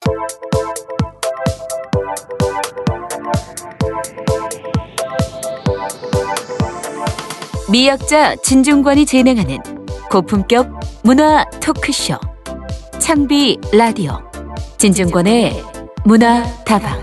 미학자 진중권이 진행하는 고품격 문화 토크쇼 창비 라디오 진중권의 문화다방.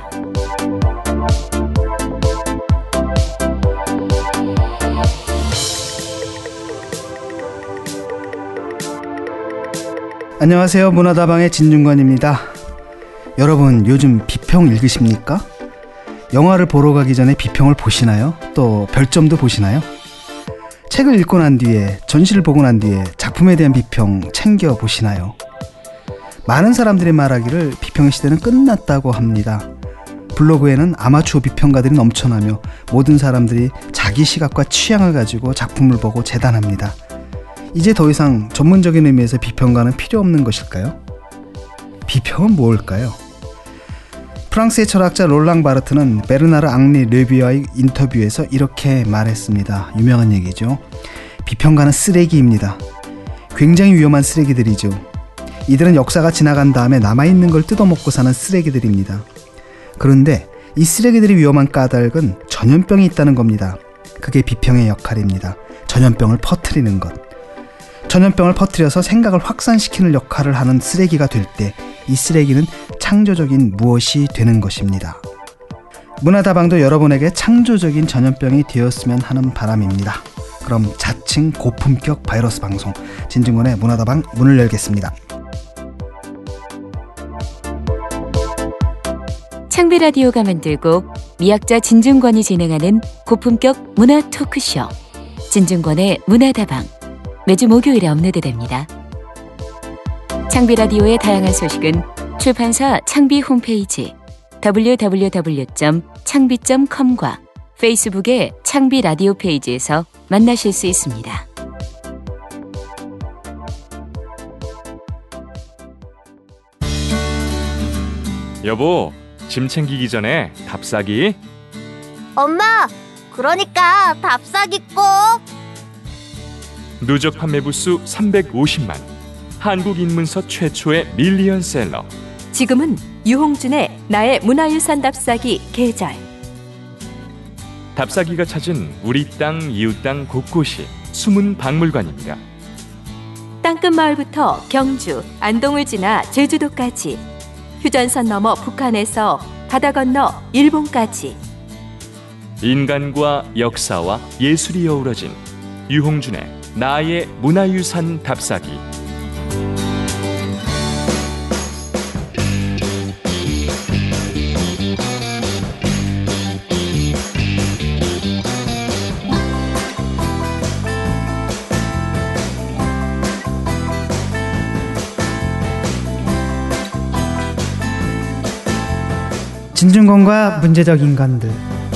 안녕하세요. 문화다방의 진중권입니다. 여러분 요즘 비평 읽으십니까? 영화를 보러 가기 전에 비평을 보시나요? 또 별점도 보시나요? 책을 읽고 난 뒤에, 전시를 보고 난 뒤에 작품에 대한 비평 챙겨 보시나요? 많은 사람들이 말하기를 비평의 시대는 끝났다고 합니다. 블로그에는 아마추어 비평가들이 넘쳐나며 모든 사람들이 자기 시각과 취향을 가지고 작품을 보고 재단합니다. 이제 더 이상 전문적인 의미에서 비평가는 필요 없는 것일까요? 비평은 뭘까요? 프랑스의 철학자 롤랑 바르트는 베르나르 앙리 르비와의 인터뷰에서 이렇게 말했습니다. 유명한 얘기죠. 비평가는 쓰레기입니다. 굉장히 위험한 쓰레기들이죠. 이들은 역사가 지나간 다음에 남아있는 걸 뜯어먹고 사는 쓰레기들입니다. 그런데 이 쓰레기들이 위험한 까닭은 전염병이 있다는 겁니다. 그게 비평의 역할입니다. 전염병을 퍼뜨리는 것. 전염병을 퍼뜨려서 생각을 확산시키는 역할을 하는 쓰레기가 될 때 이 쓰레기는 창조적인 무엇이 되는 것입니다. 문화다방도 여러분에게 창조적인 전염병이 되었으면 하는 바람입니다. 그럼 자칭 고품격 바이러스 방송 진중권의 문화다방 문을 열겠습니다. 창비 라디오가 만들고 미학자 진중권이 진행하는 고품격 문화 토크쇼 진중권의 문화다방, 매주 목요일에 업로드됩니다. 창비 라디오의 다양한 소식은 출판사 창비 홈페이지 www.창비.com과 페이스북의 창비 라디오 페이지에서 만나실 수 있습니다. 여보, 짐 챙기기 전에 답 싸기. 엄마, 그러니까 답 싸기 꼭. 누적 판매 부수 350만. 한국 인문서 최초의 밀리언셀러. 지금은 유홍준의 나의 문화유산 답사기 계절. 답사기가 찾은 우리 땅, 이웃 땅 곳곳이 숨은 박물관입니다. 땅끝마을부터 경주, 안동을 지나 제주도까지, 휴전선 넘어 북한에서 바다 건너 일본까지 인간과 역사와 예술이 어우러진 유홍준의 나의 문화유산 답사기. 진중권과 문제적 인간들.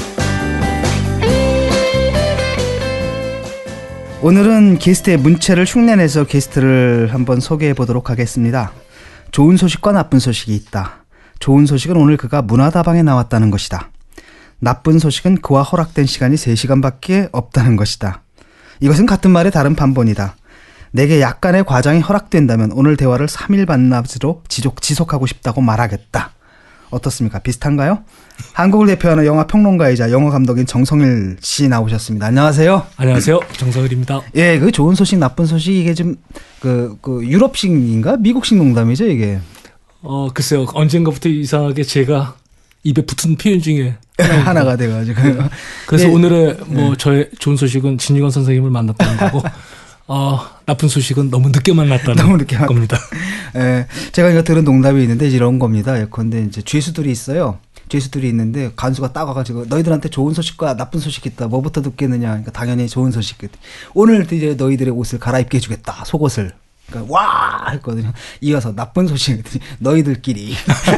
오늘은 게스트의 문체를 흉내내서 게스트를 한번 소개해 보도록 하겠습니다. 좋은 소식과 나쁜 소식이 있다. 좋은 소식은 오늘 그가 문화다방에 나왔다는 것이다. 나쁜 소식은 그와 허락된 시간이 3시간밖에 없다는 것이다. 이것은 같은 말의 다른 반본이다. 내게 약간의 과장이 허락된다면 오늘 대화를 3일 반나절로 지속하고 싶다고 말하겠다. 어떻습니까? 비슷한가요? 한국을 대표하는 영화 평론가이자 영화 감독인 정성일 씨 나오셨습니다. 안녕하세요. 안녕하세요. 정성일입니다. 예, 그 좋은 소식, 나쁜 소식 이게 좀 그 유럽식인가 미국식 농담이죠 이게. 글쎄요. 언젠가부터 이상하게 제가 입에 붙은 표현 중에 하나가 돼가지고. 그래서 네. 오늘의 저의 좋은 소식은 진중권 선생님을 만났다는 거고. 나쁜 소식은 너무 늦게 만났다는 겁니다. 예, 제가 이거 들은 농담이 있는데 이런 겁니다. 예컨대 이제 죄수들이 있어요. 죄수들이 있는데 간수가 딱 와가지고 너희들한테 좋은 소식과 나쁜 소식이 있다. 뭐부터 듣겠느냐. 그러니까 당연히 좋은 소식. 오늘 이제 너희들의 옷을 갈아입게 해주겠다. 속옷을. 그러니까 와 했거든요. 이어서 나쁜 소식. 너희들끼리.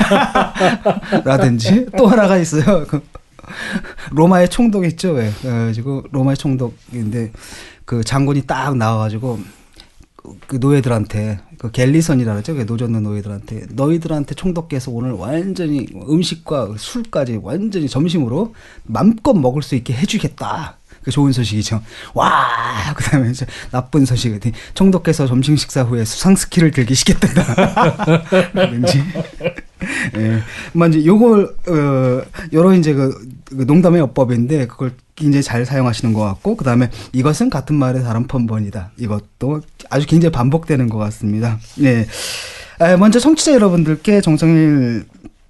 라든지 또 하나가 있어요. 로마의 총독 있죠. 왜? 그래가지고 로마의 총독인데 그 장군이 딱 나와가지고 그 노예들한테 그 갤리선이라 그러죠. 노젓는 노예들한테 너희들한테 총독께서 오늘 완전히 음식과 술까지 완전히 점심으로 맘껏 먹을 수 있게 해주겠다. 그 좋은 소식이죠. 와, 그다음에 이제 나쁜 소식이 총독께서 점심 식사 후에 수상 스키를 들기 시켰다. 왠지 예. 이제 요걸 여러 이제 그 농담의 어법인데 그걸 굉장히 잘 사용하시는 것 같고 그다음에 이것은 같은 말의 다른 번번이다. 이것도 아주 굉장히 반복되는 것 같습니다. 예. 먼저 청취자 여러분들께 정성일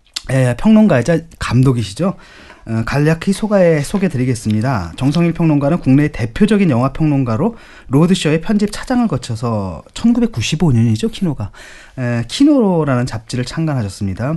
평론가이자 감독이시죠. 간략히 소개드리겠습니다. 정성일 평론가는 국내의 대표적인 영화 평론가로 로드쇼의 편집 차장을 거쳐서 1995년이죠, 키노가. 키노라는 잡지를 창간하셨습니다.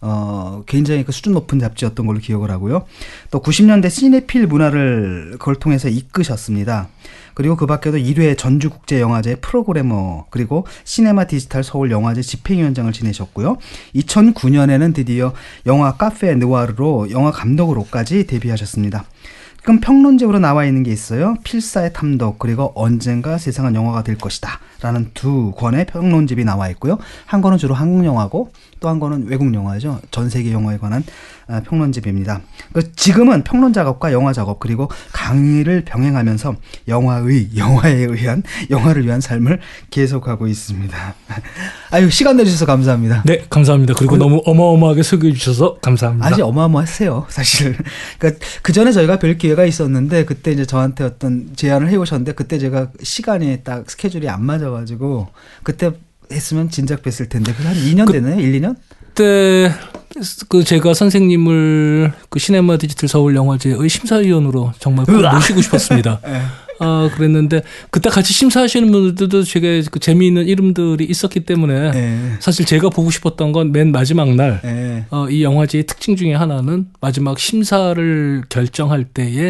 굉장히 그 수준 높은 잡지였던 걸로 기억을 하고요. 또 90년대 시네필 문화를 그걸 통해서 이끄셨습니다. 그리고 그 밖에도 1회 전주국제영화제 프로그래머 그리고 시네마 디지털 서울 영화제 집행위원장을 지내셨고요. 2009년에는 드디어 영화 카페 느와르로 영화 감독으로까지 데뷔하셨습니다. 그럼 평론집으로 나와 있는 게 있어요. 필사의 탐독 그리고 언젠가 세상은 영화가 될 것이다 라는 두 권의 평론집이 나와 있고요. 한 권은 주로 한국 영화고 또 한 권은 외국 영화죠. 전 세계 영화에 관한 평론집입니다. 지금은 평론 작업과 영화 작업 그리고 강의를 병행하면서 영화에 의한 영화를 위한 삶을 계속하고 있습니다. 아유 시간 내주셔서 감사합니다. 네, 감사합니다. 그리고 너무 어마어마하게 소개해 주셔서 감사합니다. 아주 어마어마했어요, 사실. 그러니까 그 전에 저희가 뵐 기회가 있었는데 그때 이제 저한테 어떤 제안을 해오셨는데 그때 제가 시간이 딱 스케줄이 안 맞아가지고 그때 했으면 진작 뵀을 텐데 그게 한 2년 됐나요? 1, 2년? 그때 그 제가 선생님을 그 시네마 디지털 서울 영화제의 심사위원으로 정말 꼭 모시고 싶었습니다. 네. 그랬는데 그때 같이 심사하시는 분들도 제가 그 재미있는 이름들이 있었기 때문에 네. 사실 제가 보고 싶었던 건 맨 마지막 날 네. 이 영화제의 특징 중에 하나는 마지막 심사를 결정할 때에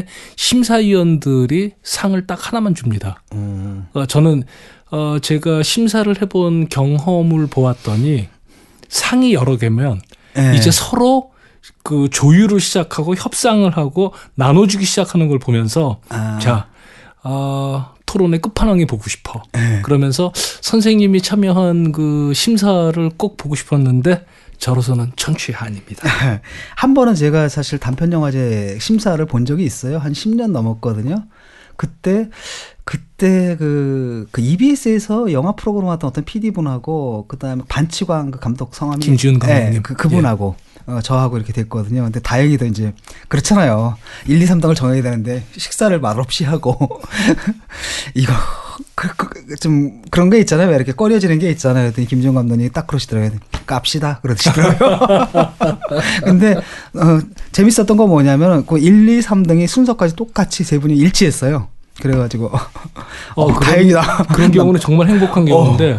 심사위원들이 상을 딱 하나만 줍니다. 저는 제가 심사를 해본 경험을 보았더니 상이 여러 개면 이제 서로 그 조율을 시작하고 협상을 하고 나눠주기 시작하는 걸 보면서 자, 토론의 끝판왕이 보고 싶어. 그러면서 선생님이 참여한 그 심사를 꼭 보고 싶었는데 저로서는 천추의 한입니다. 한 번은 제가 사실 단편영화제 심사를 본 적이 있어요. 한 10년 넘었거든요. 그때 그 EBS에서 영화 프로그램 하던 어떤 PD분하고 그다음에 반치광 그 감독 성함이 김지훈 감독님. 네, 그분하고 저하고 이렇게 됐거든요. 근데 다행히도 이제 그렇잖아요. 1, 2, 3등을 정해야 되는데 식사를 말없이 하고 이거 좀 그런 게 있잖아요. 왜 이렇게 꺼려지는 게 있잖아요. 그랬더니 김지훈 감독님이 딱 그러시더라고요. 깝시다 그러시더라고요. 근데 재밌었던 건 뭐냐면 그 1, 2, 3등이 순서까지 똑같이 세 분이 일치했어요. 그래가지고 다행이다. 그런 경우는 정말 행복한 경우인데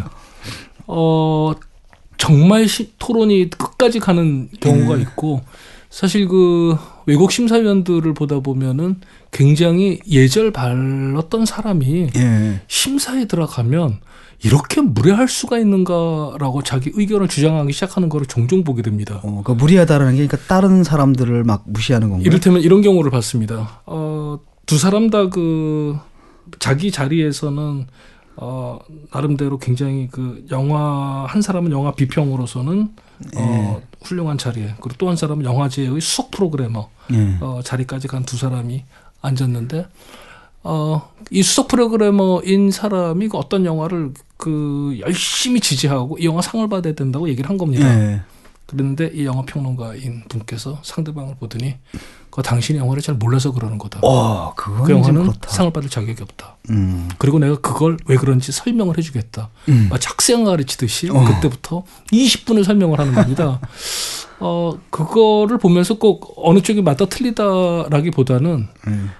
정말 토론이 끝까지 가는 경우가 있고 사실 그 외국 심사위원들을 보다 보면은 굉장히 예절 발랐던 사람이 심사에 들어가면 이렇게 무례할 수가 있는가라고 자기 의견을 주장하기 시작하는 거를 종종 보게 됩니다. 그 무리하다라는 게 그러니까 다른 사람들을 막 무시하는 건가요? 이를테면 이런 경우를 봤습니다. 두 사람 다 그 자기 자리에서는 나름대로 굉장히 그 영화 한 사람은 영화 비평으로서는 훌륭한 자리에 그리고 또 한 사람은 영화제의 수석 프로그래머 자리까지 간 두 사람이 앉았는데 이 수석 프로그래머인 사람이 그 어떤 영화를 그 열심히 지지하고 이 영화 상을 받아야 된다고 얘기를 한 겁니다. 그런데 이 영화 평론가인 분께서 상대방을 보더니 당신이 영화를 잘 몰라서 그러는 거다. 그 영화는 그렇다. 상을 받을 자격이 없다. 그리고 내가 그걸 왜 그런지 설명을 해주겠다. 마치 학생 가르치듯이 그때부터 20분을 설명을 하는 겁니다. 그거를 보면서 꼭 어느 쪽이 맞다 틀리다라기보다는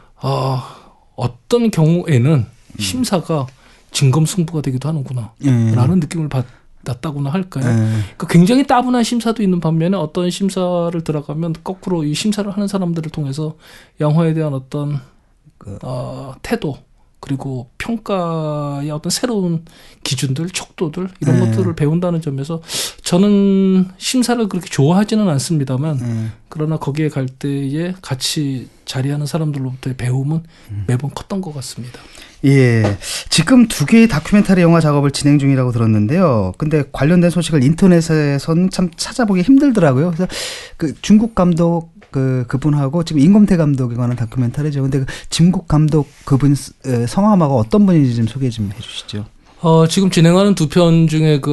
어떤 경우에는 심사가 진검승부가 되기도 하는구나 라는 느낌을 받았다고나 할까요? 그러니까 굉장히 따분한 심사도 있는 반면에 어떤 심사를 들어가면 거꾸로 이 심사를 하는 사람들을 통해서 영화에 대한 어떤 태도 그리고 평가의 어떤 새로운 기준들, 척도들 이런 것들을 배운다는 점에서 저는 심사를 그렇게 좋아하지는 않습니다만 그러나 거기에 갈 때에 같이 자리하는 사람들로부터의 배움은 매번 컸던 것 같습니다. 예, 지금 2개의 다큐멘터리 영화 작업을 진행 중이라고 들었는데요. 근데 관련된 소식을 인터넷에서는 참 찾아보기 힘들더라고요. 그래서 그 중국 감독 그분하고 지금 임검태 감독에 관한 다큐멘터리죠. 근데 그 진국 감독 그분 성함하고 어떤 분인지 좀 소개 좀 해주시죠. 지금 진행하는 2편 중에 그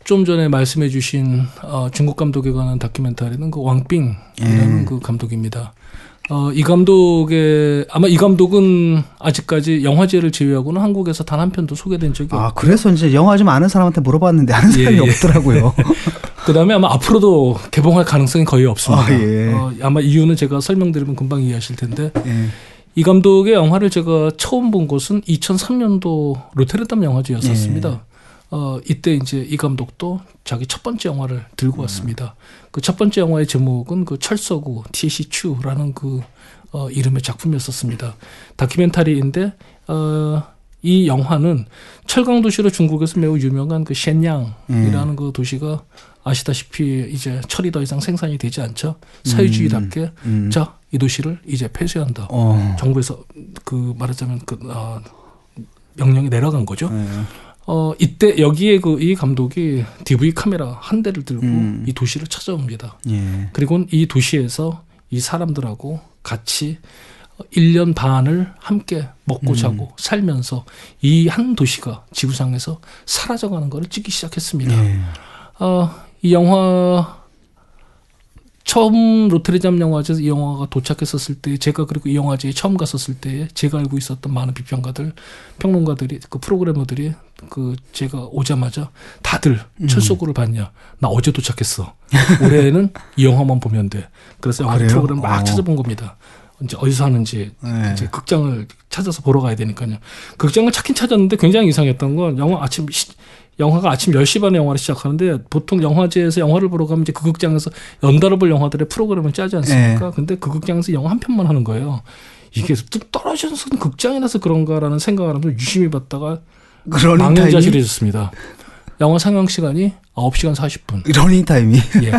좀 전에 말씀해주신 중국 감독에 관한 다큐멘터리는 그 왕빙이라는 그 감독입니다. 이 감독의 아마 이 감독은 아직까지 영화제를 제외하고는 한국에서 단 한 편도 소개된 적이 없고. 그래서 이제 영화 좀 아는 사람한테 물어봤는데 아는 사람이 없더라고요. 그다음에 아마 앞으로도 개봉할 가능성이 거의 없습니다. 아마 이유는 제가 설명드리면 금방 이해하실 텐데. 이 감독의 영화를 제가 처음 본 것은 2003년도 로테르담 영화제였었습니다. 이때 이제 이 감독도 자기 첫 번째 영화를 들고 왔습니다. 그 첫 번째 영화의 제목은 그 철서구 TC2라는 그 이름의 작품이었었습니다. 다큐멘터리인데 이 영화는 철강 도시로 중국에서 매우 유명한 그 셴양이라는 그 도시가 아시다시피 이제 철이 더 이상 생산이 되지 않죠. 사회주의답게 자, 이 도시를 이제 폐쇄한다. 정부에서 그 말하자면 그 명령이 내려간 거죠. 이때 여기에 이 감독이 DV 카메라 한 대를 들고 이 도시를 찾아옵니다. 그리고 이 도시에서 이 사람들하고 같이 1년 반을 함께 먹고 자고 살면서 이 한 도시가 지구상에서 사라져가는 것을 찍기 시작했습니다. 이 영화 처음 로테르담 영화제에서 이 영화가 도착했었을 때 제가 그리고 이 영화제에 처음 갔었을 때 제가 알고 있었던 많은 비평가들, 평론가들이 그 프로그래머들이 그 제가 오자마자 다들 철소구를 봤냐? 나 어제 도착했어. 올해는 이 영화만 보면 돼. 그래서 영화 프로그램 막 찾아본 겁니다. 이제 어디서 하는지 이제 극장을 찾아서 보러 가야 되니까요. 극장을 찾긴 찾았는데 굉장히 이상했던 건 영화가 아침 10시 반에 영화를 시작하는데 보통 영화제에서 영화를 보러 가면 이제 그 극장에서 연달아 볼 영화들의 프로그램을 짜지 않습니까? 근데 그 극장에서 영화 한 편만 하는 거예요. 이게 뚝 떨어져서 극장이라서 그런가라는 생각을 하면서 유심히 봤다가 망연자실해졌습니다. 영화 상영 시간이 9시간 40분. 러닝타임이? 예.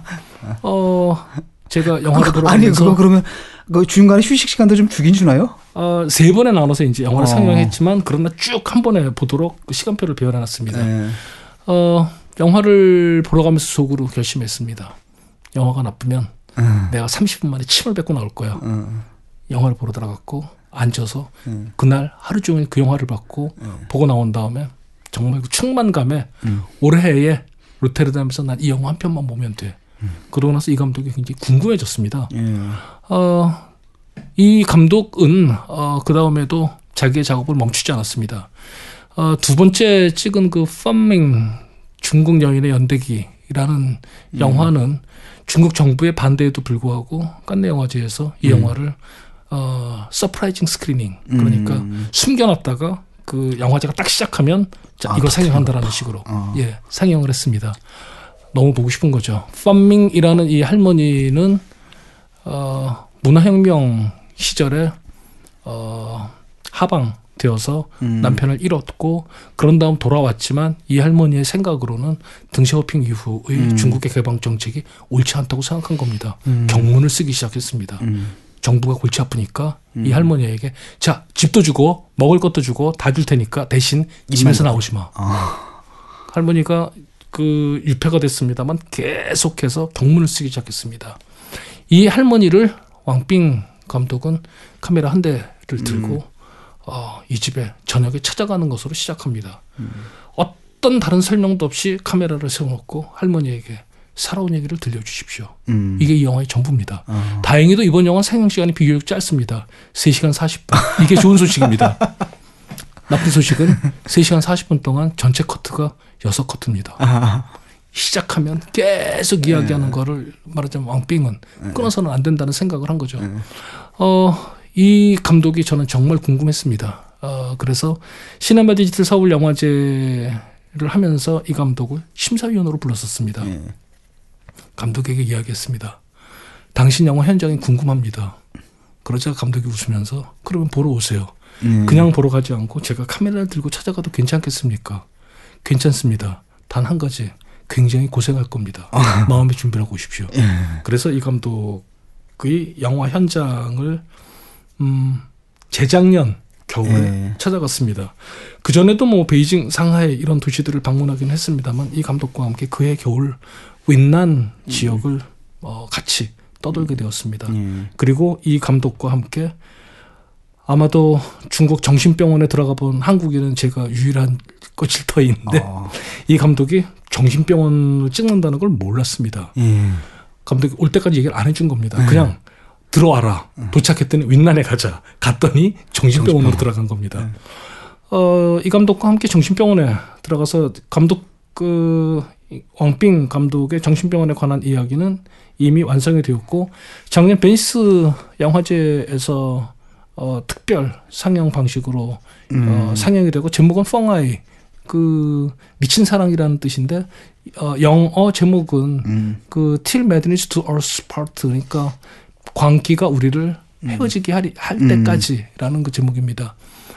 제가 영화를 보러 가면서 그거 그러면 그 중간에 휴식 시간도 좀 주긴 주나요? 3번에 나눠서 이제 영화를 상영했지만 그러나 쭉 한 번에 보도록 시간표를 배열해놨습니다. 영화를 보러 가면서 속으로 결심했습니다. 영화가 나쁘면 내가 30분 만에 침을 뱉고 나올 거야. 영화를 보러 들어갔고 앉아서 그날 하루 종일 그 영화를 보고 나온 다음에 정말 그 충만감에 올해에 로테르담에서 난 이 영화 한 편만 보면 돼. 그러고 나서 이 감독이 굉장히 궁금해졌습니다. 이 감독은 그 다음에도 자기의 작업을 멈추지 않았습니다. 두 번째 찍은 그 펀밍 중국 여인의 연대기라는 영화는 중국 정부의 반대에도 불구하고 칸네 영화제에서 이 영화를 서프라이징 스크리닝 그러니까 숨겨놨다가 그 영화제가 딱 시작하면 자, 이거 상영한다라는 식으로 상영을 했습니다. 너무 보고 싶은 거죠. 펀밍이라는 이 할머니는 문화혁명 시절에 하방되어서 남편을 잃었고 그런 다음 돌아왔지만 이 할머니의 생각으로는 덩샤오핑 이후의 중국의 개방 정책이 옳지 않다고 생각한 겁니다. 경문을 쓰기 시작했습니다. 정부가 골치 아프니까 이 할머니에게 자 집도 주고 먹을 것도 주고 다 줄 테니까 대신 집에서 나오지 마. 할머니가 그 유폐가 됐습니다만 계속해서 경문을 쓰기 시작했습니다. 이 할머니를 왕빙 감독은 카메라 한 대를 들고 이 집에 저녁에 찾아가는 것으로 시작합니다. 어떤 다른 설명도 없이 카메라를 세워놓고 할머니에게 살아온 얘기를 들려주십시오. 이게 이 영화의 전부입니다. 다행히도 이번 영화 상영시간이 비교적 짧습니다. 3시간 40분. 이게 좋은 소식입니다. 나쁜 소식은 3시간 40분 동안 전체 커트가 6커트입니다. 시작하면 계속 이야기하는 거를 말하자면 왕빙은 끊어서는 안 된다는 생각을 한 거죠. 이 감독이 저는 정말 궁금했습니다. 그래서 시네마 디지털 서울 영화제를 하면서 이 감독을 심사위원으로 불렀었습니다. 감독에게 이야기했습니다. 당신 영화 현장이 궁금합니다. 그러자 감독이 웃으면서 그러면 보러 오세요. 그냥 보러 가지 않고 제가 카메라를 들고 찾아가도 괜찮겠습니까? 괜찮습니다. 단 한 가지 굉장히 고생할 겁니다. 마음의 준비를 하고 오십시오. 그래서 이 감독의 영화 현장을 재작년 겨울에 찾아갔습니다. 그전에도 뭐 베이징, 상하이 이런 도시들을 방문하긴 했습니다만 이 감독과 함께 그해 겨울 윈난 지역을 같이 떠돌게 되었습니다. 그리고 이 감독과 함께 아마도 중국 정신병원에 들어가 본 한국인은 제가 유일한 거칠터인데 이 감독이 정신병원을 찍는다는 걸 몰랐습니다. 감독이 올 때까지 얘기를 안 해준 겁니다. 그냥 들어와라. 도착했더니 윈난에 가자. 갔더니 정신병원으로 들어간 겁니다. 이 감독과 함께 정신병원에 들어가서 왕빙 감독의 정신병원에 관한 이야기는 이미 완성이 되었고 작년 베니스 영화제에서 특별 상영 방식으로 상영이 되고 제목은 펑아이 그 미친 사랑이라는 뜻인데 영어 제목은 그 Till Madness Do Us Part 그러니까 광기가 우리를 헤어지게 할 때까지라는 그 제목입니다.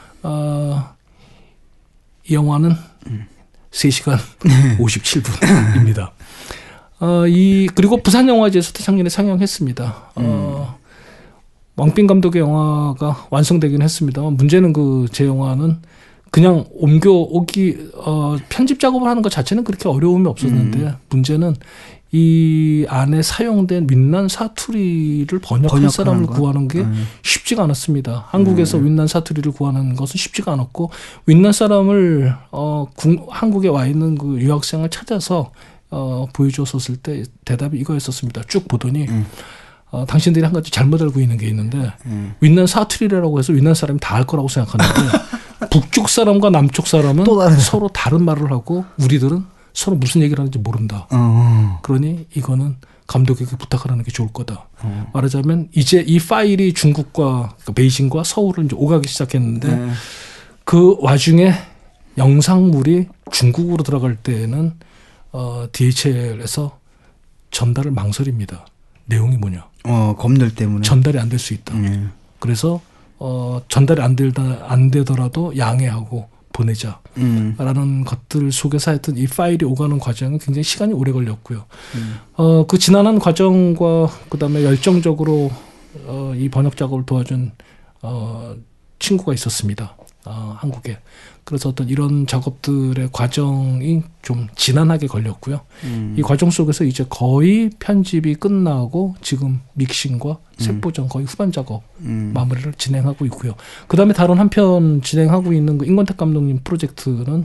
이 영화는 3시간 57분입니다. 그리고 부산영화제에서도 작년에 상영했습니다. 왕빙 감독의 영화가 완성되긴 했습니다만 문제는 제 영화는 그냥 옮겨오기 편집 작업을 하는 것 자체는 그렇게 어려움이 없었는데 문제는 이 안에 사용된 윈난 사투리를 번역할 사람을 구하는 게 쉽지가 않았습니다. 한국에서 윈난 사투리를 구하는 것은 쉽지가 않았고 윈난 사람을 한국에 와 있는 그 유학생을 찾아서 보여줬었을 때 대답이 이거였었습니다. 쭉 보더니 당신들이 한 가지 잘못 알고 있는 게 있는데 윈난 사투리라고 해서 윈난 사람이 다 알 거라고 생각하는데 북쪽 사람과 남쪽 사람은 서로 다른 말을 하고 우리들은 서로 무슨 얘기를 하는지 모른다. 그러니 이거는 감독에게 부탁하라는 게 좋을 거다. 말하자면 이제 이 파일이 중국과 그러니까 베이징과 서울을 이제 오가기 시작했는데 그 와중에 영상물이 중국으로 들어갈 때에는 DHL에서 전달을 망설입니다. 내용이 뭐냐? 검열 때문에 전달이 안 될 수 있다. 그래서 전달이 안 되더라도 양해하고 보내자라는 것들 속에서 하여튼 이 파일이 오가는 과정은 굉장히 시간이 오래 걸렸고요. 그 지난한 과정과 그다음에 열정적으로 이 번역 작업을 도와준 친구가 있었습니다. 한국에. 그래서 어떤 이런 작업들의 과정이 좀 지난하게 걸렸고요. 이 과정 속에서 이제 거의 편집이 끝나고 지금 믹싱과 색보정 거의 후반 작업 마무리를 진행하고 있고요. 그다음에 다른 한편 진행하고 있는 그 임권택 감독님 프로젝트는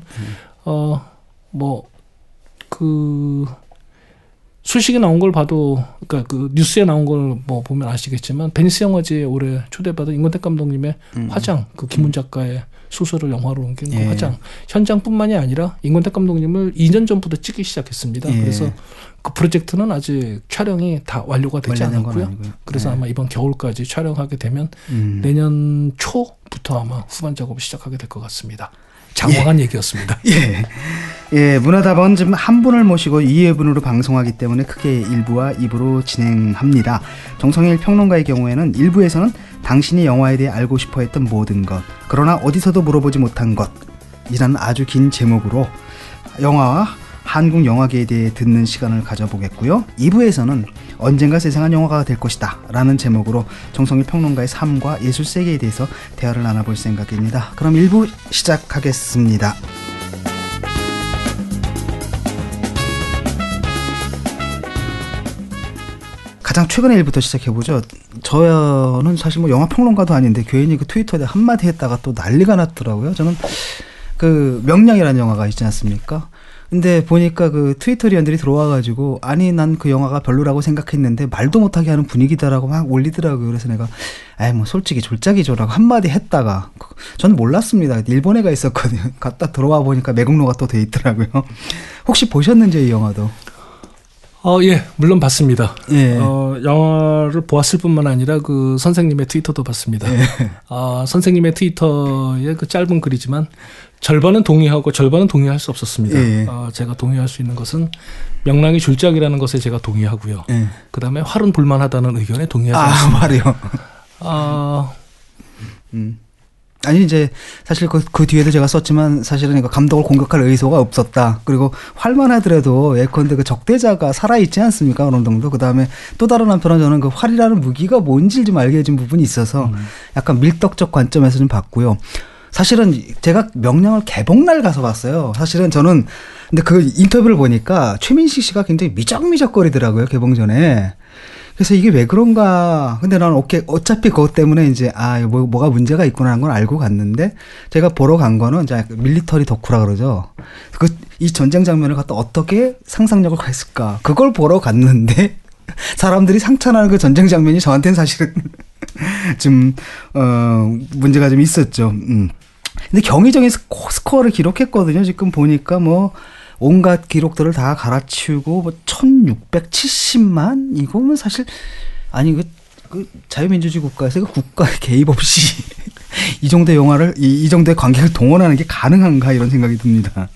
소식이 나온 걸 봐도 그러니까 그 뉴스에 나온 걸 보면 아시겠지만 베니스 영화제에 올해 초대받은 임권택 감독님의 화장 그 김훈 작가의 소설을 영화로 옮긴 그 화장 현장뿐만이 아니라 임권택 감독님을 2년 전부터 찍기 시작했습니다. 그래서 그 프로젝트는 아직 촬영이 다 완료가 되지 않았고요. 그래서 아마 이번 겨울까지 촬영하게 되면 내년 초부터 아마 후반 작업을 시작하게 될 것 같습니다. 장황한 얘기였습니다. 문화다방은 지금 한 분을 모시고 2회분으로 방송하기 때문에 크게 1부와 2부로 진행합니다. 정성일 평론가의 경우에는 1부에서는 당신이 영화에 대해 알고 싶어 했던 모든 것, 그러나 어디서도 물어보지 못한 것이라는 아주 긴 제목으로 영화와 한국 영화계에 대해 듣는 시간을 가져보겠고요. 2부에서는 언젠가 세상은 영화가 될 것이다 라는 제목으로 정성일 평론가의 삶과 예술 세계에 대해서 대화를 나눠볼 생각입니다. 그럼 1부 시작하겠습니다. 가장 최근의 일부터 시작해보죠. 저는 사실 영화 평론가도 아닌데 괜히 그 트위터에 한마디 했다가 또 난리가 났더라고요. 저는 그 명량이라는 영화가 있지 않습니까? 근데 보니까 그 트위터리언들이 들어와가지고 아니 난 그 영화가 별로라고 생각했는데 말도 못하게 하는 분위기다라고 막 올리더라고요. 그래서 내가 솔직히 졸작이죠라고 한마디 했다가 저는 몰랐습니다. 일본에 가 있었거든요. 갔다 들어와 보니까 매국노가 또 돼 있더라고요. 혹시 보셨는지 이 영화도? 물론 봤습니다. 영화를 보았을 뿐만 아니라 그 선생님의 트위터도 봤습니다. 선생님의 트위터의 그 짧은 글이지만 절반은 동의하고 절반은 동의할 수 없었습니다. 제가 동의할 수 있는 것은 명랑이 졸작이라는 것에 제가 동의하고요. 그다음에 활은 볼만하다는 의견에 동의하지 않습니다. 말이요. 아니 이제 사실 그 뒤에도 제가 썼지만 사실은 이거 감독을 공격할 의도가 없었다. 그리고 활만 하더라도 예컨대 그 적대자가 살아있지 않습니까? 어느 정도. 그다음에 또 다른 한편은 저는 그 활이라는 무기가 뭔지를 좀 알게 해준 부분이 있어서 약간 밀덕적 관점에서 좀 봤고요. 사실은 제가 명량을 개봉날 가서 봤어요. 사실은 저는 근데 그 인터뷰를 보니까 최민식 씨가 굉장히 미적미적거리더라고요. 개봉 전에. 그래서 이게 왜 그런가. 근데 나는 어차피 그것 때문에 이제 뭐가 문제가 있구나라는 걸 알고 갔는데 제가 보러 간 거는 이제 밀리터리 덕후라 그러죠. 이 전쟁 장면을 갖다 어떻게 상상력을 했을까. 그걸 보러 갔는데 사람들이 상찬하는 그 전쟁 장면이 저한테는 사실은 좀 문제가 좀 있었죠. 근데 경이적인 스코어를 기록했거든요. 지금 보니까 뭐 온갖 기록들을 다 갈아치우고 뭐 1670만 이거면 사실 아니 그 자유민주주의 국가에서 그 국가의 개입 없이 이 정도의 영화를 이 정도의 관객을 동원하는 게 가능한가 이런 생각이 듭니다.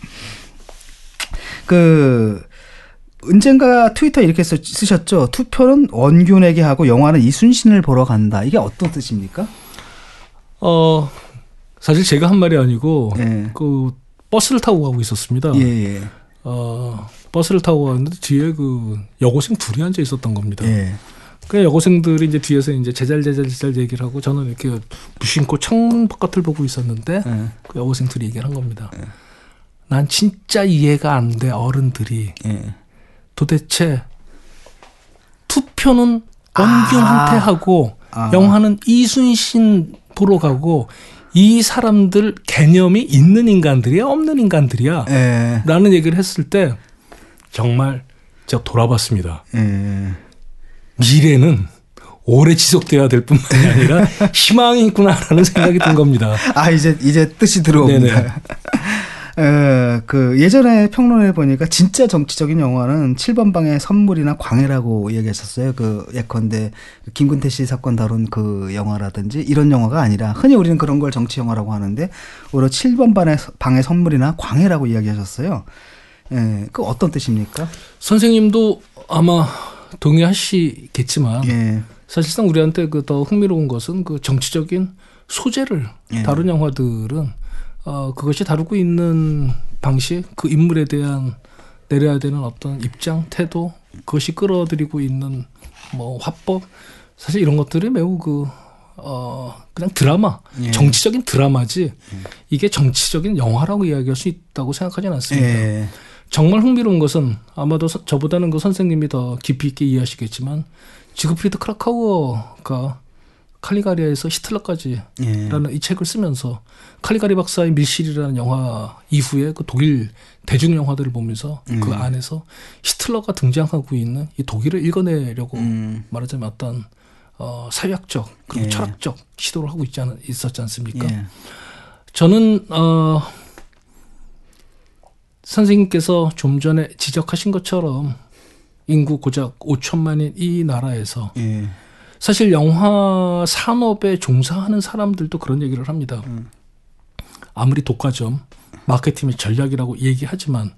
언젠가 트위터에 이렇게 쓰셨죠. 투표는 원균에게 하고 영화는 이순신을 보러 간다. 이게 어떤 뜻입니까? 사실 제가 한 말이 아니고 예. 그 버스를 타고 가고 있었습니다. 예. 버스를 타고 가는데 뒤에 그 여고생 둘이 앉아 있었던 겁니다. 예. 그 여고생들이 이제 뒤에서 이제 제잘 얘기를 하고 저는 이렇게 무심코 창문 바깥을 보고 있었는데 그 여고생들이 얘기를 한 겁니다. 난 진짜 이해가 안 돼. 어른들이 도대체 투표는 원균한테 하고 영화는 이순신 보러 가고 이 사람들 개념이 있는 인간들이야 없는 인간들이야 라는 얘기를 했을 때 정말 제가 돌아봤습니다. 미래는 오래 지속돼야 될 뿐만이 아니라 희망이 있구나라는 생각이 든 겁니다. 이제 뜻이 들어옵니다. 예전에 평론해 보니까 진짜 정치적인 영화는 7번 방의 선물이나 광해라고 얘기했었어요. 예컨대 김근태 씨 사건 다룬 그 영화라든지 이런 영화가 아니라 흔히 우리는 그런 걸 정치 영화라고 하는데 오히려 7번 방의 선물이나 광해라고 이야기하셨어요. 그 어떤 뜻입니까? 선생님도 아마 동의하시겠지만 사실상 우리한테 더 흥미로운 것은 그 정치적인 소재를 다룬 영화들은 그것이 다루고 있는 방식, 그 인물에 대한 내려야 되는 어떤 입장, 태도, 그것이 끌어들이고 있는 뭐 화법, 사실 이런 것들이 매우 그냥 드라마, 정치적인 드라마지 이게 정치적인 영화라고 이야기할 수 있다고 생각하지는 않습니다. 정말 흥미로운 것은 아마도 저보다는 그 선생님이 더 깊이 있게 이해하시겠지만 지그프리드 크라카우어가 칼리가리아에서 히틀러까지라는 이 책을 쓰면서 칼리가리 박사의 밀실이라는 영화 이후에 그 독일 대중 영화들을 보면서 그 안에서 히틀러가 등장하고 있는 이 독일을 읽어내려고 말하자면 어떤 사회학적 그리고 철학적 시도를 하고 있었지 않습니까? 저는 선생님께서 좀 전에 지적하신 것처럼 인구 고작 5천만인 이 나라에서 사실 영화 산업에 종사하는 사람들도 그런 얘기를 합니다. 아무리 독과점, 마케팅의 전략이라고 얘기하지만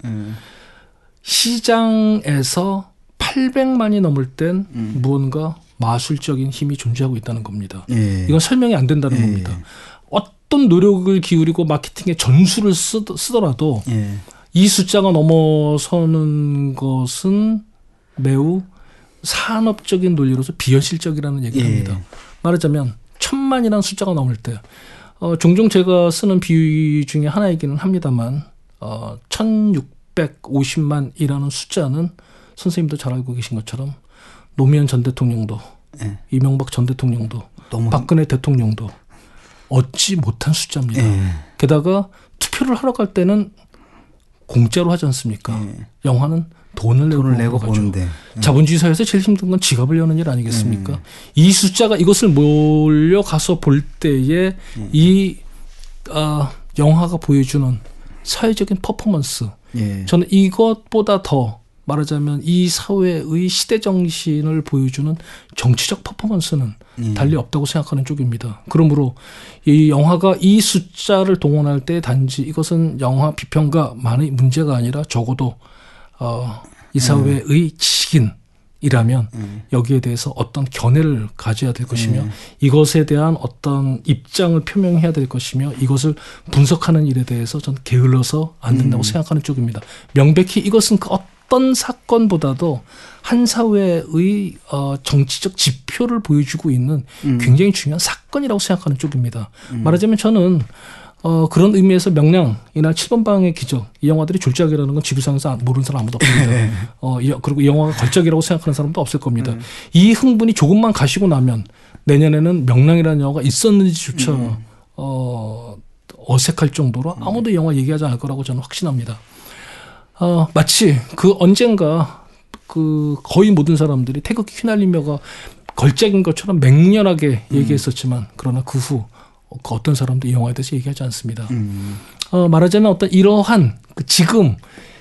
시장에서 800만이 넘을 땐 무언가 마술적인 힘이 존재하고 있다는 겁니다. 이건 설명이 안 된다는 겁니다. 어떤 노력을 기울이고 마케팅의 전술을 쓰더라도 이 숫자가 넘어서는 것은 매우 산업적인 논리로서 비현실적이라는 얘기를 합니다. 말하자면 1000만이라는 숫자가 넘을 때 종종 제가 쓰는 비유 중에 하나이기는 합니다만 1650만이라는 숫자는 선생님도 잘 알고 계신 것처럼 노무현 전 대통령도 이명박 전 대통령도 박근혜 대통령도 얻지 못한 숫자입니다. 게다가 투표를 하러 갈 때는 공짜로 하지 않습니까? 영화는 돈을 내고 보는데 자본주의 사회에서 제일 힘든 건 지갑을 여는 일 아니겠습니까? 이 숫자가 이것을 몰려가서 볼 때에 이 영화가 보여주는 사회적인 퍼포먼스 저는 이것보다 더 말하자면 이 사회의 시대 정신을 보여주는 정치적 퍼포먼스는 달리 없다고 생각하는 쪽입니다. 그러므로 이 영화가 이 숫자를 동원할 때 단지 이것은 영화 비평가만의 문제가 아니라 적어도 이 사회의 지식인이라면 여기에 대해서 어떤 견해를 가져야 될 것이며 이것에 대한 어떤 입장을 표명해야 될 것이며 이것을 분석하는 일에 대해서 전 게을러서 안 된다고 생각하는 쪽입니다. 명백히 이것은 그 어떤 사건보다도 한 사회의 정치적 지표를 보여주고 있는 굉장히 중요한 사건이라고 생각하는 쪽입니다. 말하자면 저는 그런 의미에서 명량이나 7번 방의 기적 이 영화들이 졸작이라는 건 지구상에서 모르는 사람 아무도 없습니다. 그리고 이 영화가 걸작이라고 생각하는 사람도 없을 겁니다. 이 흥분이 조금만 가시고 나면 내년에는 명량이라는 영화가 있었는지조차 어색할 정도로 아무도 이 영화 얘기하지 않을 거라고 저는 확신합니다. 마치 그 언젠가 그 거의 모든 사람들이 태극기 휘날리며가 걸작인 것처럼 맹렬하게 얘기했었지만 그러나 그 후 어떤 사람도 이 영화에 대해서 얘기하지 않습니다. 말하자면 어떤 이러한 지금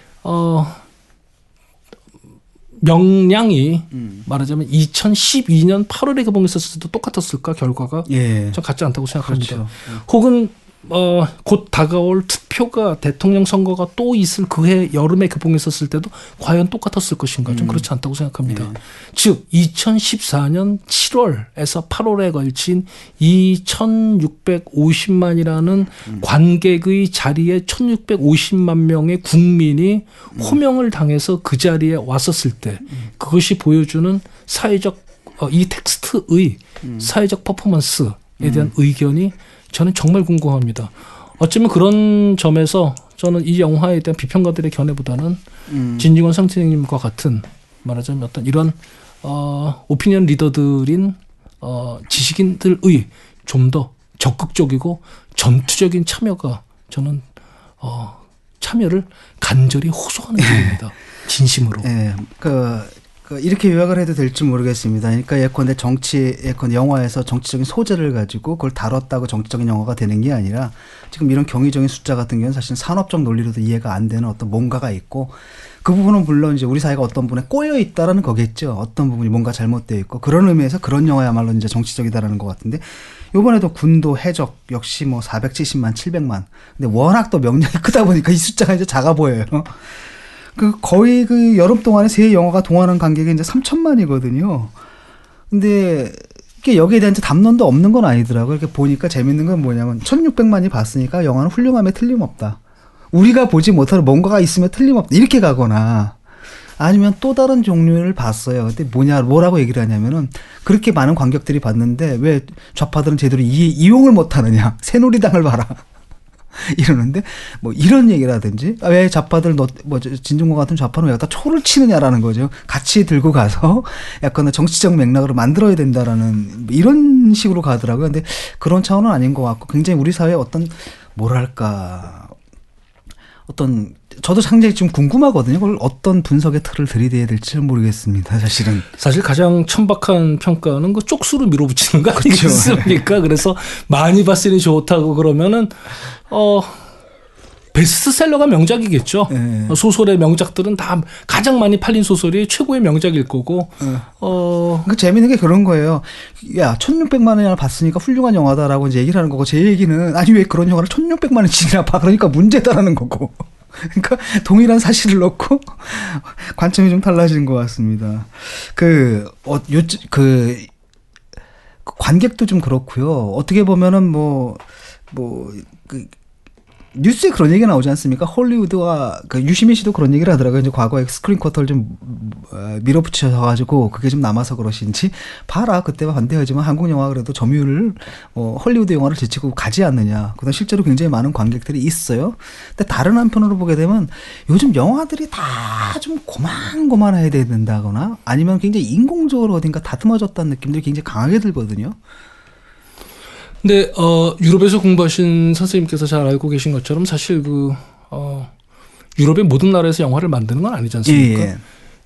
명량이 말하자면 2012년 8월에 개봉했었을 때도 똑같았을까 결과가 전 같지 않다고 생각합니다. 그렇죠. 혹은 곧 다가올 투표가 대통령 선거가 또 있을 그해 여름에 개봉했었을 때도 과연 똑같았을 것인가 좀 그렇지 않다고 생각합니다. 즉 2014년 7월에서 8월에 걸친 이 1650만이라는 관객의 자리에 1650만 명의 국민이 호명을 당해서 그 자리에 왔었을 때 그것이 보여주는 사회적 이 텍스트의 사회적 퍼포먼스에 대한 의견이 저는 정말 궁금합니다. 어쩌면 그런 점에서 저는 이 영화에 대한 비평가들의 견해보다는 진중권 선생님과 같은 말하자면 어떤 이런 오피니언 리더들인 지식인들의 좀 더 적극적이고 전투적인 참여가 저는 참여를 간절히 호소하는 중입니다. 진심으로. 네, 이렇게 요약을 해도 될지 모르겠습니다. 그러니까 예컨대 영화에서 정치적인 소재를 가지고 그걸 다뤘다고 정치적인 영화가 되는 게 아니라 지금 이런 경이적인 숫자 같은 경우는 사실 산업적 논리로도 이해가 안 되는 어떤 뭔가가 있고 그 부분은 물론 이제 우리 사회가 어떤 부분에 꼬여 있다라는 거겠죠. 어떤 부분이 뭔가 잘못되어 있고 그런 의미에서 그런 영화야말로 이제 정치적이다라는 것 같은데 이번에도 군도 해적 역시 뭐 470만, 700만. 근데 워낙 또 명량이 크다 보니까 이 숫자가 이제 작아 보여요. 거의 그 여름 동안에 세 영화가 동원한 관객이 이제 3천만이거든요. 근데 이게 여기에 대한 담론도 없는 건 아니더라고요. 이렇게 보니까 재밌는 건 뭐냐면 1600만이 봤으니까 영화는 훌륭함에 틀림없다. 우리가 보지 못하는 뭔가가 있으면 틀림없다. 이렇게 가거나 아니면 또 다른 종류를 봤어요. 근데 뭐라고 얘기를 하냐면은 그렇게 많은 관객들이 봤는데 왜 좌파들은 제대로 이용을 못하느냐. 새누리당을 봐라. 이러는데 뭐 이런 얘기라든지 왜 좌파들 진중권 같은 좌파는 왜 갖다 초를 치느냐라는 거죠. 같이 들고 가서 약간 정치적 맥락으로 만들어야 된다라는 이런 식으로 가더라고요. 근데 그런 차원은 아닌 것 같고 굉장히 우리 사회의 어떤 뭐랄까 저도 상당히 좀 궁금하거든요. 그걸 어떤 분석의 틀을 들이대야 될지 모르겠습니다. 사실은. 사실 가장 천박한 평가는 그 쪽수로 밀어붙이는 거 아니겠습니까? 그래서 많이 봤으니 좋다고 그러면은 베스트셀러가 명작이겠죠. 네. 소설의 명작들은 다 가장 많이 팔린 소설이 최고의 명작일 거고. 그 재밌는 게 그런 거예요. 야, 1600만 원이나 봤으니까 훌륭한 영화다라고 이제 얘기를 하는 거고 제 얘기는 아니 왜 그런 영화를 1600만 원치나 봐. 그러니까 문제다라는 거고. 그러니까 동일한 사실을 놓고 관점이 좀 달라지는 것 같습니다. 관객도 좀 그렇고요. 어떻게 보면은 뉴스에 그런 얘기가 나오지 않습니까? 헐리우드와 유시민 씨도 그런 얘기를 하더라고요. 이제 과거에 스크린 쿼터를 좀 밀어붙여가지고 그게 좀 남아서 그러신지 봐라 그때와 반대하지만 한국 영화 그래도 점유율을 헐리우드 영화를 제치고 가지 않느냐. 그다음 실제로 굉장히 많은 관객들이 있어요. 근데 다른 한편으로 보게 되면 요즘 영화들이 다 좀 고만고만해야 된다거나 아니면 굉장히 인공적으로 어딘가 다듬어졌다는 느낌들이 굉장히 강하게 들거든요. 근데 유럽에서 공부하신 선생님께서 잘 알고 계신 것처럼 사실 유럽의 모든 나라에서 영화를 만드는 건 아니지 않습니까? 예.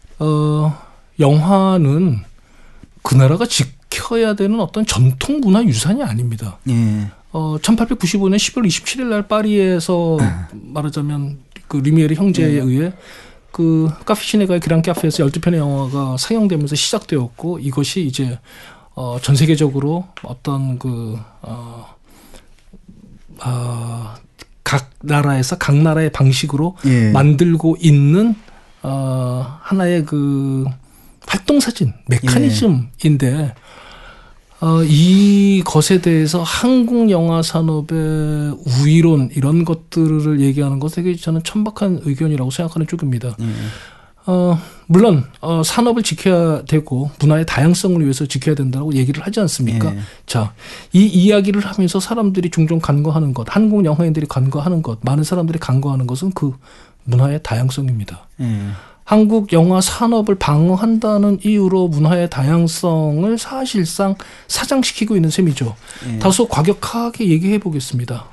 영화는 그 나라가 지켜야 되는 어떤 전통 문화 유산이 아닙니다. 예. 1895년 10월 27일 날 파리에서 말하자면 그 리미에르 형제에 의해 그 카페 시네가의 그랑 카페에서 12편의 영화가 상영되면서 시작되었고 이것이 이제 전 세계적으로 어떤 각 나라에서 각 나라의 방식으로 만들고 있는 하나의 그 활동사진 메커니즘인데 이것에 대해서 한국 영화 산업의 우위론 이런 것들을 얘기하는 것에 저는 천박한 의견이라고 생각하는 쪽입니다. 물론 산업을 지켜야 되고 문화의 다양성을 위해서 지켜야 된다고 얘기를 하지 않습니까? 예. 자, 이 이야기를 하면서 사람들이 종종 간과하는 것, 한국 영화인들이 간과하는 것, 많은 사람들이 간과하는 것은 그 문화의 다양성입니다. 한국 영화 산업을 방어한다는 이유로 문화의 다양성을 사실상 사장시키고 있는 셈이죠. 다소 과격하게 얘기해 보겠습니다.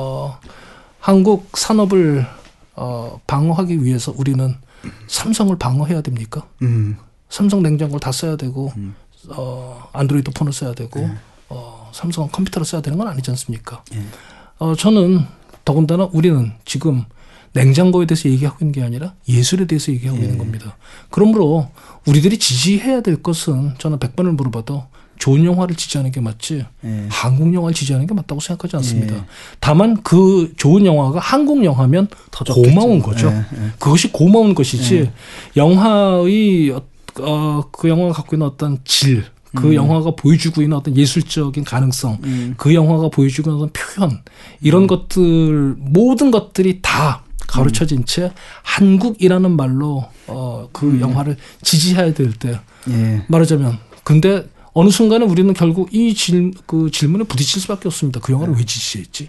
한국 산업을 방어하기 위해서 우리는 삼성을 방어해야 됩니까? 삼성 냉장고를 다 써야 되고 안드로이드 폰을 써야 되고 삼성 컴퓨터를 써야 되는 건 아니지 않습니까? 저는 더군다나 우리는 지금 냉장고에 대해서 얘기하고 있는 게 아니라 예술에 대해서 얘기하고 있는 겁니다. 그러므로 우리들이 지지해야 될 것은 저는 100번을 물어봐도 좋은 영화를 지지하는 게 맞지 한국 영화를 지지하는 게 맞다고 생각하지 않습니다. 다만 그 좋은 영화가 한국 영화면 더 고마운 거죠. 그것이 고마운 것이지 영화의 그 영화가 갖고 있는 어떤 질, 그 영화가 보여주고 있는 어떤 예술적인 가능성, 그 영화가 보여주고 있는 어떤 표현 이런 것들 모든 것들이 다 가로쳐진 채 한국이라는 말로 그 영화를 지지해야 될 때 말하자면 근데 어느 순간에 우리는 결국 이 질문에 부딪힐 수밖에 없습니다. 그 영화를 왜 지지했지?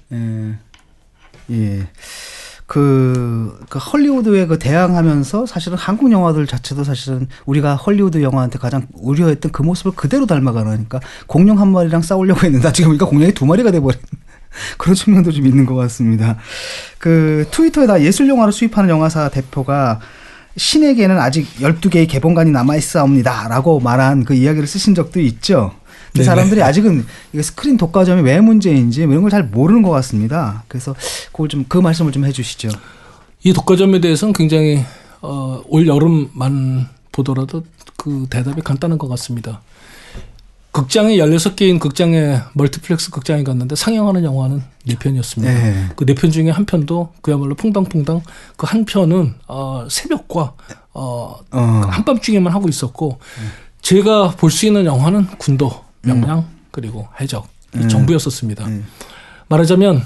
그 헐리우드에 대항하면서 사실은 한국 영화들 자체도 사실은 우리가 헐리우드 영화한테 가장 우려했던 그 모습을 그대로 닮아가니까 공룡 한 마리랑 싸우려고 했는데 지금 보니까 공룡이 두 마리가 돼버린 그런 측면도 좀 있는 것 같습니다. 그 트위터에다 예술 영화를 수입하는 영화사 대표가 신에게는 아직 12개의 개봉관이 남아있사옵니다 라고 말한 그 이야기를 쓰신 적도 있죠. 그 사람들이 아직은 스크린 독과점이 왜 문제인지 이런 걸 잘 모르는 것 같습니다. 그래서 그걸 좀 그 말씀을 좀 해주시죠. 이 독과점에 대해서는 굉장히 올 여름만 보더라도 그 대답이 간단한 것 같습니다. 극장에 16개인 극장에 멀티플렉스 극장에 갔는데 상영하는 영화는 4편이었습니다. 그 4편 중에 한 편도 그야말로 퐁당퐁당 그 한 편은 새벽과 한밤중에만 하고 있었고 제가 볼 수 있는 영화는 군도, 명량 그리고 해적 전부였었습니다. 말하자면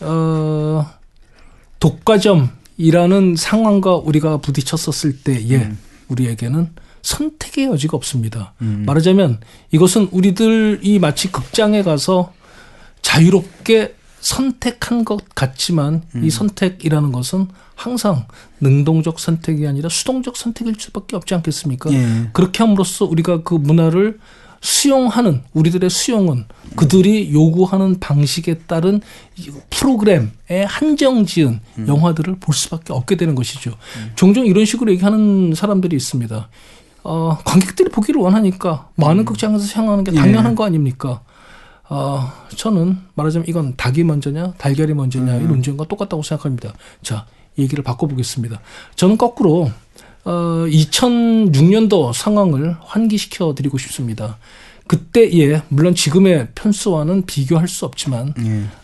독과점이라는 상황과 우리가 부딪혔었을 때에 우리에게는 선택의 여지가 없습니다. 말하자면 이것은 우리들이 마치 극장에 가서 자유롭게 선택한 것 같지만 이 선택이라는 것은 항상 능동적 선택이 아니라 수동적 선택일 수밖에 없지 않겠습니까? 그렇게 함으로써 우리가 그 문화를 수용하는 우리들의 수용은 그들이 요구하는 방식에 따른 프로그램에 한정지은 영화들을 볼 수밖에 없게 되는 것이죠. 종종 이런 식으로 얘기하는 사람들이 있습니다. 관객들이 보기를 원하니까 많은 극장에서 상영하는 게 당연한 거 아닙니까? 저는 말하자면 이건 닭이 먼저냐 달걀이 먼저냐의 논쟁과 똑같다고 생각합니다. 자, 얘기를 바꿔보겠습니다. 저는 거꾸로 2006년도 상황을 환기시켜 드리고 싶습니다. 그때에 물론 지금의 편수와는 비교할 수 없지만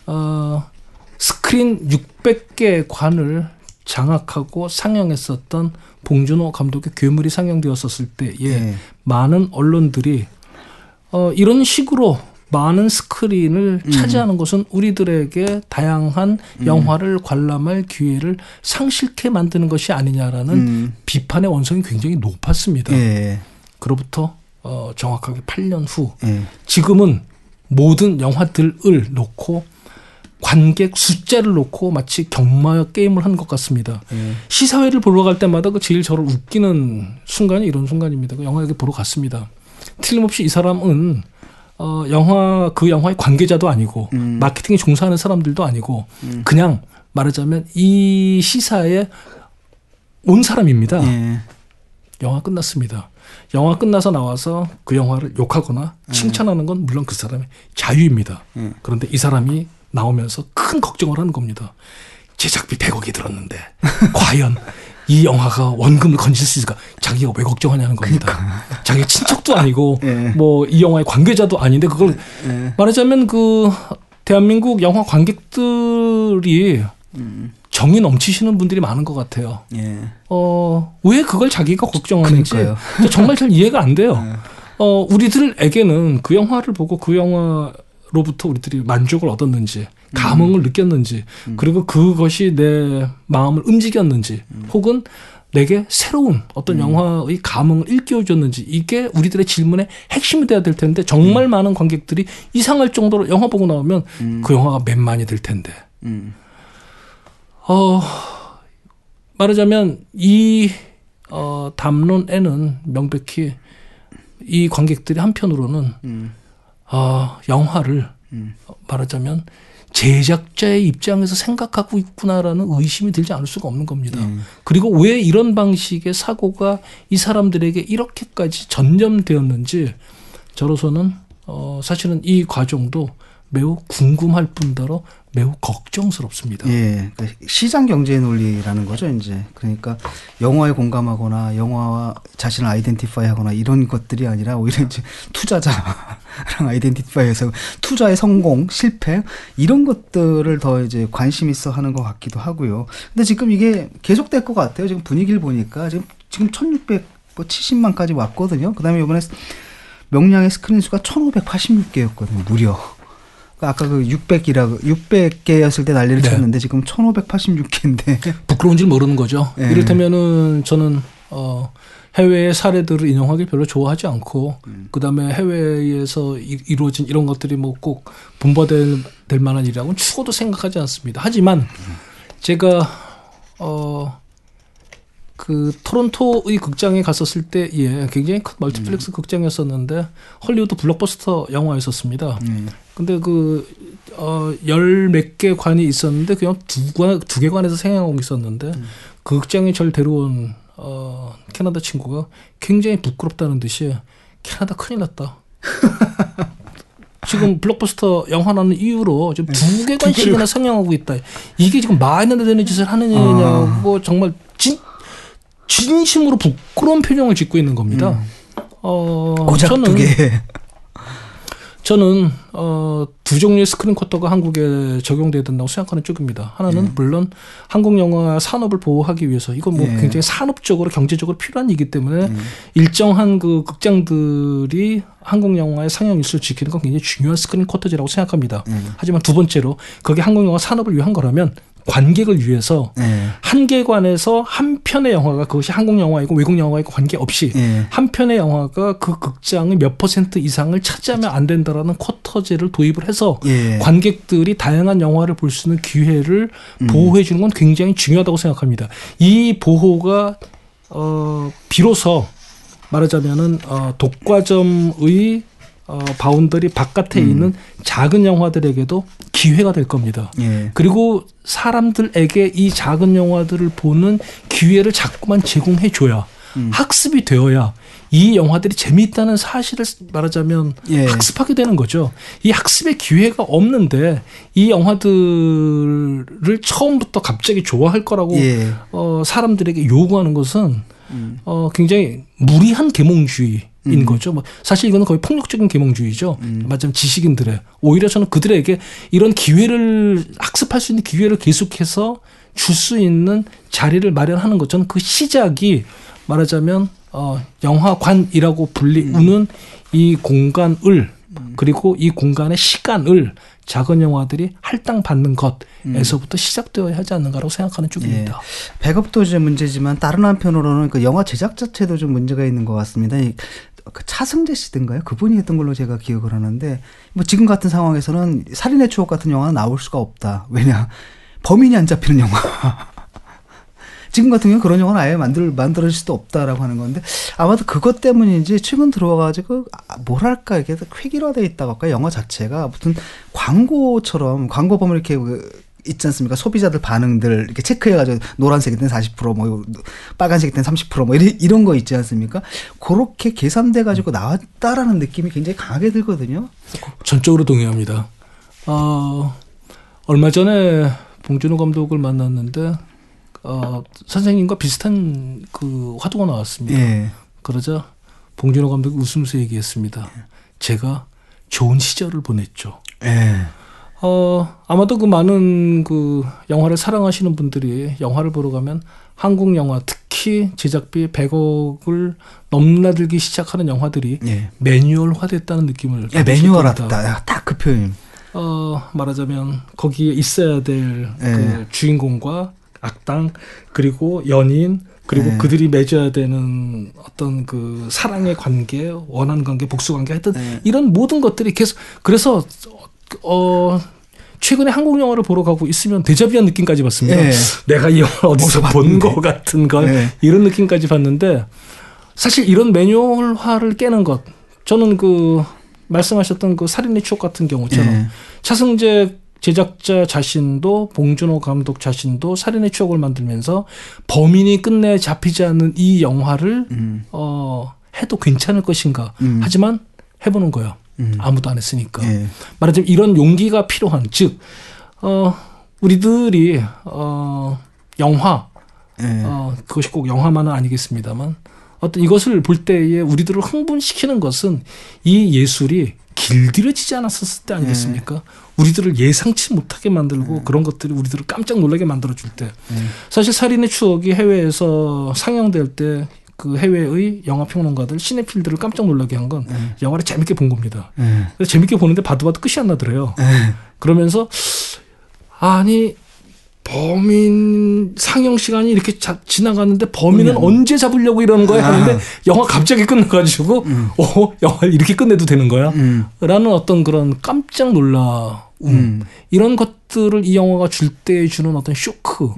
스크린 600개 관을 장악하고 상영했었던 봉준호 감독의 괴물이 상영되었었을 때에 많은 언론들이 이런 식으로 많은 스크린을 차지하는 것은 우리들에게 다양한 영화를 관람할 기회를 상실케 만드는 것이 아니냐라는 비판의 원성이 굉장히 높았습니다. 그로부터 정확하게 8년 후 지금은 모든 영화들을 놓고 관객 숫자를 놓고 마치 경마 게임을 하는 것 같습니다. 시사회를 보러 갈 때마다 그 제일 저를 웃기는 순간이 이런 순간입니다. 그 영화에 보러 갔습니다. 틀림없이 이 사람은 그 영화의 관계자도 아니고 마케팅에 종사하는 사람들도 아니고 그냥 말하자면 이 시사에 온 사람입니다. 영화 끝났습니다. 영화 끝나서 나와서 그 영화를 욕하거나 칭찬하는 건 물론 그 사람의 자유입니다. 그런데 이 사람이 나오면서 큰 걱정을 하는 겁니다. 제작비 100억이 들었는데 과연 이 영화가 원금을 건질 수 있을까? 자기가 왜 걱정하냐는 겁니다. 그러니까. 자기 친척도 아니고 뭐 이 영화의 관계자도 아닌데 그걸 말하자면 그 대한민국 영화 관객들이 정이 넘치시는 분들이 많은 것 같아요. 왜 그걸 자기가 걱정하는지 정말 잘 이해가 안 돼요. 우리들에게는 그 영화를 보고 그 영화로부터 우리들이 만족을 얻었는지 감흥을 느꼈는지 그리고 그것이 내 마음을 움직였는지 혹은 내게 새로운 어떤 영화의 감흥을 일깨워줬는지 이게 우리들의 질문의 핵심이 돼야 될 텐데 정말 많은 관객들이 이상할 정도로 영화 보고 나오면 그 영화가 몇만이 될 텐데 말하자면 이 담론에는 명백히 이 관객들이 한편으로는 영화를 말하자면 제작자의 입장에서 생각하고 있구나라는 의심이 들지 않을 수가 없는 겁니다. 그리고 왜 이런 방식의 사고가 이 사람들에게 이렇게까지 전염되었는지 저로서는 사실은 이 과정도 매우 궁금할 뿐더러 매우 걱정스럽습니다. 예, 그러니까 시장 경제의 논리라는 거죠, 이제. 그러니까 영화에 공감하거나 영화와 자신을 아이덴티파이하거나 이런 것들이 아니라 오히려 이제 투자자랑 아이덴티파이해서 투자의 성공, 실패 이런 것들을 더 이제 관심 있어 하는 것 같기도 하고요. 근데 지금 이게 계속될 것 같아요. 지금 분위기를 보니까 지금 1,670만까지 왔거든요. 그다음에 이번에 명량의 스크린 수가 1,586개였거든요, 무려. 아까 그 600개였을 때 난리를 쳤는데 지금 1,586개인데 부끄러운 줄 모르는 거죠. 네. 이를테면은 저는 해외의 사례들을 인용하기 별로 좋아하지 않고 그다음에 해외에서 이루어진 이런 것들이 뭐 꼭 본받될 만한 일이라고는 죽어도 생각하지 않습니다. 하지만 제가 그 토론토의 극장에 갔었을 때 굉장히 큰 멀티플렉스 극장이었었는데 헐리우드 블록버스터 영화였었습니다. 근데 열 몇 개 관이 있었는데 그냥 두 개 관에서 상영하고 있었는데 그 극장에 절 데려온 캐나다 친구가 굉장히 부끄럽다는 듯이 캐나다 큰일 났다. 지금 블록버스터 영화 나는 이후로 지금 두 개 관씩이나 상영하고 있다. 이게 지금 말이나 되는 짓을 하는 일이냐고 정말 진심으로 부끄러운 표정을 짓고 있는 겁니다. 고작 두 개. 저는 두 종류의 스크린 쿼터가 한국에 적용돼야 된다고 생각하는 쪽입니다. 하나는 물론 한국 영화 산업을 보호하기 위해서 이건 뭐 굉장히 산업적으로 경제적으로 필요한 일이기 때문에 일정한 그 극장들이 한국 영화의 상영 일수를 지키는 건 굉장히 중요한 스크린 쿼터제라고 생각합니다. 하지만 두 번째로 그게 한국 영화 산업을 위한 거라면 관객을 위해서 한 개관에서 한 편의 영화가 그것이 한국 영화이고 외국 영화이고 관계없이 한 편의 영화가 그 극장의 몇 % 이상을 차지하면 안 된다라는 쿼터제를 도입을 해서 관객들이 다양한 영화를 볼 수 있는 기회를 보호해 주는 건 굉장히 중요하다고 생각합니다. 이 보호가 비로소 말하자면은 독과점의 바운더리 바깥에 있는 작은 영화들에게도 기회가 될 겁니다. 그리고 사람들에게 이 작은 영화들을 보는 기회를 자꾸만 제공해 줘야 학습이 되어야 이 영화들이 재미있다는 사실을 말하자면 학습하게 되는 거죠. 이 학습의 기회가 없는데 이 영화들을 처음부터 갑자기 좋아할 거라고 사람들에게 요구하는 것은 굉장히 무리한 계몽주의인 거죠. 뭐 사실 이거는 거의 폭력적인 계몽주의죠. 맞아요. 지식인들의 오히려 저는 그들에게 이런 기회를 학습할 수 있는 기회를 계속해서 줄 수 있는 자리를 마련하는 것. 저는 그 시작이 말하자면 영화관이라고 불리우는 이 공간을 그리고 이 공간의 시간을 작은 영화들이 할당받는 것에서부터 시작되어야 하지 않는가라고 생각하는 쪽입니다. 배급도 이제 문제지만 다른 한편으로는 그 영화 제작 자체도 좀 문제가 있는 것 같습니다. 그 차승재 씨든가요? 그분이 했던 걸로 제가 기억을 하는데 뭐 지금 같은 상황에서는 살인의 추억 같은 영화는 나올 수가 없다. 왜냐? 범인이 안 잡히는 영화. 지금 같은 경우는 그런 영화는 아예 만들어질 수도 없다라고 하는 건데 아마도 그것 때문인지 최근 들어와가지고 뭐랄까 이게 획일화되어 있다고 할까 영화 자체가 무슨 광고처럼 광고 보면 이렇게 있지 않습니까? 소비자들 반응들 이렇게 체크해가지고 노란색일 땐 40% 뭐 빨간색일 땐 30% 뭐 이런 거 있지 않습니까? 그렇게 계산돼가지고 나왔다라는 느낌이 굉장히 강하게 들거든요. 전적으로 동의합니다. 얼마 전에 봉준호 감독을 만났는데 선생님과 비슷한 그 화두가 나왔습니다. 그러자 봉준호 감독이 웃으면서 얘기했습니다. 제가 좋은 시절을 보냈죠. 아마도 그 많은 그 영화를 사랑하시는 분들이 영화를 보러 가면 한국 영화 특히 제작비 100억을 넘나들기 시작하는 영화들이 매뉴얼화됐다는 느낌을 매뉴얼화됐다. 딱 그 표현. 말하자면 거기에 있어야 될 그 주인공과 악당 그리고 연인 그리고 네. 그들이 맺어야 되는 어떤 그 사랑의 관계, 원하는 관계, 복수 관계 하여튼 네. 이런 모든 것들이 계속 그래서 최근에 한국 영화를 보러 가고 있으면 데자비한 느낌까지 받습니다. 네. 내가 이 영화 어디서 본 것 같은 걸 네. 이런 느낌까지 받는데 사실 이런 매뉴얼화를 깨는 것 저는 그 말씀하셨던 그 살인의 추억 같은 경우처럼 네. 차승재 제작자 자신도 봉준호 감독 자신도 살인의 추억을 만들면서 범인이 끝내 잡히지 않는 이 영화를 해도 괜찮을 것인가 하지만 해보는 거예요. 아무도 안 했으니까. 예. 말하자면 이런 용기가 필요한 즉 우리들이 영화 예. 그것이 꼭 영화만은 아니겠습니다만 어떤 이것을 볼 때에 우리들을 흥분시키는 것은 이 예술이 길들여지지 않았었을 때 아니겠습니까? 우리들을 예상치 못하게 만들고 그런 것들이 우리들을 깜짝 놀라게 만들어줄 때 사실 살인의 추억이 해외에서 상영될 때 그 해외의 영화 평론가들 시네필들을 깜짝 놀라게 한 건 영화를 재밌게 본 겁니다. 그래서 재밌게 보는데 봐도 끝이 안 나더래요. 그러면서 아니 범인 상영 시간이 이렇게 지나갔는데 범인은 언제 잡으려고 이러는 거야 하는데 영화 갑자기 끝나가지고 영화를 이렇게 끝내도 되는 거야? 라는 어떤 그런 깜짝 놀라움 이런 것들을 이 영화가 줄 때 주는 어떤 쇼크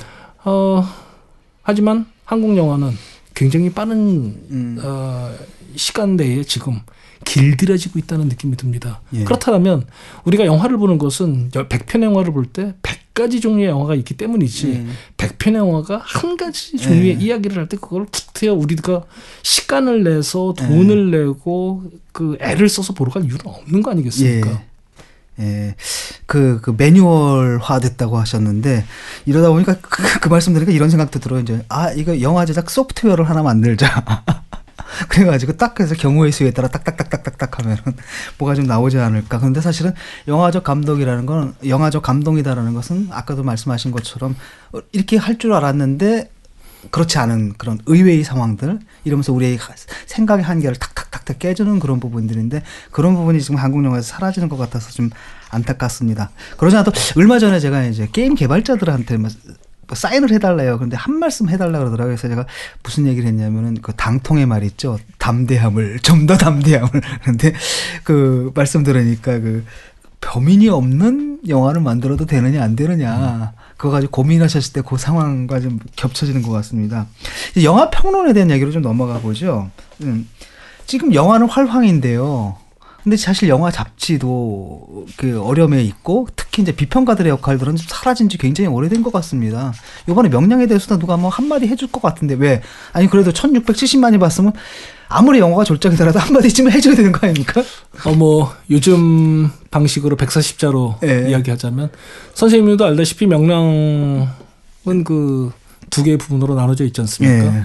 하지만 한국 영화는 굉장히 빠른 시간 내에 지금 길들여지고 있다는 느낌이 듭니다. 예. 그렇다면 우리가 영화를 보는 것은 100편의 영화를 볼 때 100가지 종류의 영화가 있기 때문이지 100편의 영화가 한 가지 종류의 이야기를 할 때 그걸 구태여 우리가 시간을 내서 돈을 내고 그 애를 써서 보러 갈 이유는 없는 거 아니겠습니까? 예. 예. 그 매뉴얼화 됐다고 하셨는데 이러다 보니까 그 말씀 드리니까 이런 생각도 들어요. 이제 이거 영화 제작 소프트웨어를 하나 만들자. 그래가지고 딱 해서 경우의 수에 따라 딱딱딱딱딱 하면은 뭐가 좀 나오지 않을까. 그런데 사실은 영화적 감동이다라는 것은 아까도 말씀하신 것처럼 이렇게 할 줄 알았는데 그렇지 않은 그런 의외의 상황들 이러면서 우리의 생각의 한계를 탁탁탁탁 깨주는 그런 부분들인데 그런 부분이 지금 한국 영화에서 사라지는 것 같아서 좀 안타깝습니다. 그러지 않아도 얼마 전에 제가 이제 게임 개발자들한테 사인을 해달래요. 그런데 한 말씀 해달라 그러더라고요. 그래서 제가 무슨 얘기를 했냐면은 그 당통의 말 있죠. 담대함을 좀 더 담대함을. 그런데 그 말씀 들으니까 그 범인이 없는 영화를 만들어도 되느냐 안 되느냐 그거 가지고 고민하셨을 때 그 상황과 좀 겹쳐지는 것 같습니다. 영화 평론에 대한 얘기로 좀 넘어가 보죠. 지금 영화는 활황인데요. 근데 사실 영화 잡지도 그 어려움에 있고 특히 이제 비평가들의 역할들은 좀 사라진 지 굉장히 오래된 것 같습니다. 이번에 명량에 대해서도 누가 뭐 한마디 해줄 것 같은데 왜? 아니 그래도 1670만이 봤으면 아무리 영화가 졸작이더라도 한마디쯤은 해줘야 되는 거 아닙니까? 요즘 방식으로 140자로 예. 이야기하자면 선생님도 알다시피 명량은 그 두 개의 부분으로 나눠져 있지 않습니까? 예.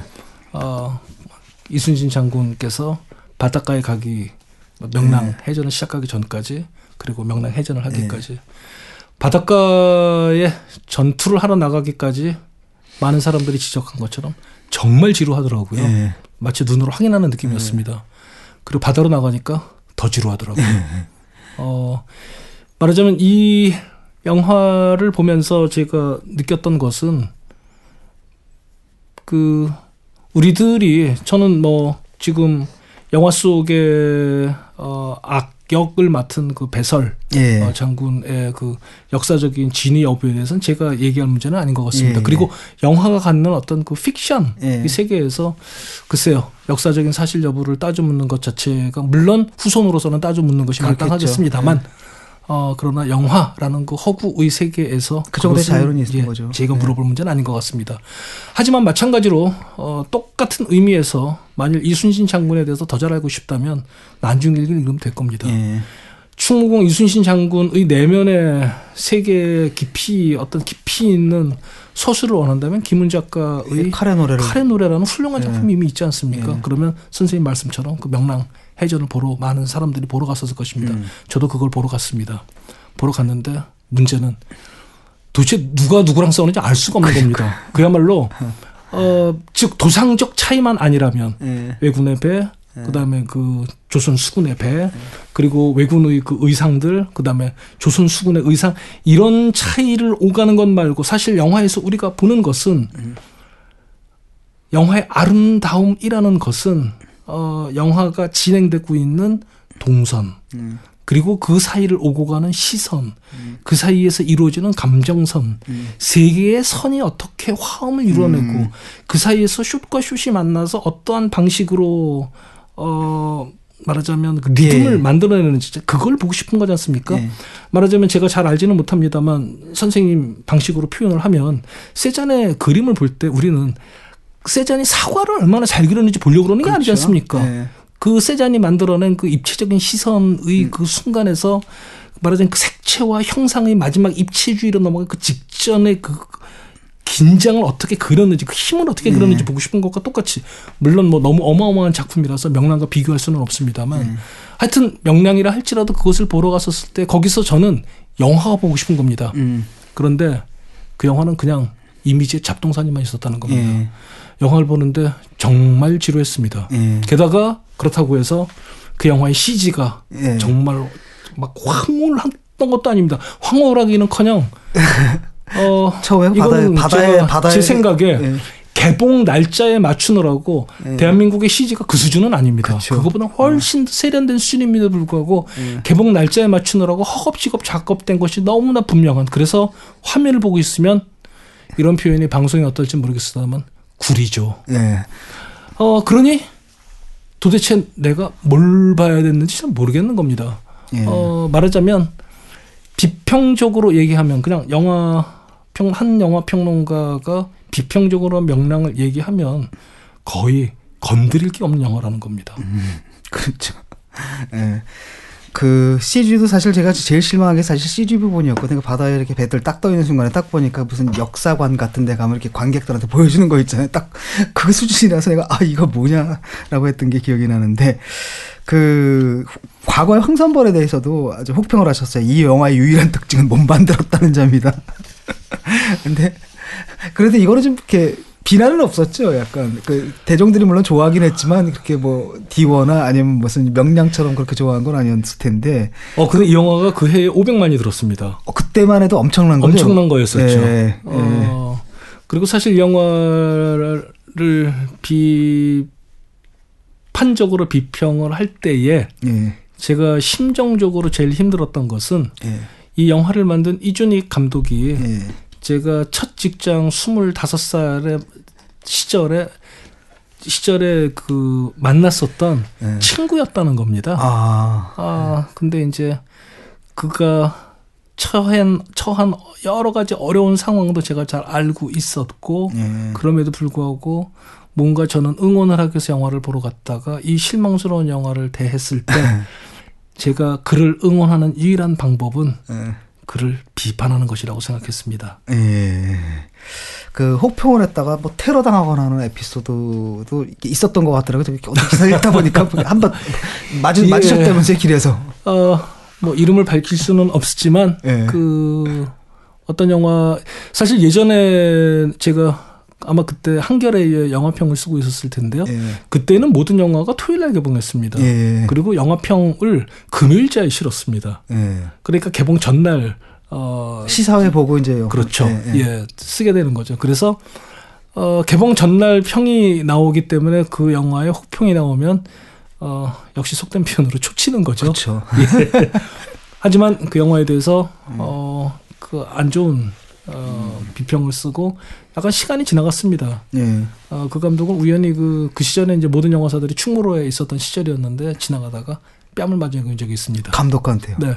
이순신 장군께서 바닷가에 가기 명량 해전을 시작하기 전까지 그리고 명량 해전을 하기까지 바닷가에 전투를 하러 나가기까지 많은 사람들이 지적한 것처럼 정말 지루하더라고요. 예. 마치 눈으로 확인하는 느낌이었습니다. 그리고 바다로 나가니까 더 지루하더라고요. 말하자면 이 영화를 보면서 제가 느꼈던 것은 그 우리들이 저는 지금 영화 속에 악역을 맡은 그 배설 예. 장군의 그 역사적인 진위 여부에 대해서는 제가 얘기할 문제는 아닌 것 같습니다. 예. 그리고 영화가 갖는 어떤 그 픽션 예. 이 세계에서 글쎄요 역사적인 사실 여부를 따져 묻는 것 자체가 물론 후손으로서는 따져 묻는 것이 그렇겠죠. 마땅하겠습니다만 그러나 영화라는 그 허구의 세계에서 그 정도의 그것은 자유는 있는 거죠. 제가 물어볼 문제는 아닌 것 같습니다. 하지만 마찬가지로 똑같은 의미에서 만일 이순신 장군에 대해서 더 잘 알고 싶다면 난중일기를 읽으면 될 겁니다. 예. 충무공 이순신 장군의 내면의 세계에 깊이 있는 서술을 원한다면 김은 작가의 칼의 노래라는 훌륭한 작품이 이미 있지 않습니까? 예. 그러면 선생님 말씀처럼 그 명랑 해전을 보러 많은 사람들이 보러 갔었을 것입니다. 저도 그걸 보러 갔습니다. 보러 갔는데 문제는 도대체 누가 누구랑 싸우는지 알 수가 없는 겁니다. 그야말로 즉 도상적 차이만 아니라면 예. 왜군의 배, 그다음에 그 조선 수군의 배, 그리고 왜군의 그 의상들, 그다음에 조선 수군의 의상 이런 차이를 오가는 것 말고 사실 영화에서 우리가 보는 것은 영화의 아름다움이라는 것은 영화가 진행되고 있는 동선 그리고 그 사이를 오고 가는 시선 그 사이에서 이루어지는 감정선 세 개의 선이 어떻게 화음을 이루어내고 그 사이에서 숏과 숏이 만나서 어떠한 방식으로 말하자면 그 리듬을 만들어내는지 그걸 보고 싶은 거지 않습니까? 말하자면 제가 잘 알지는 못합니다만 선생님 방식으로 표현을 하면 세잔의 그림을 볼 때 우리는 세잔이 사과를 얼마나 잘 그렸는지 보려고 그러는 게 아니지 않습니까? 그 세잔이 만들어낸 그 입체적인 시선의 그 순간에서 말하자면 그 색채와 형상의 마지막 입체주의로 넘어간 그 직전의 그 긴장을 어떻게 그렸는지 그 힘을 어떻게 그렸는지 보고 싶은 것과 똑같이 물론 뭐 너무 어마어마한 작품이라서 명량과 비교할 수는 없습니다만 하여튼 명량이라 할지라도 그것을 보러 갔었을 때 거기서 저는 영화가 보고 싶은 겁니다. 그런데 그 영화는 그냥 이미지에 잡동사니만 있었다는 겁니다. 영화를 보는데 정말 지루했습니다. 게다가 그렇다고 해서 그 영화의 CG가 정말 막 황홀했던 것도 아닙니다. 황홀하기는커녕 처음에 바다에 제 생각에 개봉 날짜에 맞추느라고 대한민국의 CG가 그 수준은 아닙니다. 그쵸. 그거보다 훨씬 세련된 수준임에도 불구하고 개봉 날짜에 맞추느라고 허겁지겁 작업된 것이 너무나 분명한 그래서 화면을 보고 있으면 이런 표현이 방송에 어떨지 모르겠습니다만 구리죠. 그러니 도대체 내가 뭘 봐야 됐는지 잘 모르겠는 겁니다. 말하자면 비평적으로 얘기하면 그냥 한 영화 평론가가 비평적으로 명량을 얘기하면 거의 건드릴 게 없는 영화라는 겁니다. 그렇죠. 그 CG도 사실 제가 제일 실망한 게 사실 CG 부분이었거든요. 바다에 이렇게 배들 딱 떠 있는 순간에 딱 보니까 무슨 역사관 같은 데 가면 이렇게 관객들한테 보여주는 거 있잖아요. 딱 그 수준이라서 내가 이거 뭐냐라고 했던 게 기억이 나는데 그 과거의 황선벌에 대해서도 아주 혹평을 하셨어요. 이 영화의 유일한 특징은 못 만들었다는 점이다. 근데 그래도 이거는 좀 이렇게 비난은 없었죠. 약간 그 대중들이 물론 좋아하긴 했지만 그렇게 뭐 디워나 아니면 무슨 명량처럼 그렇게 좋아한 건 아니었을 텐데. 근데 이 영화가 그 해에 500만이 들었습니다. 그때만 해도 엄청난 거죠. 엄청난 거였었죠. 그리고 사실 이 영화를 비판적으로 비평을 할 때에 제가 심정적으로 제일 힘들었던 것은 이 영화를 만든 이준익 감독이 제가 첫 직장 25살의 시절에 그 만났었던 친구였다는 겁니다. 근데 이제 그가 처한 여러 가지 어려운 상황도 제가 잘 알고 있었고 그럼에도 불구하고 뭔가 저는 응원을 하기 위해서 영화를 보러 갔다가 이 실망스러운 영화를 대했을 때 제가 그를 응원하는 유일한 방법은 그를 비판하는 것이라고 생각했습니다. 그 혹평을 했다가 뭐 테러 당하거나 하는 에피소드도 있었던 것 같더라고요. 어떻게 기사를 읽다 보니까 한번 맞으셨다면서요, 길에서. 뭐 이름을 밝힐 수는 없었지만 그 어떤 영화 사실 예전에 제가 아마 그때 한겨레에 영화평을 쓰고 있었을 텐데요. 그때는 모든 영화가 토요일날 개봉했습니다. 그리고 영화평을 금요일자에 실었습니다. 그러니까 개봉 전날 시사회 보고 이제 그렇죠. 쓰게 되는 거죠. 그래서 개봉 전날 평이 나오기 때문에 그 영화에 혹평이 나오면 역시 속된 표현으로 초치는 거죠. 그렇죠. 하지만 그 영화에 대해서 그 안 좋은 비평을 쓰고 약간 시간이 지나갔습니다. 그 감독은 우연히 그 시절에 이제 모든 영화사들이 충무로에 있었던 시절이었는데 지나가다가 뺨을 맞은 적이 있습니다. 감독한테요? 네.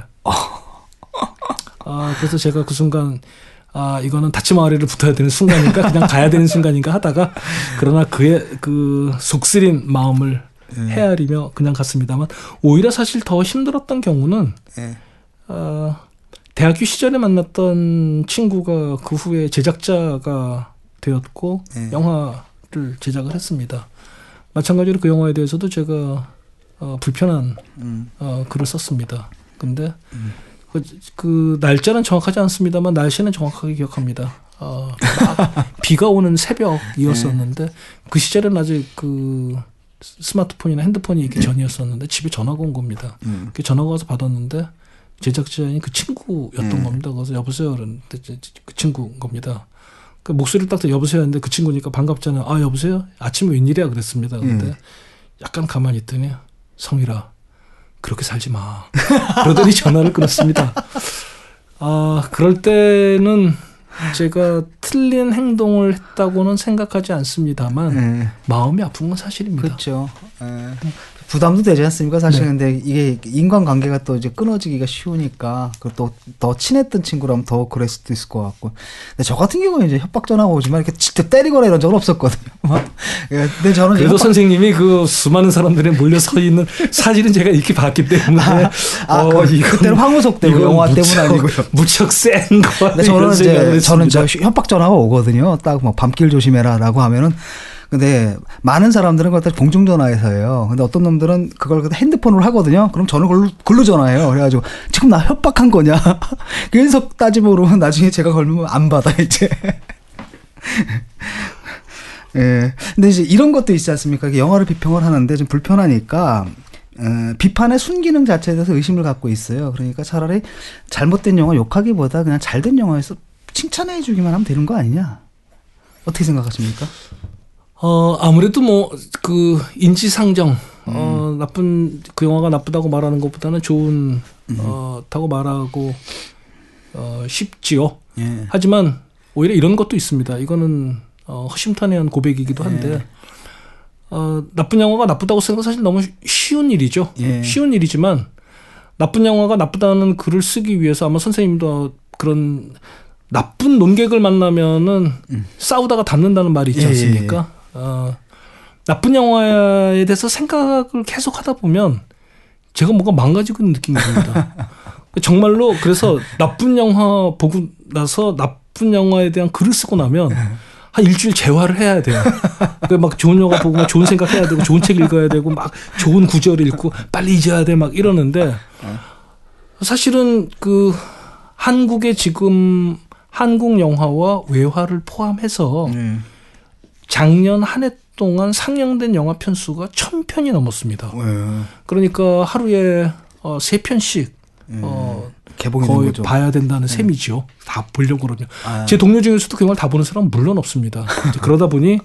그래서 제가 그 순간 이거는 다치마을이를 붙어야 되는 순간인가 그냥 가야 되는 순간인가 하다가 그러나 그의 그 속쓰린 마음을 헤아리며 그냥 갔습니다만 오히려 사실 더 힘들었던 경우는 대학교 시절에 만났던 친구가 그 후에 제작자가 되었고 영화를 제작을 했습니다. 마찬가지로 그 영화에 대해서도 제가 불편한 글을 썼습니다. 근데 그 날짜는 정확하지 않습니다만 날씨는 정확하게 기억합니다. 비가 오는 새벽이었었는데 그 시절에는 아직 그 스마트폰이나 핸드폰이 있기 전이었었는데 집에 전화가 온 겁니다. 전화가 와서 받았는데 제작자인 그 친구였던 겁니다. 그래서 여보세요 그랬는데 그 친구인 겁니다. 그 목소리를 딱 여보세요 했는데 그 친구니까 반갑잖아요. 아 여보세요? 아침에 웬일이야 그랬습니다. 근데 약간 가만히 있더니 성일아 그렇게 살지 마. 그러더니 전화를 끊었습니다. 그럴 때는 제가 틀린 행동을 했다고는 생각하지 않습니다만 마음이 아픈 건 사실입니다. 그렇죠. 부담도 되지 않습니까? 사실 네. 근데 이게 인간관계가 또 이제 끊어지기가 쉬우니까 또 더 친했던 친구라면 더 그럴 수도 있을 것 같고. 근데 저 같은 경우는 이제 협박 전화가 오지만 이렇게 직접 때리거나 이런 적은 없었거든요. 근데 저는 그래도 선생님이 그 수많은 사람들이 몰려 서 있는 사진은 제가 이렇게 봤기 때문에 그때는 황우석 때문에 영화 때문 아니고요. 무척 센 거. 근데 저는 저 협박 전화가 오거든요. 딱 뭐 밤길 조심해라라고 하면은. 근데 많은 사람들은 그걸 다 공중전화에서 해요. 근데 어떤 놈들은 그걸 핸드폰으로 하거든요. 그럼 저는 글로 전화해요. 그래가지고 지금 나 협박한 거냐. 계속 따지보로 나중에 제가 걸면 안 받아 이제. 예. 근데 이제 이런 것도 있지 않습니까? 영화를 비평을 하는데 좀 불편하니까 비판의 순기능 자체에 대해서 의심을 갖고 있어요. 그러니까 차라리 잘못된 영화 욕하기보다 그냥 잘된 영화에서 칭찬해 주기만 하면 되는 거 아니냐. 어떻게 생각하십니까? 아무래도 그 인지상정, 나쁜, 그 영화가 나쁘다고 말하는 것보다는 좋은, 다고 말하고, 쉽지요. 예. 하지만, 오히려 이런 것도 있습니다. 이거는, 허심탄회한 고백이기도 한데, 나쁜 영화가 나쁘다고 생각하면 사실 너무 쉬운 일이죠. 예. 쉬운 일이지만, 나쁜 영화가 나쁘다는 글을 쓰기 위해서 아마 선생님도 그런 나쁜 논객을 만나면은 싸우다가 닮는다는 말이 있지 않습니까? 나쁜 영화에 대해서 생각을 계속 하다 보면 제가 뭔가 망가지고 있는 느낌이 듭니다. 정말로 그래서 나쁜 영화 보고 나서 나쁜 영화에 대한 글을 쓰고 나면 한 일주일 재활을 해야 돼요. 막 좋은 영화 보고 좋은 생각 해야 되고 좋은 책 읽어야 되고 막 좋은 구절 읽고 빨리 잊어야 돼 막 이러는데 사실은 그 한국의 지금 한국 영화와 외화를 포함해서 작년 한 해 동안 상영된 영화 편수가 1000편이 넘었습니다. 그러니까 하루에 3편씩 거의 거죠. 봐야 된다는 셈이죠. 다 보려고 그러면. 제 동료 중에서도 그 영화를 다 보는 사람은 물론 없습니다. 그러다 보니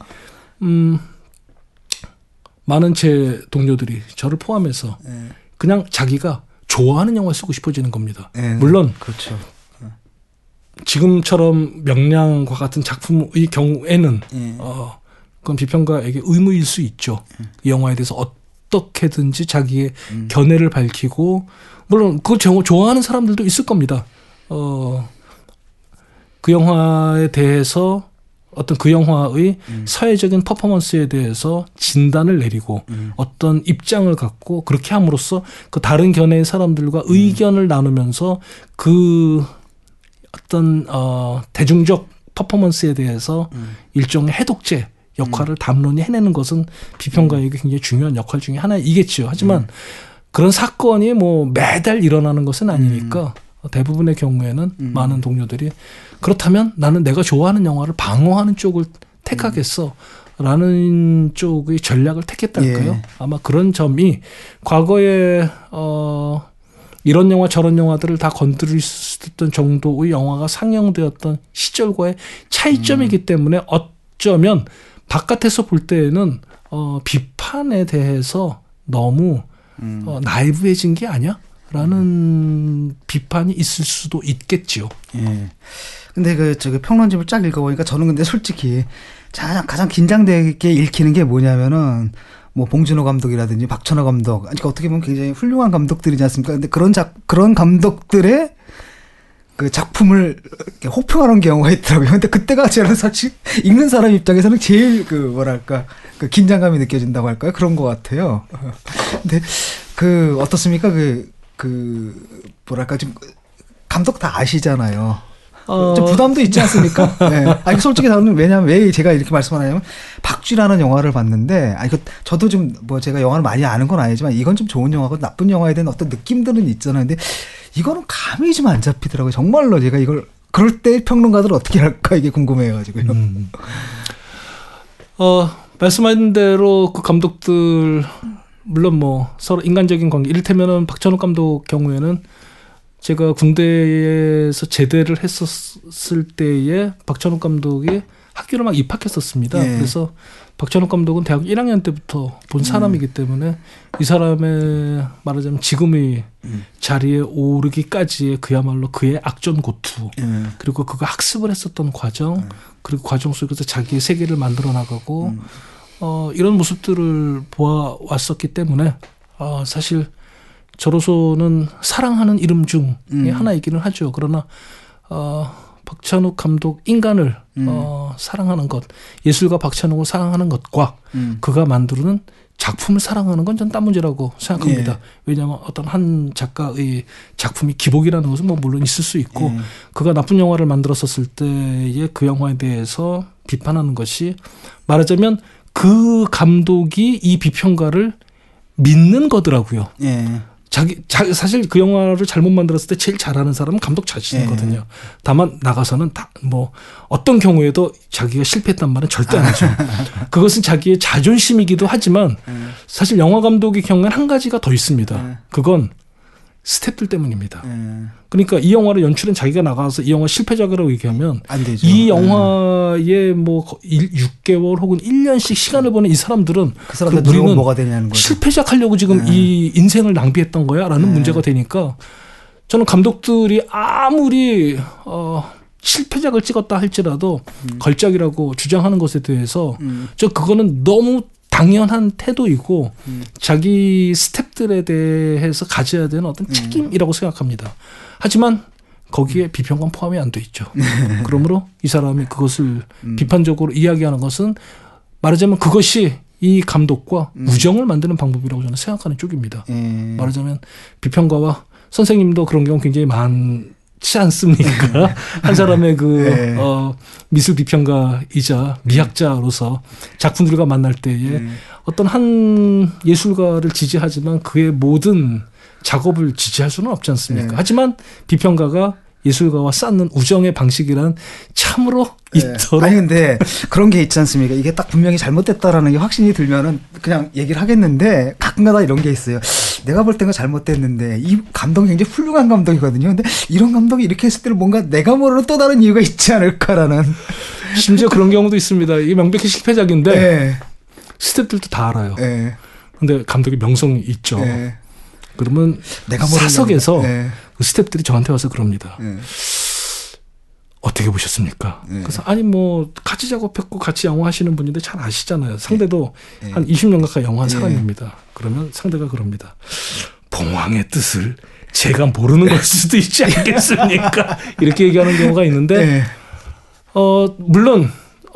많은 제 동료들이 저를 포함해서 그냥 자기가 좋아하는 영화 쓰고 싶어지는 겁니다. 물론 그렇죠. 지금처럼 명량과 같은 작품의 경우에는 그건 비평가에게 의무일 수 있죠. 이 영화에 대해서 어떻게든지 자기의 견해를 밝히고 물론 그걸 좋아하는 사람들도 있을 겁니다. 그 영화에 대해서 어떤 그 영화의 사회적인 퍼포먼스에 대해서 진단을 내리고 어떤 입장을 갖고 그렇게 함으로써 그 다른 견해의 사람들과 의견을 나누면서 그 어떤 대중적 퍼포먼스에 대해서 일종의 해독제 역할을 담론이 해내는 것은 비평가에게 굉장히 중요한 역할 중에 하나이겠죠. 하지만 그런 사건이 뭐 매달 일어나는 것은 아니니까 대부분의 경우에는 많은 동료들이 그렇다면 나는 내가 좋아하는 영화를 방어하는 쪽을 택하겠어 라는 쪽의 전략을 택했달까요? 예. 아마 그런 점이 과거에 이런 영화 저런 영화들을 다 건드릴 수 있던 정도의 영화가 상영되었던 시절과의 차이점이기 때문에 어쩌면 바깥에서 볼 때에는 비판에 대해서 너무 나이브해진 게 아니야? 라는 비판이 있을 수도 있겠지요. 예. 근데 저기 평론집을 쫙 읽어보니까 저는 근데 솔직히 가장 긴장되게 읽히는 게 뭐냐면은 뭐 봉준호 감독이라든지 박찬호 감독, 그러니까 어떻게 보면 굉장히 훌륭한 감독들이지 않습니까? 근데 그런 감독들의 그 작품을 이렇게 호평하는 경우가 있더라고요. 근데 그때가 저는 사실 읽는 사람 입장에서는 제일 그 긴장감이 느껴진다고 할까요? 그런 것 같아요. 근데 어떻습니까? 좀 감독 다 아시잖아요. 좀 부담도 있지 않습니까? 네. 아니, 솔직히 저는 왜냐면 왜 제가 이렇게 말씀하냐면 박쥐라는 영화를 봤는데, 저도 좀 제가 영화를 많이 아는 건 아니지만 이건 좀 좋은 영화고 나쁜 영화에 대한 어떤 느낌들은 있잖아요. 근데 이거는 감이 좀 안 잡히더라고요. 정말로 제가 이걸 그럴 때 평론가들은 어떻게 할까 이게 궁금해가지고요. 말씀하신 대로 그 감독들 물론 서로 인간적인 관계. 이를테면은 박찬욱 감독 경우에는 제가 군대에서 제대를 했었을 때에 박찬욱 감독이 학교를 막 입학했었습니다. 예. 그래서 박찬욱 감독은 대학 1학년 때부터 본 사람이기 때문에 이 사람의 말하자면 지금의 자리에 오르기까지의 그야말로 그의 악전고투 그리고 그가 학습을 했었던 과정 그리고 과정 속에서 자기의 세계를 만들어 나가고 이런 모습들을 보아왔었기 때문에 사실 저로서는 사랑하는 이름 중에 하나이기는 하죠. 그러나 박찬욱 감독 인간을 사랑하는 것, 예술가 박찬욱을 사랑하는 것과 그가 만드는 작품을 사랑하는 건 전 딴 문제라고 생각합니다. 예. 왜냐하면 어떤 한 작가의 작품이 기복이라는 것은 뭐 물론 있을 수 있고 그가 나쁜 영화를 만들었었을 때의 그 영화에 대해서 비판하는 것이 말하자면 그 감독이 이 비평가를 믿는 거더라고요. 예. 사실 그 영화를 잘못 만들었을 때 제일 잘하는 사람은 감독 자신이거든요. 다만 나가서는 뭐 어떤 경우에도 자기가 실패했단 말은 절대 안 하죠. 그것은 자기의 자존심이기도 하지만 사실 영화 감독의 경우에는 한 가지가 더 있습니다. 그건 스태프들 때문입니다. 그러니까 이 영화를 연출한 자기가 나가서 이 영화 실패작이라고 얘기하면 안 되죠. 이 영화에 뭐 6개월 혹은 1년씩 시간을 보낸 이 사람들은 그 사람들 우리는 뭐가 되냐는 거죠. 실패작 하려고 지금 이 인생을 낭비했던 거야라는 문제가 되니까 저는 감독들이 아무리 실패작을 찍었다 할지라도 걸작이라고 주장하는 것에 대해서 그거는 너무 당연한 태도이고 자기 스태프들에 대해서 가져야 되는 어떤 책임이라고 생각합니다. 하지만 거기에 비평관 포함이 안 돼 있죠. 그러므로 이 사람이 그것을 비판적으로 이야기하는 것은 말하자면 그것이 이 감독과 우정을 만드는 방법이라고 저는 생각하는 쪽입니다. 말하자면 비평가와 선생님도 그런 경우 굉장히 많지 않습니까? 한 사람의 미술 비평가이자 미학자로서 작품들과 만날 때에 어떤 한 예술가를 지지하지만 그의 모든 작업을 지지할 수는 없지 않습니까? 하지만 비평가가 예술가와 쌓는 우정의 방식이란 참으로 있도록. 아니 근데 그런 게 있지 않습니까? 이게 딱 분명히 잘못됐다라는 게 확신이 들면은 그냥 얘기를 하겠는데 가끔가다 이런 게 있어요. 내가 볼 때는 잘못됐는데 이 감독이 굉장히 훌륭한 감독이거든요. 근데 이런 감독이 이렇게 했을 때는 뭔가 내가 모르는 또 다른 이유가 있지 않을까라는. 심지어 그런 경우도 있습니다. 이게 명백히 실패작인데 스태프들도 다 알아요. 근데 감독이 명성이 있죠. 그러면 내가 사석에서 그 스태프들이 저한테 와서 그럽니다. 어떻게 보셨습니까? 그래서 아니 뭐 같이 작업했고 같이 영화 하시는 분인데 잘 아시잖아요. 상대도 한 20년 가까이 영화 한 사람입니다. 그러면 상대가 그럽니다. 봉황의 뜻을 제가 모르는 걸 수도 있지 않겠습니까? 이렇게 얘기하는 경우가 있는데 물론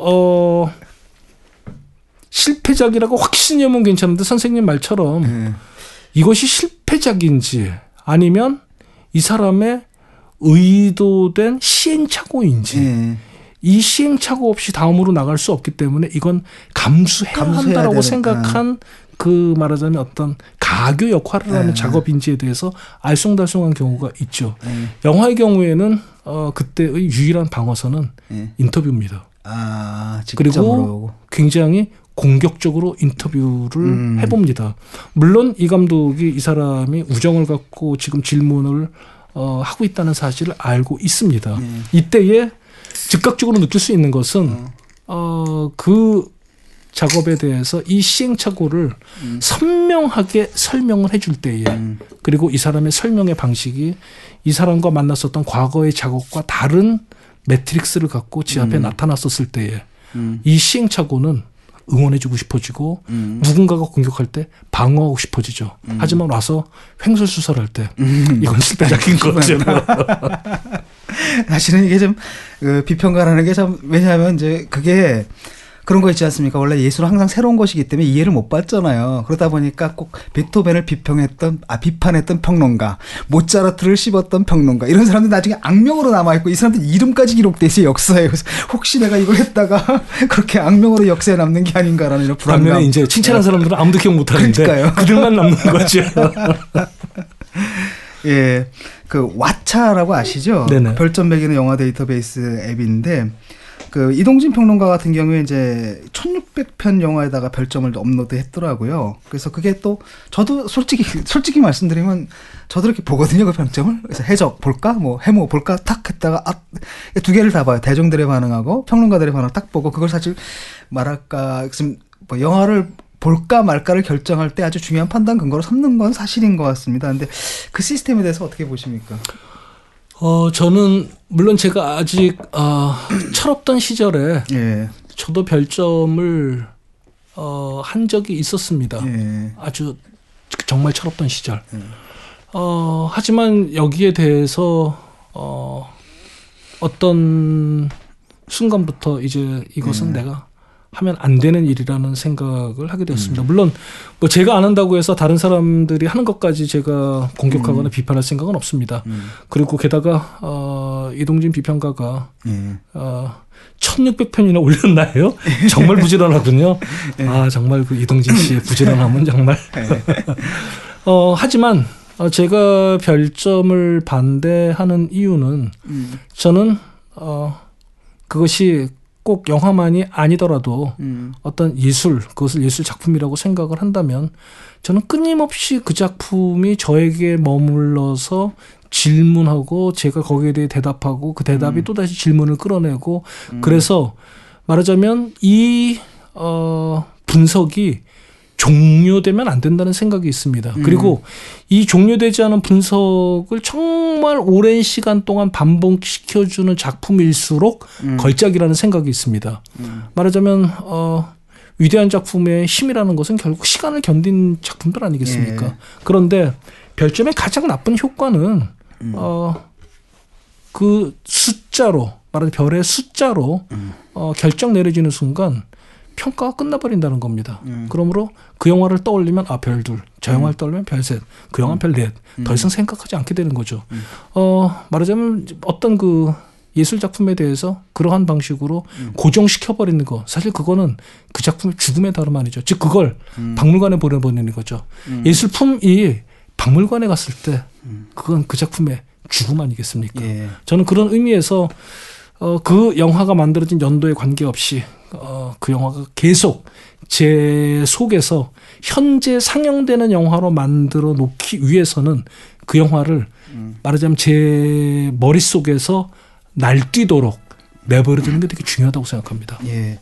실패작이라고 확신이 오면 괜찮은데 선생님 말처럼 이것이 실패작인지 아니면 이 사람의 의도된 시행착오인지 이 시행착오 없이 다음으로 나갈 수 없기 때문에 이건 감수해야 한다라고 생각한 그 말하자면 어떤 가교 역할을 하는 작업인지에 대해서 알쏭달쏭한 경우가 있죠. 영화의 경우에는 그때의 유일한 방어선은 인터뷰입니다. 그리고 굉장히 공격적으로 인터뷰를 해봅니다. 물론 이 감독이 이 사람이 우정을 갖고 지금 질문을 하고 있다는 사실을 알고 있습니다. 이때에 즉각적으로 느낄 수 있는 것은 그 작업에 대해서 이 시행착오를 선명하게 설명을 해줄 때에 그리고 이 사람의 설명의 방식이 이 사람과 만났었던 과거의 작업과 다른 매트릭스를 갖고 지 앞에 나타났었을 때에 이 시행착오는 응원해주고 싶어지고 누군가가 공격할 때 방어하고 싶어지죠. 하지만 와서 횡설수설할 때 이건 실패작인 거죠. 사실은 이게 좀 비평가라는 게 참 왜냐하면 이제 그게 그런 거 있지 않습니까? 원래 예술은 항상 새로운 것이기 때문에 이해를 못 받잖아요. 그러다 보니까 꼭 베토벤을 비판했던 평론가, 모차르트를 씹었던 평론가 이런 사람들 나중에 악명으로 남아있고 이 사람들 이름까지 기록돼 있어요. 역사에. 그래서 혹시 내가 이걸 했다가 그렇게 악명으로 역사에 남는 게 아닌가라는 이런 불안감. 반면에 이제 칭찬한 사람들은 아무도 기억 못하는데 그들만 남는 거죠. 예, 그 왓챠라고 아시죠? 네네. 별점 매기는 영화 데이터베이스 앱인데 그 이동진 평론가 같은 경우에 이제 1600편 영화에다가 별점을 업로드했더라고요. 그래서 그게 또 저도 솔직히 말씀드리면 저도 이렇게 보거든요, 그 평점을. 그래서 해적 볼까, 뭐 해모 볼까 탁 했다가 두 개를 다 봐요. 대중들의 반응하고 평론가들의 반응 딱 보고 그걸 사실 말할까 뭐 영화를 볼까 말까를 결정할 때 아주 중요한 판단 근거로 삼는 건 사실인 것 같습니다. 근데 그 시스템에 대해서 어떻게 보십니까? 저는 물론 제가 아직 철없던 시절에 예. 저도 별점을 한 적이 있었습니다. 예. 아주 정말 철없던 시절. 하지만 여기에 대해서 어떤 순간부터 이제 이것은 내가 하면 안 되는 일이라는 생각을 하게 되었습니다. 물론 뭐 제가 안 한다고 해서 다른 사람들이 하는 것까지 제가 공격하거나 비판할 생각은 없습니다. 그리고 게다가 이동진 비평가가 1600편이나 올렸나요? 정말 부지런하군요. 아, 정말 그 이동진 씨의 부지런함은 정말. 하지만 제가 별점을 반대하는 이유는 저는 그것이 꼭 영화만이 아니더라도 어떤 그것을 예술 작품이라고 생각을 한다면 저는 끊임없이 그 작품이 저에게 머물러서 질문하고 제가 거기에 대해 대답하고 그 대답이 또다시 질문을 끌어내고 그래서 말하자면 이 분석이 종료되면 안 된다는 생각이 있습니다. 그리고 이 종료되지 않은 분석을 정말 오랜 시간 동안 반복시켜주는 작품일수록 걸작이라는 생각이 있습니다. 말하자면 위대한 작품의 힘이라는 것은 결국 시간을 견딘 작품들 아니겠습니까? 예. 그런데 별점의 가장 나쁜 효과는 그 숫자로 말하자면 별의 숫자로 결정 내려지는 순간 평가가 끝나버린다는 겁니다. 그러므로 그 영화를 떠올리면 별둘, 저 영화를 떠올리면 별셋, 그 영화는 별넷, 더 이상 생각하지 않게 되는 거죠. 말하자면 어떤 그 예술 작품에 대해서 그러한 방식으로 고정시켜버리는 거, 사실 그거는 그 작품의 죽음의 다름 아니죠. 즉 그걸 박물관에 보내버리는 거죠. 예술품이 박물관에 갔을 때 그건 그 작품의 죽음 아니겠습니까? 예. 저는 그런 의미에서 그 영화가 만들어진 연도에 관계없이 그 영화가 계속 제 속에서 현재 상영되는 영화로 만들어 놓기 위해서는 그 영화를 말하자면 제 머릿속에서 날뛰도록 내버려두는 게 되게 중요하다고 생각합니다. 예.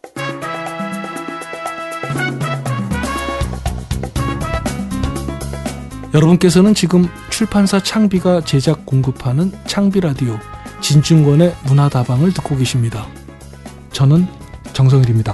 여러분께서는 지금 출판사 창비가 제작 공급하는 창비라디오 진중권의 문화다방을 듣고 계십니다. 저는 정성일입니다.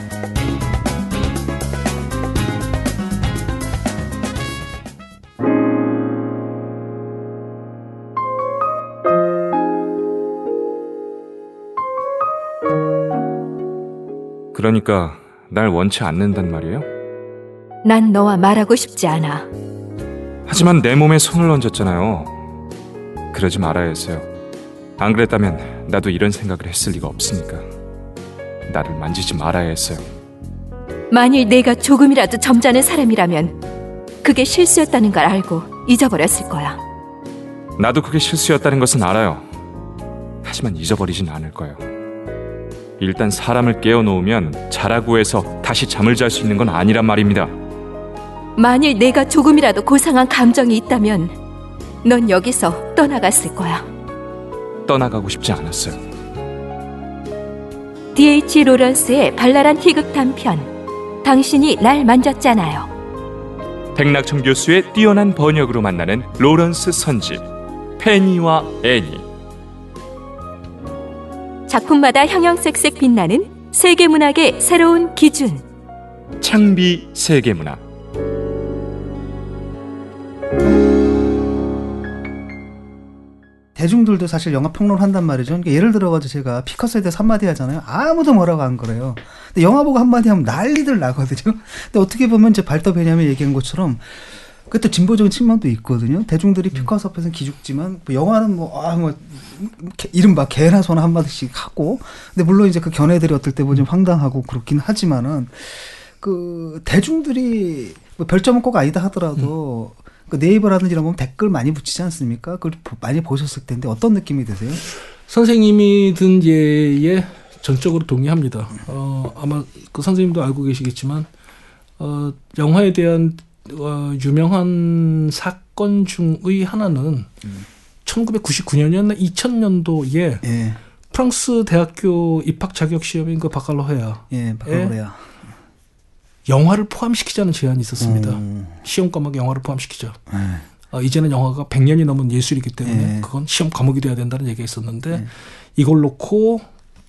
그러니까 날 원치 않는단 말이에요? 난 너와 말하고 싶지 않아. 하지만 내 몸에 손을 얹었잖아요. 그러지 말아야 했어요. 안 그랬다면 나도 이런 생각을 했을 리가 없으니까. 나를 만지지 말아야 했어요. 만일 내가 조금이라도 점잖은 사람이라면 그게 실수였다는 걸 알고 잊어버렸을 거야. 나도 그게 실수였다는 것은 알아요. 하지만 잊어버리진 않을 거예요. 일단 사람을 깨워놓으면 자라고 해서 다시 잠을 잘 수 있는 건 아니란 말입니다. 만일 내가 조금이라도 고상한 감정이 있다면 넌 여기서 떠나갔을 거야. 떠나가고 싶지 않았어요. D.H. 로런스의 발랄한 희극 단편 당신이 날 만졌잖아요. 백낙천 교수의 뛰어난 번역으로 만나는 로런스 선집 페니와 애니. 작품마다 형형색색 빛나는 세계문학의 새로운 기준. 창비 세계문학. 대중들도 사실 영화 평론을 한단 말이죠. 그러니까 예를 들어가지고 제가 피카소에 대해서 한마디 하잖아요. 아무도 뭐라고 안 그래요. 근데 영화 보고 한마디 하면 난리들 나거든요. 근데 어떻게 보면 이제 발더 베냐민 얘기한 것처럼 그것도 진보적인 측면도 있거든요. 대중들이 피카소 앞에서는 기죽지만 뭐 영화는 이른바 개나 소나 한마디씩 하고, 근데 물론 이제 그 견해들이 어떨 때 보면 좀 황당하고 그렇긴 하지만은 그 대중들이 뭐 별점은 꼭 아니다 하더라도 그 네이버라든지 이런 거 보면 댓글 많이 붙이지 않습니까? 그걸 많이 보셨을 텐데 어떤 느낌이 드세요? 선생님이 든 예에 전적으로 동의합니다. 아마 그 선생님도 알고 계시겠지만 영화에 대한 유명한 사건 중의 하나는 1999년이었나 2000년도에 예. 프랑스 대학교 입학 자격 시험인 그 바칼로레아. 예, 바칼로레아. 영화를 포함시키자는 제안이 있었습니다. 시험 과목 영화를 포함시키자. 이제는 영화가 100년이 넘은 예술이기 때문에 그건 시험 과목이 돼야 된다는 얘기가 있었는데 이걸 놓고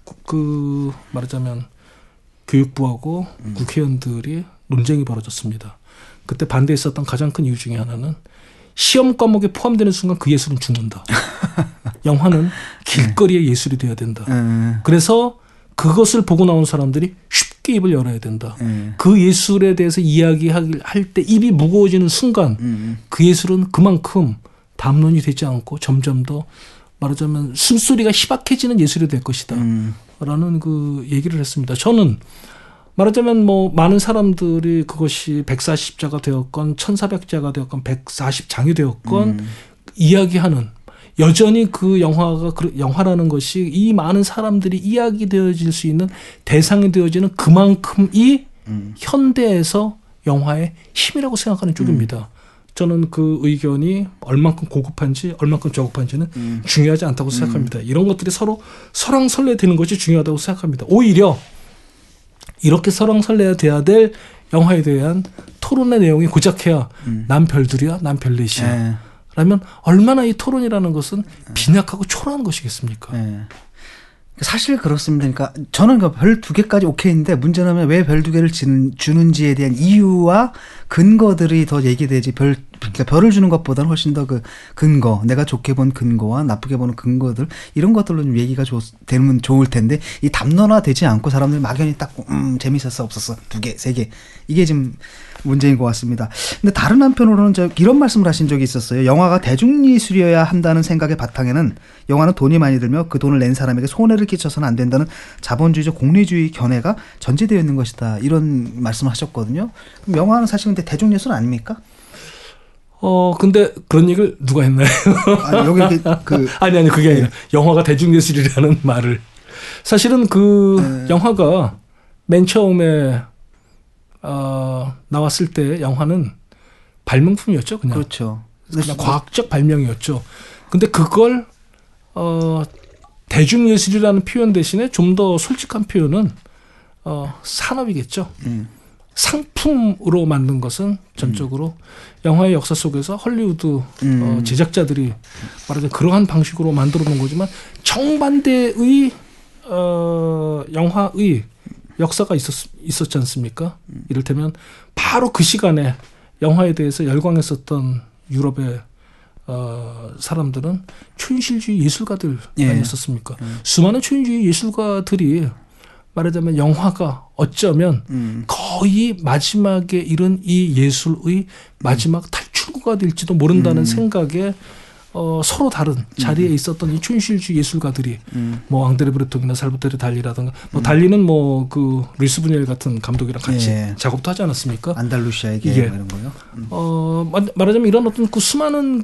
그 말하자면 교육부하고 국회의원들이 논쟁이 벌어졌습니다. 그때 반대했었던 가장 큰 이유 중에 하나는 시험 과목에 포함되는 순간 그 예술은 죽는다. 영화는 길거리의 예술이 돼야 된다. 그래서 그것을 보고 나온 사람들이 쉽게 입을 열어야 된다. 그 예술에 대해서 이야기할 때 입이 무거워지는 순간 그 예술은 그만큼 담론이 되지 않고 점점 더 말하자면 숨소리가 희박해지는 예술이 될 것이다. 라는 그 얘기를 했습니다. 저는 말하자면 뭐 많은 사람들이 그것이 140자가 되었건 1400자가 되었건 140장이 되었건 이야기하는 여전히 그 영화가 영화라는 것이 이 많은 사람들이 이야기되어질 수 있는 대상이 되어지는 그만큼이 현대에서 영화의 힘이라고 생각하는 쪽입니다. 저는 그 의견이 얼만큼 고급한지 얼만큼 저급한지는 중요하지 않다고 생각합니다. 이런 것들이 서로 설왕설래되는 것이 중요하다고 생각합니다. 오히려 이렇게 설왕설래돼야 될 영화에 대한 토론의 내용이 고작해야 난 별들이야 난 별넷이야 라면 얼마나 이 토론이라는 것은 빈약하고 초라한 것이겠습니까? 사실 그렇습니다. 그러니까 저는 별 2개까지 오케이인데 문제는 왜 별 2개를 주는지에 대한 이유와 근거들이 더 얘기되지 그러니까 별을 주는 것보다는 훨씬 더 그 근거, 내가 좋게 본 근거와 나쁘게 보는 근거들 이런 것들로 좀 얘기가 되면 좋을 텐데 이 담론화되지 않고 사람들이 막연히 딱 재밌었어 없었어 2개, 3개 이게 지금 문제인 것 같습니다. 근데 다른 한편으로는 이런 말씀을 하신 적이 있었어요. 영화가 대중예술이어야 한다는 생각의 바탕에는 영화는 돈이 많이 들며 그 돈을 낸 사람에게 손해를 끼쳐서는 안 된다는 자본주의적 공리주의 견해가 전제되어 있는 것이다. 이런 말씀을 하셨거든요. 그럼 영화는 사실 근데 대중예술 아닙니까? 근데 그런 얘기를 누가 했나요? 아니, 여기 아니 그게 아니라 영화가 대중예술이라는 말을 사실은 영화가 맨 처음에 나왔을 때 영화는 발명품이었죠, 그냥. 그렇죠. 그냥 과학적 발명이었죠. 근데 그걸 대중예술이라는 표현 대신에 좀 더 솔직한 표현은 산업이겠죠. 상품으로 만든 것은 전적으로 영화의 역사 속에서 헐리우드 제작자들이 말하자면 그러한 방식으로 만들어 놓은 거지만 정반대의 영화의 역사가 있었지 않습니까? 이를테면 바로 그 시간에 영화에 대해서 열광했었던 유럽의 사람들은 초인실주의 예술가들 아니었었습니까? 수많은 초인주의 예술가들이 말하자면 영화가 어쩌면 거의 마지막에 이른 이 예술의 마지막 탈출구가 될지도 모른다는 생각에 서로 다른 자리에 있었던 이 초인실주의 예술가들이 뭐 앙드레 브레통이나 살바토르 달리라든가 뭐 달리는 뭐 그 루이스 부뉴엘 같은 감독이랑 같이 작업도 하지 않았습니까? 안달루시아의 게 이런 거요. 말하자면 이런 어떤 그 수많은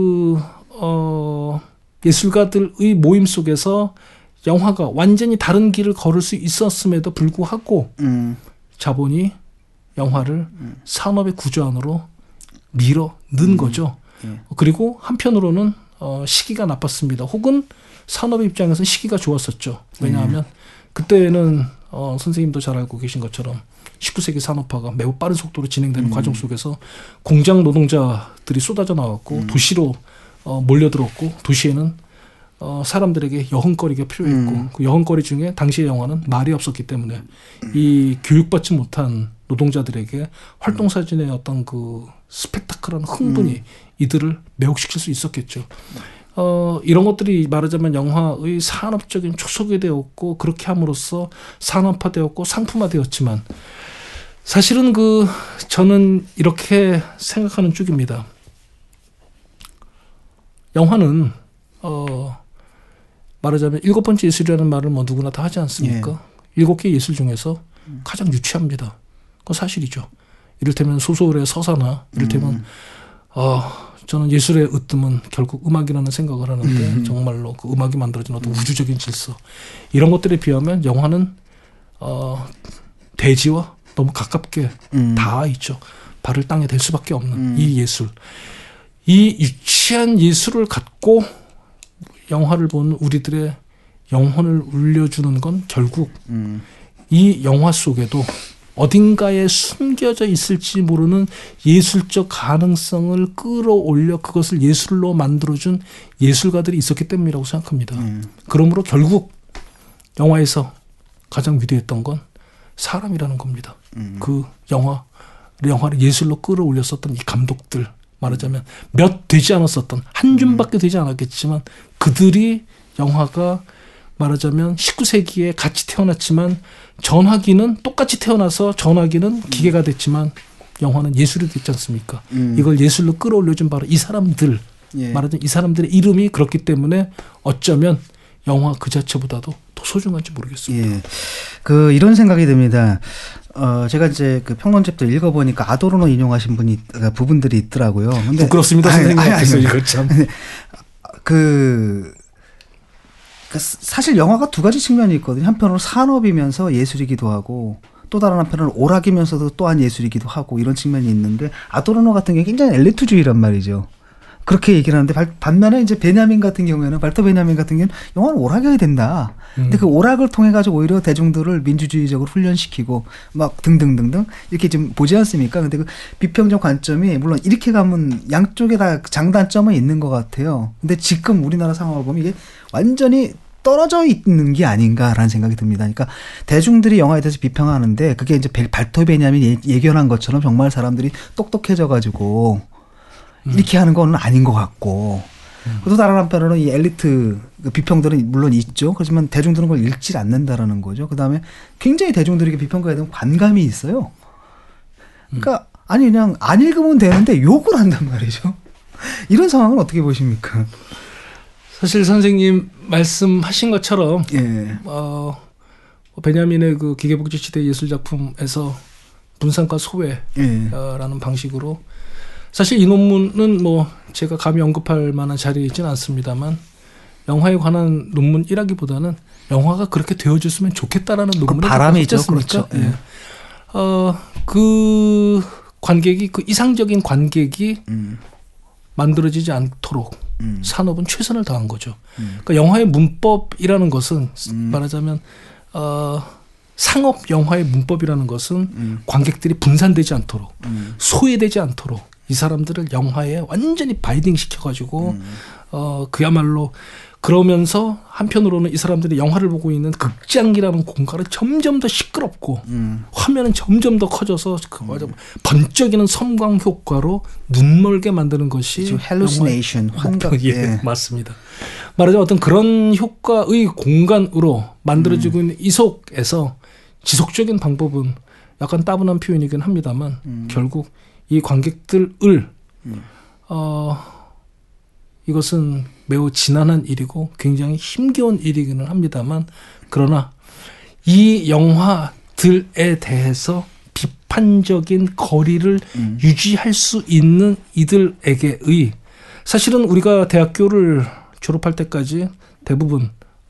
예술가들의 모임 속에서 영화가 완전히 다른 길을 걸을 수 있었음에도 불구하고 자본이 영화를 산업의 구조 안으로 밀어 넣은 거죠. 그리고 한편으로는 시기가 나빴습니다. 혹은 산업의 입장에서 시기가 좋았었죠. 왜냐하면 그때는 선생님도 잘 알고 계신 것처럼 19세기 산업화가 매우 빠른 속도로 진행되는 과정 속에서 공장 노동자들이 쏟아져 나왔고 도시로 몰려들었고 도시에는 사람들에게 여흥거리가 필요했고 그 여흥거리 중에 당시의 영화는 말이 없었기 때문에 이 교육받지 못한 노동자들에게 활동사진의 어떤 그 스펙타클한 흥분이 이들을 매혹시킬 수 있었겠죠. 이런 것들이 말하자면 영화의 산업적인 초석이 되었고 그렇게 함으로써 산업화되었고 상품화되었지만 사실은 저는 이렇게 생각하는 쪽입니다. 영화는 말하자면 7번째 예술이라는 말을 뭐 누구나 다 하지 않습니까? 7개 예술 중에서 가장 유치합니다. 그건 사실이죠. 이를테면 소설의 서사나 이를테면 저는 예술의 으뜸은 결국 음악이라는 생각을 하는데 정말로 그 음악이 만들어진 어떤 우주적인 질서 이런 것들에 비하면 영화는 대지와 너무 가깝게 닿아 있죠. 발을 땅에 댈 수밖에 없는 이 예술. 이 유치한 예술을 갖고 영화를 보는 우리들의 영혼을 울려주는 건 결국 이 영화 속에도 어딘가에 숨겨져 있을지 모르는 예술적 가능성을 끌어올려 그것을 예술로 만들어준 예술가들이 있었기 때문이라고 생각합니다. 그러므로 결국 영화에서 가장 위대했던 건 사람이라는 겁니다. 그 영화를 예술로 끌어올렸었던 이 감독들 말하자면 몇 되지 않았었던 한 줌밖에 되지 않았겠지만 그들이 영화가 말하자면 19세기에 같이 태어났지만 전화기는 똑같이 태어나서 전화기는 기계가 됐지만 영화는 예술이 됐지 않습니까? 이걸 예술로 끌어올려준 바로 이 사람들 말하자면 이 사람들의 이름이 그렇기 때문에 어쩌면 영화 그 자체보다도 더 소중한지 모르겠습니다. 예. 이런 생각이 듭니다. 제가 이제 그 평론집도 읽어보니까 아도르노 인용하신 부분들이 있더라고요. 근데 부끄럽습니다, 선생님 앞에서 이거 참. 사실 영화가 두 가지 측면이 있거든요. 한편으로 산업이면서 예술이기도 하고 또 다른 한편으로 오락이면서도 또한 예술이기도 하고 이런 측면이 있는데 아도르노 같은 경우는 굉장히 엘리트주의란 말이죠. 그렇게 얘기를 하는데 반면에 이제 베냐민 같은 경우에는 발터 베냐민 같은 경우는 영화는 오락이어야 된다. 근데 그 오락을 통해 가지고 오히려 대중들을 민주주의적으로 훈련시키고 막 등등등등 이렇게 좀 보지 않습니까? 근데 그 비평적 관점이 물론 이렇게 가면 양쪽에 다 장단점은 있는 것 같아요. 근데 지금 우리나라 상황을 보면 이게 완전히 떨어져 있는 게 아닌가라는 생각이 듭니다. 그러니까 대중들이 영화에 대해서 비평하는데 그게 이제 발터 베냐민이 예견한 것처럼 정말 사람들이 똑똑해져 가지고 이렇게 하는 건 아닌 것 같고 또 다른 한편으로는 이 엘리트 비평들은 물론 있죠. 그렇지만 대중들은 그걸 읽지 않는다라는 거죠. 그다음에 굉장히 대중들에게 비평가에 대한 관감이 있어요. 그러니까 아니 그냥 안 읽으면 되는데 욕을 한단 말이죠. 이런 상황은 어떻게 보십니까? 사실 선생님 말씀하신 것처럼 예. 베냐민의 그 기계복제 시대 예술 작품에서 분산과 소외라는 방식으로 사실 이 논문은 뭐 제가 감히 언급할 만한 자리에 있지는 않습니다만 영화에 관한 논문이라기보다는 영화가 그렇게 되어줬으면 좋겠다라는 논문이 바람이죠. 그렇죠. 예. 그 관객이 그 이상적인 관객이 만들어지지 않도록 산업은 최선을 다한 거죠. 그러니까 영화의 문법이라는 것은 말하자면 상업 영화의 문법이라는 것은 관객들이 분산되지 않도록 소외되지 않도록 이 사람들을 영화에 완전히 바이딩 시켜가지고 그야말로 그러면서 한편으로는 이 사람들이 영화를 보고 있는 극장이라는 공간은 점점 더 시끄럽고 화면은 점점 더 커져서 번쩍이는 섬광 효과로 눈멀게 만드는 것이 헬루시네이션 환각. 예, 맞습니다. 말하자면 어떤 그런 효과의 공간으로 만들어지고 있는 이 속에서 지속적인 방법은 약간 따분한 표현이긴 합니다만 결국 이 관객들을 이것은 매우 지난한 일이고 굉장히 힘겨운 일이기는 합니다만 그러나 이 영화들에 대해서 비판적인 거리를 유지할 수 있는 이들에게의 사실은 우리가 대학교를 졸업할 때까지 대부분의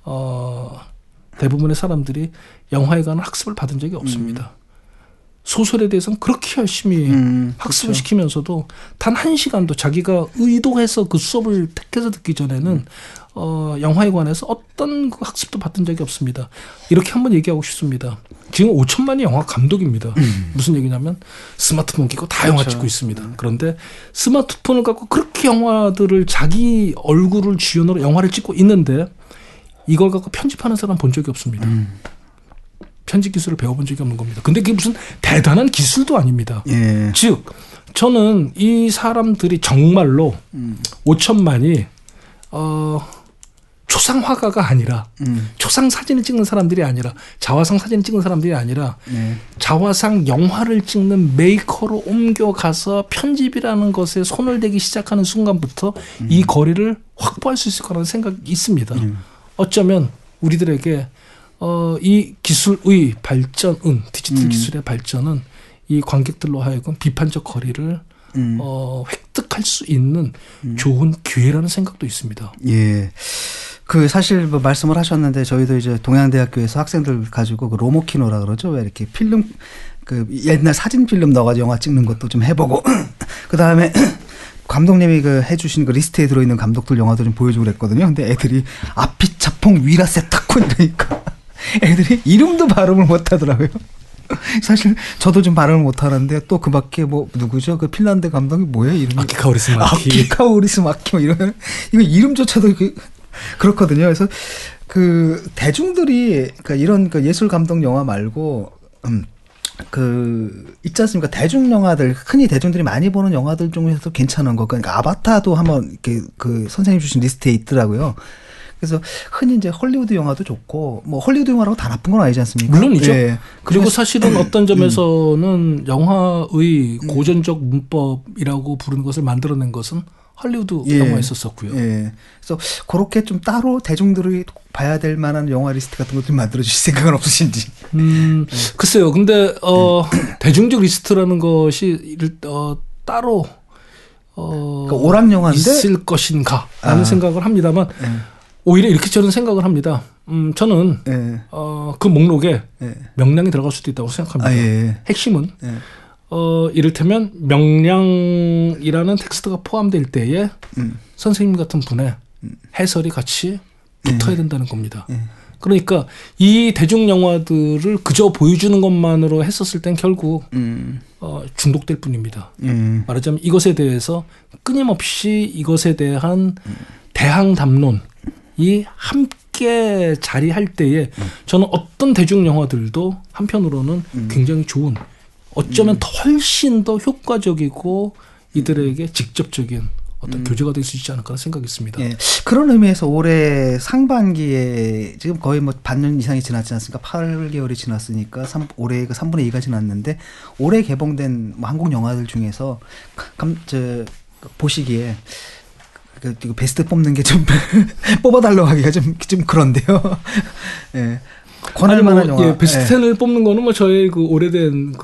사람들이 영화에 관한 학습을 받은 적이 없습니다. 소설에 대해서는 그렇게 열심히 학습을 그렇죠. 시키면서도 단 한 시간도 자기가 의도해서 그 수업을 택해서 듣기 전에는 영화에 관해서 어떤 그 학습도 받은 적이 없습니다. 이렇게 한번 얘기하고 싶습니다. 지금 5천만이 영화 감독입니다. 무슨 얘기냐면 스마트폰 끼고 다 영화 찍고 있습니다. 그런데 스마트폰을 갖고 그렇게 영화들을 자기 얼굴을 주연으로 영화를 찍고 있는데 이걸 갖고 편집하는 사람 본 적이 없습니다. 편집 기술을 배워본 적이 없는 겁니다. 근데 그게 무슨 대단한 기술도 아닙니다. 예. 즉 저는 이 사람들이 정말로 5천만이 초상 화가가 아니라 초상 사진을 찍는 사람들이 아니라 자화상 사진을 찍는 사람들이 아니라 자화상 영화를 찍는 메이커로 옮겨가서 편집이라는 것에 손을 대기 시작하는 순간부터 이 거리를 확보할 수 있을 거라는 생각이 있습니다. 어쩌면 우리들에게 이 기술의 발전은 디지털 기술의 발전은 이 관객들로 하여금 비판적 거리를 획득할 수 있는 좋은 기회라는 생각도 있습니다. 예. 그 사실 뭐 말씀을 하셨는데 저희도 이제 동양대학교에서 학생들 가지고 그 로모키노라 그러죠. 왜 이렇게 필름 그 옛날 사진 필름 넣어가지고 영화 찍는 것도 좀 해보고 그 다음에 감독님이 그 해주신 그 리스트에 들어있는 감독들 영화도 좀 보여주고 그랬거든요. 근데 애들이 아피차퐁 위라세타코 이러니까 애들이 이름도 발음을 못하더라고요. 사실 저도 좀 발음을 못하는데 또 그 밖에 뭐 누구죠? 그 핀란드 감독이 뭐예요? 이름이 아키카 오리스마키. 아키카 오리스마키 뭐 이러면 이거 이름조차도 그렇거든요. 그래서 그 대중들이 그러니까 이런 그 예술 감독 영화 말고 그 있지 않습니까? 대중 영화들 흔히 대중들이 많이 보는 영화들 중에서도 괜찮은 거. 그러니까 아바타도 한번 이렇게 그 선생님 주신 리스트에 있더라고요. 그래서 흔히 이제 헐리우드 영화도 좋고 뭐 헐리우드 영화라고 다 나쁜 건 아니지 않습니까? 물론이죠. 예. 그리고 사실은 어떤 점에서는 영화의 고전적 문법이라고 부르는 것을 만들어낸 것은 헐리우드 영화에 있었었고요. 예. 그래서 그렇게 좀 따로 대중들이 봐야 될 만한 영화 리스트 같은 것들 만들어 주실 생각은 없으신지. 글쎄요. 근데 대중적 리스트라는 것이 따로 그러니까 오락 영화인데 있을 것인가라는 생각을 합니다만 오히려 이렇게 저는 생각을 합니다. 저는 그 목록에 명량이 들어갈 수도 있다고 생각합니다. 핵심은 이를테면 명량이라는 텍스트가 포함될 때에 선생님 같은 분의 해설이 같이 붙어야 된다는 겁니다. 그러니까 이 대중 영화들을 그저 보여주는 것만으로 했었을 땐 결국 중독될 뿐입니다. 말하자면 이것에 대해서 끊임없이 이것에 대한 대항 담론이 함께 자리할 때에 저는 어떤 대중 영화들도 한편으로는 굉장히 좋은 어쩌면 더 훨씬 더 효과적이고 이들에게 직접적인 어떤 교제가 될 수 있지 않을까 생각이 있습니다. 예. 그런 의미에서 올해 상반기에 지금 거의 뭐 반년 이상이 지났지 않습니까? 8개월이 지났으니까 올해 그 3분의 2가 지났는데 올해 개봉된 뭐 한국 영화들 중에서 보시기에 그 베스트 뽑는 게 좀 뽑아달라고 하기가 좀 그런데요. 예. 권할만한 영화. 예, 베스트 10을 뽑는 거는 뭐 저의 그 오래된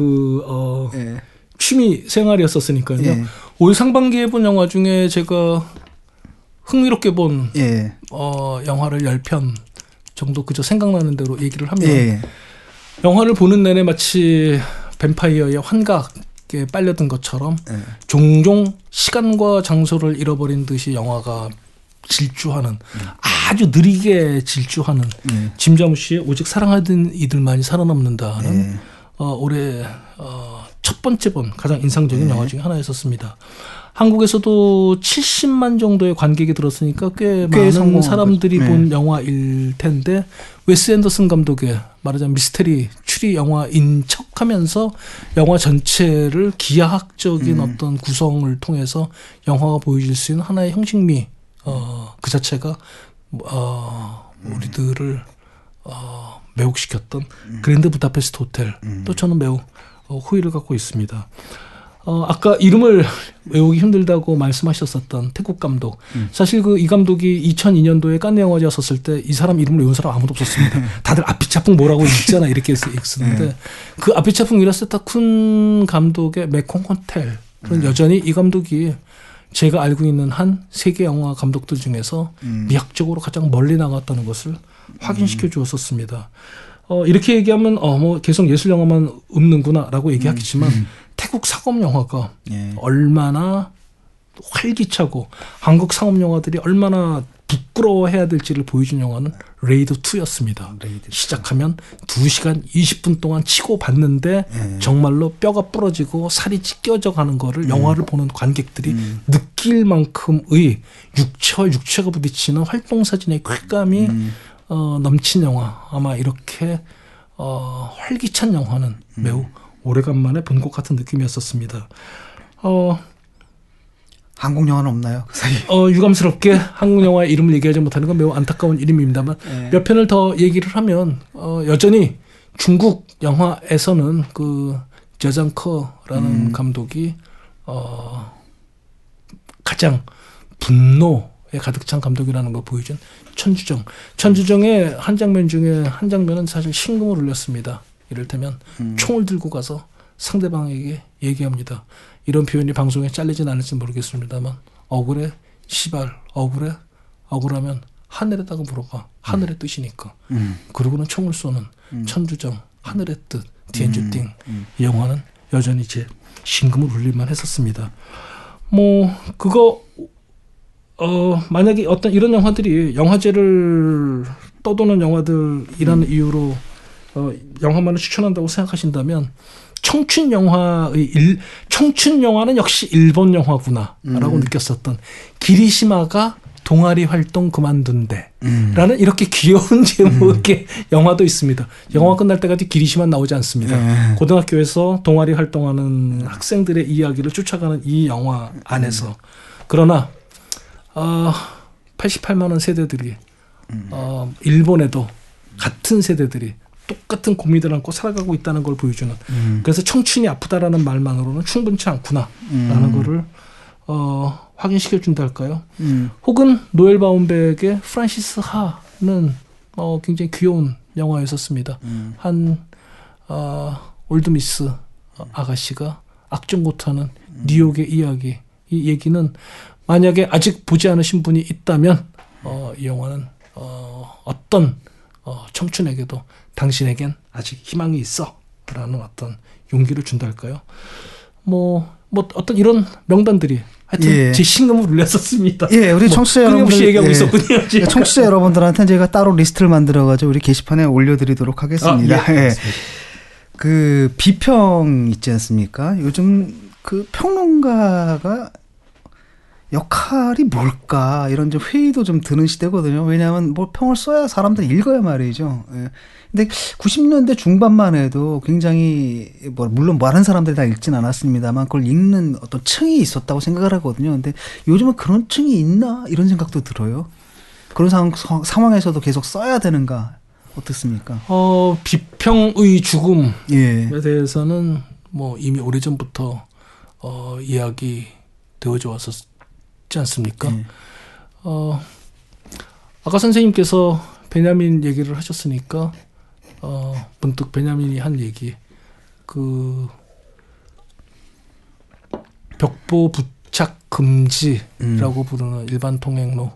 취미 생활이었었으니까요. 예. 올 상반기에 본 영화 중에 제가 흥미롭게 본 영화를 10편 정도 그저 생각나는 대로 얘기를 하면 영화를 보는 내내 마치 뱀파이어의 환각에 빨려든 것처럼 종종 시간과 장소를 잃어버린 듯이 영화가 질주하는 아주 느리게 질주하는 짐 자무시의 오직 사랑하던 이들만이 살아남는다는 올해 첫 번째 본 가장 인상적인 영화 중에 하나였었습니다. 한국에서도 70만 정도의 관객이 들었으니까 꽤 많은 사람들이 본 영화일 텐데 웨스 앤더슨 감독의 말하자면 미스테리 추리 영화인 척하면서 영화 전체를 기하학적인 어떤 구성을 통해서 영화가 보여줄 수 있는 하나의 형식미 그 자체가 우리들을 매혹시켰던 그랜드 부다페스트 호텔도 저는 매우 호의를 갖고 있습니다. 아까 이름을 외우기 힘들다고 말씀하셨었던 태국 감독. 사실 이 감독이 2002년도에 칸네 영화제였었을 때 이 사람 이름을 외운 사람 아무도 없었습니다. 다들 아피차풍 뭐라고 읽잖아 이렇게 읽었는데 그 아피차풍 위라세타쿤 감독의 메콩 호텔은 여전히 이 감독이 제가 알고 있는 한 세계 영화 감독들 중에서 미학적으로 가장 멀리 나갔다는 것을 확인시켜 주었었습니다. 이렇게 얘기하면 뭐 계속 예술 영화만 읊는구나라고 얘기하겠지만 태국 상업 영화가 얼마나 활기차고 한국 상업 영화들이 얼마나 부끄러워해야 될지를 보여준 영화는 레이드 2였습니다. 시작하면 2시간 20분 동안 치고 받는데 정말로 뼈가 부러지고 살이 찢겨져 가는 거를 영화를 보는 관객들이 느낄 만큼의 육체가 부딪히는 활동사진의 쾌감이 넘친 영화. 아마 이렇게 활기찬 영화는 매우 오래간만에 본 것 같은 느낌이었었습니다. 한국 영화는 없나요? 그 사이? 유감스럽게 한국 영화의 이름을 얘기하지 못하는 건 매우 안타까운 일입니다만 몇 편을 더 얘기를 하면 여전히 중국 영화에서는 그 저장커라는 감독이 가장 분노에 가득 찬 감독이라는 걸 보여준 천주정의 한 장면 중에 한 장면은 사실 심금을 울렸습니다. 이를테면 총을 들고 가서 상대방에게 얘기합니다. 이런 표현이 방송에 잘리진 않을지 모르겠습니다만 억울해? 시발 억울해? 억울하면 하늘에다가 물어봐. 하늘의 뜻이니까. 그러고는 총을 쏘는 천주정 하늘의 뜻 디엔주띵 이 영화는 여전히 제 심금을 울릴만 했었습니다. 뭐 그거 만약에 어떤 이런 영화들이 영화제를 떠도는 영화들이라는 이유로 영화만을 추천한다고 생각하신다면 청춘 영화는 역시 일본 영화구나라고 느꼈었던 기리시마가 동아리 활동 그만둔대 라는 이렇게 귀여운 제목의 영화도 있습니다. 영화 끝날 때까지 기리시마 나오지 않습니다. 고등학교에서 동아리 활동하는 학생들의 이야기를 쫓아가는 이 영화 안에서 그러나 88만 원 세대들이 일본에도 같은 세대들이 똑같은 고민을 안고 살아가고 있다는 걸 보여주는 그래서 청춘이 아프다라는 말만으로는 충분치 않구나라는 거를 확인시켜준다 할까요? 혹은 노엘 바움백의 프란시스 하는 굉장히 귀여운 영화였었습니다. 한 올드미스 아가씨가 악정고투하는 뉴욕의 이야기. 이 얘기는 만약에 아직 보지 않으신 분이 있다면 이 영화는 어떤 청춘에게도 당신에겐 아직 희망이 있어 라는 어떤 용기를 준다 할까요? 뭐 어떤 이런 명단들이 하여튼 제 심금을 울렸었습니다. 예, 우리 청취자 여러분들 얘기하고 있었군요. 청취자 여러분들한테 저희가 따로 리스트를 만들어가지고 우리 게시판에 올려드리도록 하겠습니다. 그 비평 있지 않습니까? 요즘 그 평론가가 역할이 뭘까 이런 좀 회의도 좀 드는 시대거든요. 왜냐하면 뭐 평을 써야 사람들이 읽어야 말이죠. 예. 근데 90년대 중반만 해도 굉장히 물론 많은 사람들이 다 읽진 않았습니다만 그걸 읽는 어떤 층이 있었다고 생각을 하거든요. 근데 요즘은 그런 층이 있나 이런 생각도 들어요. 그런 상황에서도 계속 써야 되는가 어떻습니까? 비평의 죽음에 대해서는 뭐 이미 오래전부터 이야기 되어져 왔었지 않습니까? 아까 선생님께서 베냐민 얘기를 하셨으니까 문득 베냐민이 한 얘기 그 벽보 부착 금지라고 부르는 일반 통행로에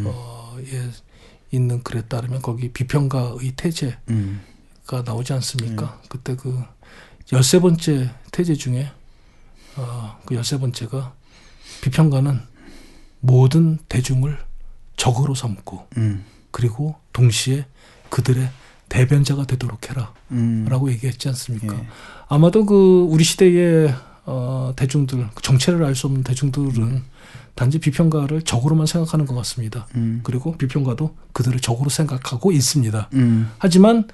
있는 글에 따르면 거기 비평가의 태제가 나오지 않습니까? 그때 그 13번째 태제 중에 그 13번째가 비평가는 모든 대중을 적으로 삼고 그리고 동시에 그들의 대변자가 되도록 해라 라고 얘기했지 않습니까? 아마도 그 우리 시대의 대중들, 정체를 알 수 없는 대중들은 단지 비평가를 적으로만 생각하는 것 같습니다. 그리고 비평가도 그들을 적으로 생각하고 있습니다. 하지만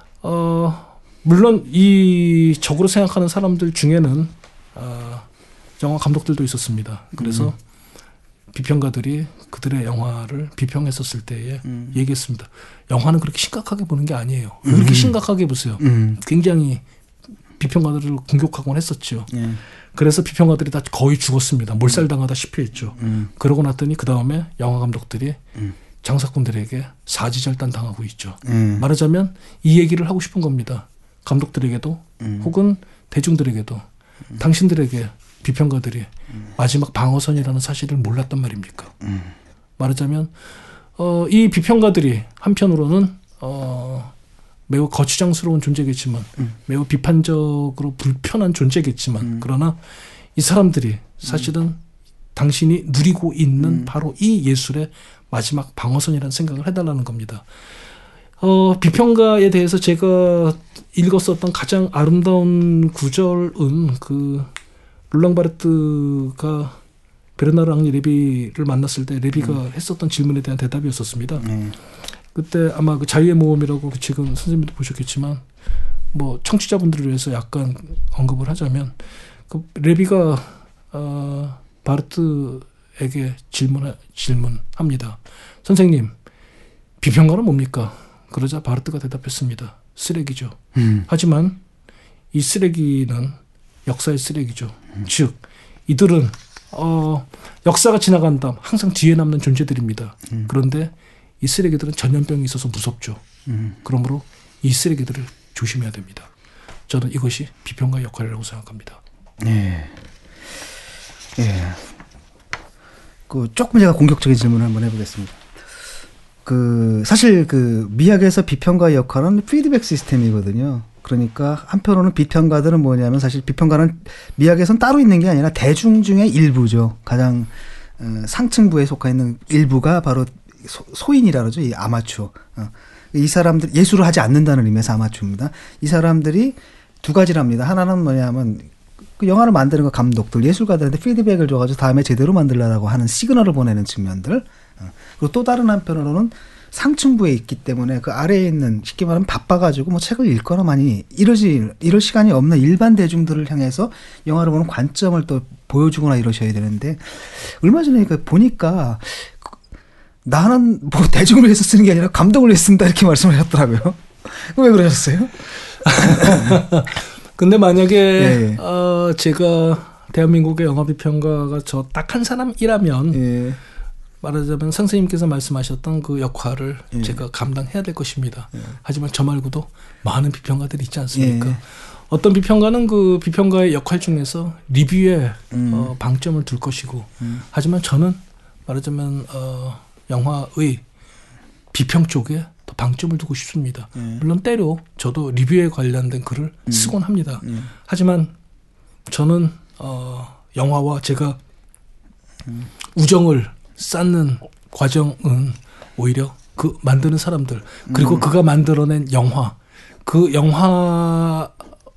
물론 이 적으로 생각하는 사람들 중에는 영화 감독들도 있었습니다. 그래서 비평가들이 그들의 영화를 비평했었을 때에 얘기했습니다. 영화는 그렇게 심각하게 보는 게 아니에요. 왜 그렇게 심각하게 보세요? 굉장히 비평가들을 공격하곤 했었죠. 그래서 비평가들이 다 거의 죽었습니다. 몰살당하다시피 했죠. 그러고 났더니 그 다음에 영화 감독들이 장사꾼들에게 사지절단 당하고 있죠. 말하자면 이 얘기를 하고 싶은 겁니다. 감독들에게도 혹은 대중들에게도 당신들에게 비평가들이 마지막 방어선이라는 사실을 몰랐단 말입니까? 말하자면 이 비평가들이 한편으로는 매우 거추장스러운 존재겠지만 매우 비판적으로 불편한 존재겠지만 그러나 이 사람들이 사실은 당신이 누리고 있는 바로 이 예술의 마지막 방어선이라는 생각을 해달라는 겁니다. 비평가에 대해서 제가 읽었었던 가장 아름다운 구절은 그 롤랑 바르트가 베르나르 앙리 레비를 만났을 때 레비가 했었던 질문에 대한 대답이었었습니다. 그때 아마 그 자유의 모험이라고 지금 선생님도 보셨겠지만 뭐 청취자분들을 위해서 약간 언급을 하자면 그 레비가 바르트에게 질문합니다. 선생님, 비평가는 뭡니까? 그러자 바르트가 대답했습니다. 쓰레기죠. 하지만 이 쓰레기는 역사의 쓰레기죠. 즉 이들은 역사가 지나간다 항상 뒤에 남는 존재들입니다. 그런데 이 쓰레기들은 전염병이 있어서 무섭죠. 그러므로 이 쓰레기들을 조심해야 됩니다. 저는 이것이 비평가의 역할이라고 생각합니다. 예. 예. 조금 제가 공격적인 질문을 한번 해보겠습니다. 사실 미학에서 비평가의 역할은 피드백 시스템이거든요. 그러니까 한편으로는 비평가들은 뭐냐면 사실 비평가는 미학에서는 따로 있는 게 아니라 대중 중의 일부죠. 가장 상층부에 속해 있는 일부가 바로 소인이라 그러죠. 이 아마추어. 이 사람들 예술을 하지 않는다는 의미에서 아마추어입니다. 이 사람들이 두 가지랍니다. 하나는 뭐냐면 그 영화를 만드는 거 감독들, 예술가들한테 피드백을 줘가지고 다음에 제대로 만들려고 하는 시그널을 보내는 측면들. 그리고 또 다른 한편으로는 상층부에 있기 때문에 그 아래에 있는 쉽게 말하면 바빠가지고 뭐 책을 읽거나 많이 이럴 시간이 없는 일반 대중들을 향해서 영화를 보는 관점을 또 보여주거나 이러셔야 되는데 얼마 전에 보니까 나는 뭐 대중을 위해서 쓰는 게 아니라 감독을 위해서 쓴다 이렇게 말씀을 하셨더라고요. 왜 그러셨어요? 근데 만약에 제가 대한민국의 영화비평가가 저 딱 한 사람이라면 말하자면 선생님께서 말씀하셨던 그 역할을 제가 감당해야 될 것입니다. 하지만 저 말고도 많은 비평가들이 있지 않습니까? 어떤 비평가는 그 비평가의 역할 중에서 리뷰에 방점을 둘 것이고 하지만 저는 말하자면 영화의 비평 쪽에 더 방점을 두고 싶습니다. 물론 때로 저도 리뷰에 관련된 글을 쓰곤 합니다. 하지만 저는 영화와 제가 우정을 쌓는 과정은 오히려 그 만드는 사람들 그리고 그가 만들어낸 영화 그 영화를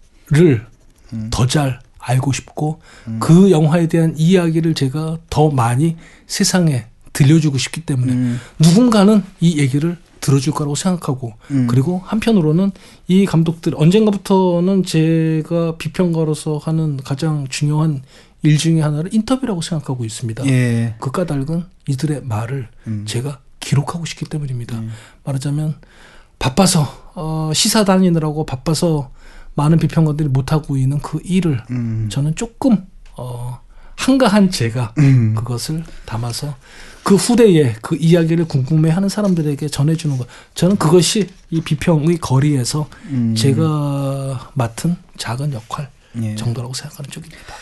더 잘 알고 싶고 그 영화에 대한 이야기를 제가 더 많이 세상에 들려주고 싶기 때문에 누군가는 이 얘기를 들어줄 거라고 생각하고 그리고 한편으로는 이 감독들 언젠가부터는 제가 비평가로서 하는 가장 중요한 일 중에 하나를 인터뷰라고 생각하고 있습니다. 그 까닭은 이들의 말을 제가 기록하고 싶기 때문입니다. 말하자면 바빠서 시사 다니느라고 바빠서 많은 비평가들이 못하고 있는 그 일을 저는 조금 한가한 제가 그것을 담아서 그 후대에 그 이야기를 궁금해하는 사람들에게 전해주는 것. 저는 그것이 이 비평의 거리에서 제가 맡은 작은 역할 정도라고 생각하는 쪽입니다.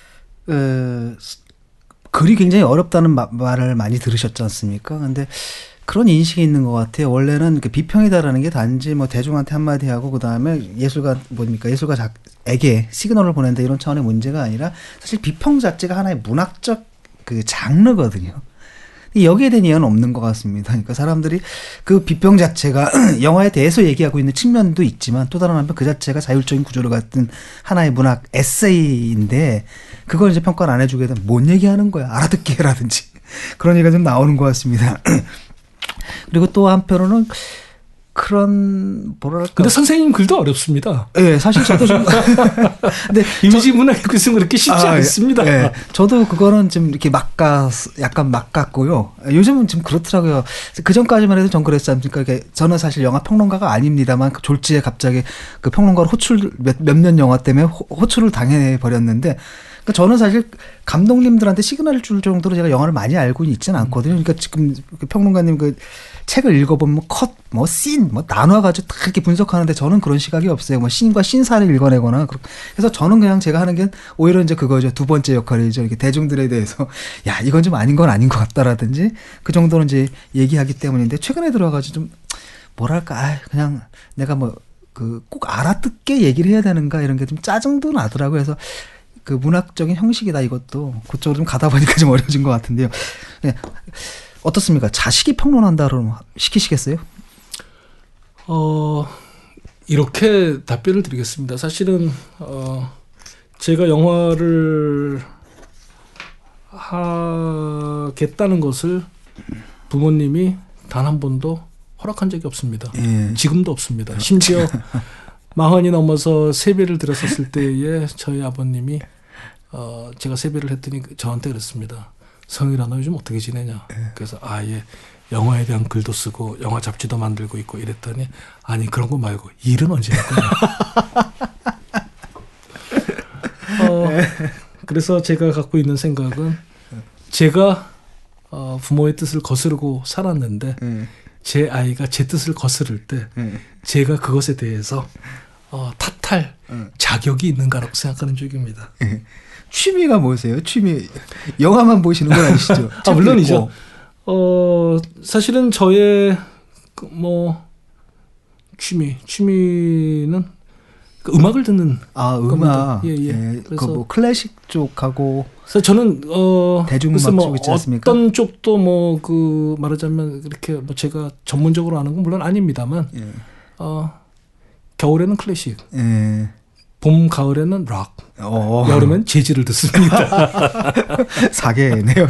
글이 굉장히 어렵다는 말을 많이 들으셨지 않습니까? 근데 그런 인식이 있는 것 같아요. 원래는 그 비평이다라는 게 단지 뭐 대중한테 한마디 하고 그 다음에 예술가에게 시그널을 보낸다 이런 차원의 문제가 아니라 사실 비평 자체가 하나의 문학적 그 장르거든요. 여기에 대한 이해는 없는 것 같습니다. 그러니까 사람들이 그 비평 자체가 영화에 대해서 얘기하고 있는 측면도 있지만 또 다른 한편 그 자체가 자율적인 구조를 갖춘 하나의 문학 에세이인데 그걸 이제 평가를 안 해주게 되면 뭔 얘기하는 거야 알아듣게 해라든지 그런 얘기가 좀 나오는 것 같습니다. 그리고 또 한편으로는 그런 뭐랄까. 근데 선생님 글도 어렵습니다. 네, 사실 저도 좀. 근데 이미지 문학의 글은 그렇게 쉽지 않습니다. 네, 저도 그거는 좀 이렇게 약간 막갔고요. 요즘은 좀 그렇더라고요. 그 전까지만 해도 전 그랬지 않습니까? 저는 사실 영화 평론가가 아닙니다만 그 졸지에 갑자기 그 평론가로 몇몇 영화 때문에 호출을 당해 버렸는데. 그러니까 저는 사실 감독님들한테 시그널을 줄 정도로 제가 영화를 많이 알고 있지는 않거든요. 그러니까 지금 평론가님 그 책을 읽어보면 컷, 뭐 씬, 뭐 나눠가지고 다 이렇게 분석하는데 저는 그런 시각이 없어요. 뭐 씬과 씬사를 읽어내거나. 그래서 저는 그냥 제가 하는 게 오히려 이제 그거죠. 두 번째 역할이죠. 이렇게 대중들에 대해서 야, 이건 좀 아닌 건 아닌 것 같다라든지 그 정도는 이제 얘기하기 때문인데 최근에 들어가지고 좀 뭐랄까, 그냥 내가 뭐 그 꼭 알아듣게 얘기를 해야 되는가 이런 게 좀 짜증도 나더라고요. 그래서 그 문학적인 형식이다 이것도 그쪽으로 좀 가다 보니까 좀 어려워진 것 같은데요. 네. 어떻습니까? 자식이 평론한다 그러면 시키시겠어요? 이렇게 답변을 드리겠습니다. 사실은 제가 영화를 하겠다는 것을 부모님이 단 한 번도 허락한 적이 없습니다. 지금도 없습니다. 심지어 40이 넘어서 세배를 드렸었을 때에 저희 아버님이 제가 세배를 했더니 저한테 그랬습니다. 성일아, 너 요즘 어떻게 지내냐? 그래서 예, 영화에 대한 글도 쓰고 영화 잡지도 만들고 있고 이랬더니 아니 그런 거 말고 일은 언제 할 거냐? 그래서 제가 갖고 있는 생각은 제가 부모의 뜻을 거스르고 살았는데 제 아이가 제 뜻을 거스를 때 제가 그것에 대해서 탓할 자격이 있는가라고 생각하는 쪽입니다. 취미가 뭐세요? 취미 영화만 보시는 건 아니시죠? 물론이죠. 사실은 저의 취미는 그 음악을 듣는 음악. 예. 그래서 뭐 클래식 쪽하고. 그래서 저는 대중음악 쪽 있지 않습니까? 어떤 쪽도 말하자면 그렇게 제가 전문적으로 아는 건 물론 아닙니다만 겨울에는 클래식, 봄 가을에는 락, 여름엔 재즈를 듣습니다. 사계네요.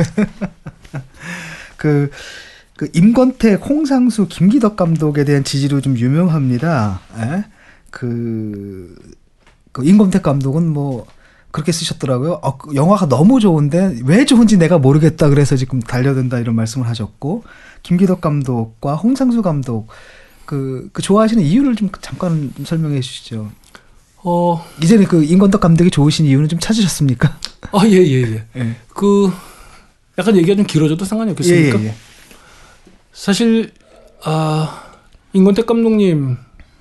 그 임권택, 홍상수, 김기덕 감독에 대한 지지로 좀 유명합니다. 그 임권택 감독은 그렇게 쓰셨더라고요. 영화가 너무 좋은데 왜 좋은지 내가 모르겠다 그래서 지금 달려든다 이런 말씀을 하셨고, 김기덕 감독과 홍상수 감독 그 좋아하시는 이유를 좀 잠깐 설명해 주시죠. 이제는 그 임권택 감독이 좋으신 이유는 좀 찾으셨습니까? 예. 그 약간 얘기가 좀 길어져도 상관이 없겠습니까? 예. 사실 임권택 감독님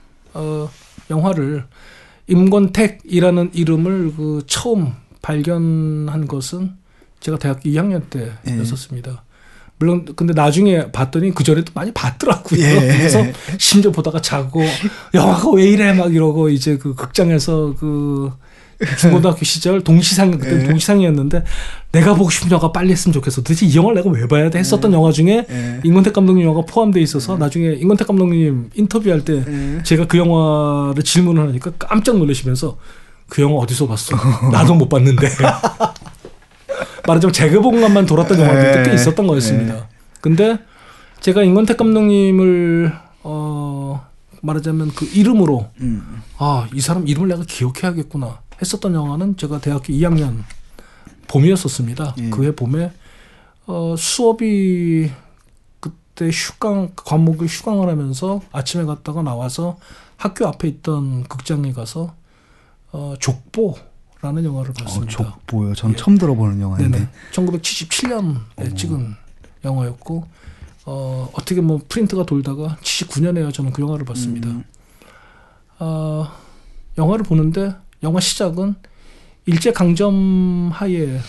영화를 임권택이라는 이름을 처음 발견한 것은 제가 대학교 2학년 때였었습니다. 물론 근데 나중에 봤더니 그 전에도 많이 봤더라고요. 그래서 심지어 보다가 자고 영화가 왜 이래 막 이러고 이제 그 극장에서 그 중고등학교 시절 그때 동시상이었는데 내가 보고 싶은 영화 빨리 했으면 좋겠어. 도대체 이 영화를 내가 왜 봐야 돼? 했었던 영화 중에 임권택 감독님 영화가 포함되어 있어서 나중에 임권택 감독님 인터뷰할 때 제가 그 영화를 질문을 하니까 깜짝 놀라시면서 그 영화 어디서 봤어? 나도 못 봤는데. 말하자면 재개봉관만 돌았던 영화들도 꽤 있었던 거였습니다. 근데 제가 임권택 감독님을 말하자면 그 이름으로 이 사람 이름을 내가 기억해야겠구나 했었던 영화는 제가 대학교 2학년 봄이었었습니다. 그해 봄에 수업이 그때 과목을 휴강을 하면서 아침에 갔다가 나와서 학교 앞에 있던 극장에 가서 족보라는 영화를 봤습니다. 족보요? 전 처음 들어보는 영화인데. 네네. 1977년에 찍은 영화였고 어떻게 프린트가 돌다가 79년에야 저는 그 영화를 봤습니다. 영화를 보는데 영화 시작은 일제강점 하에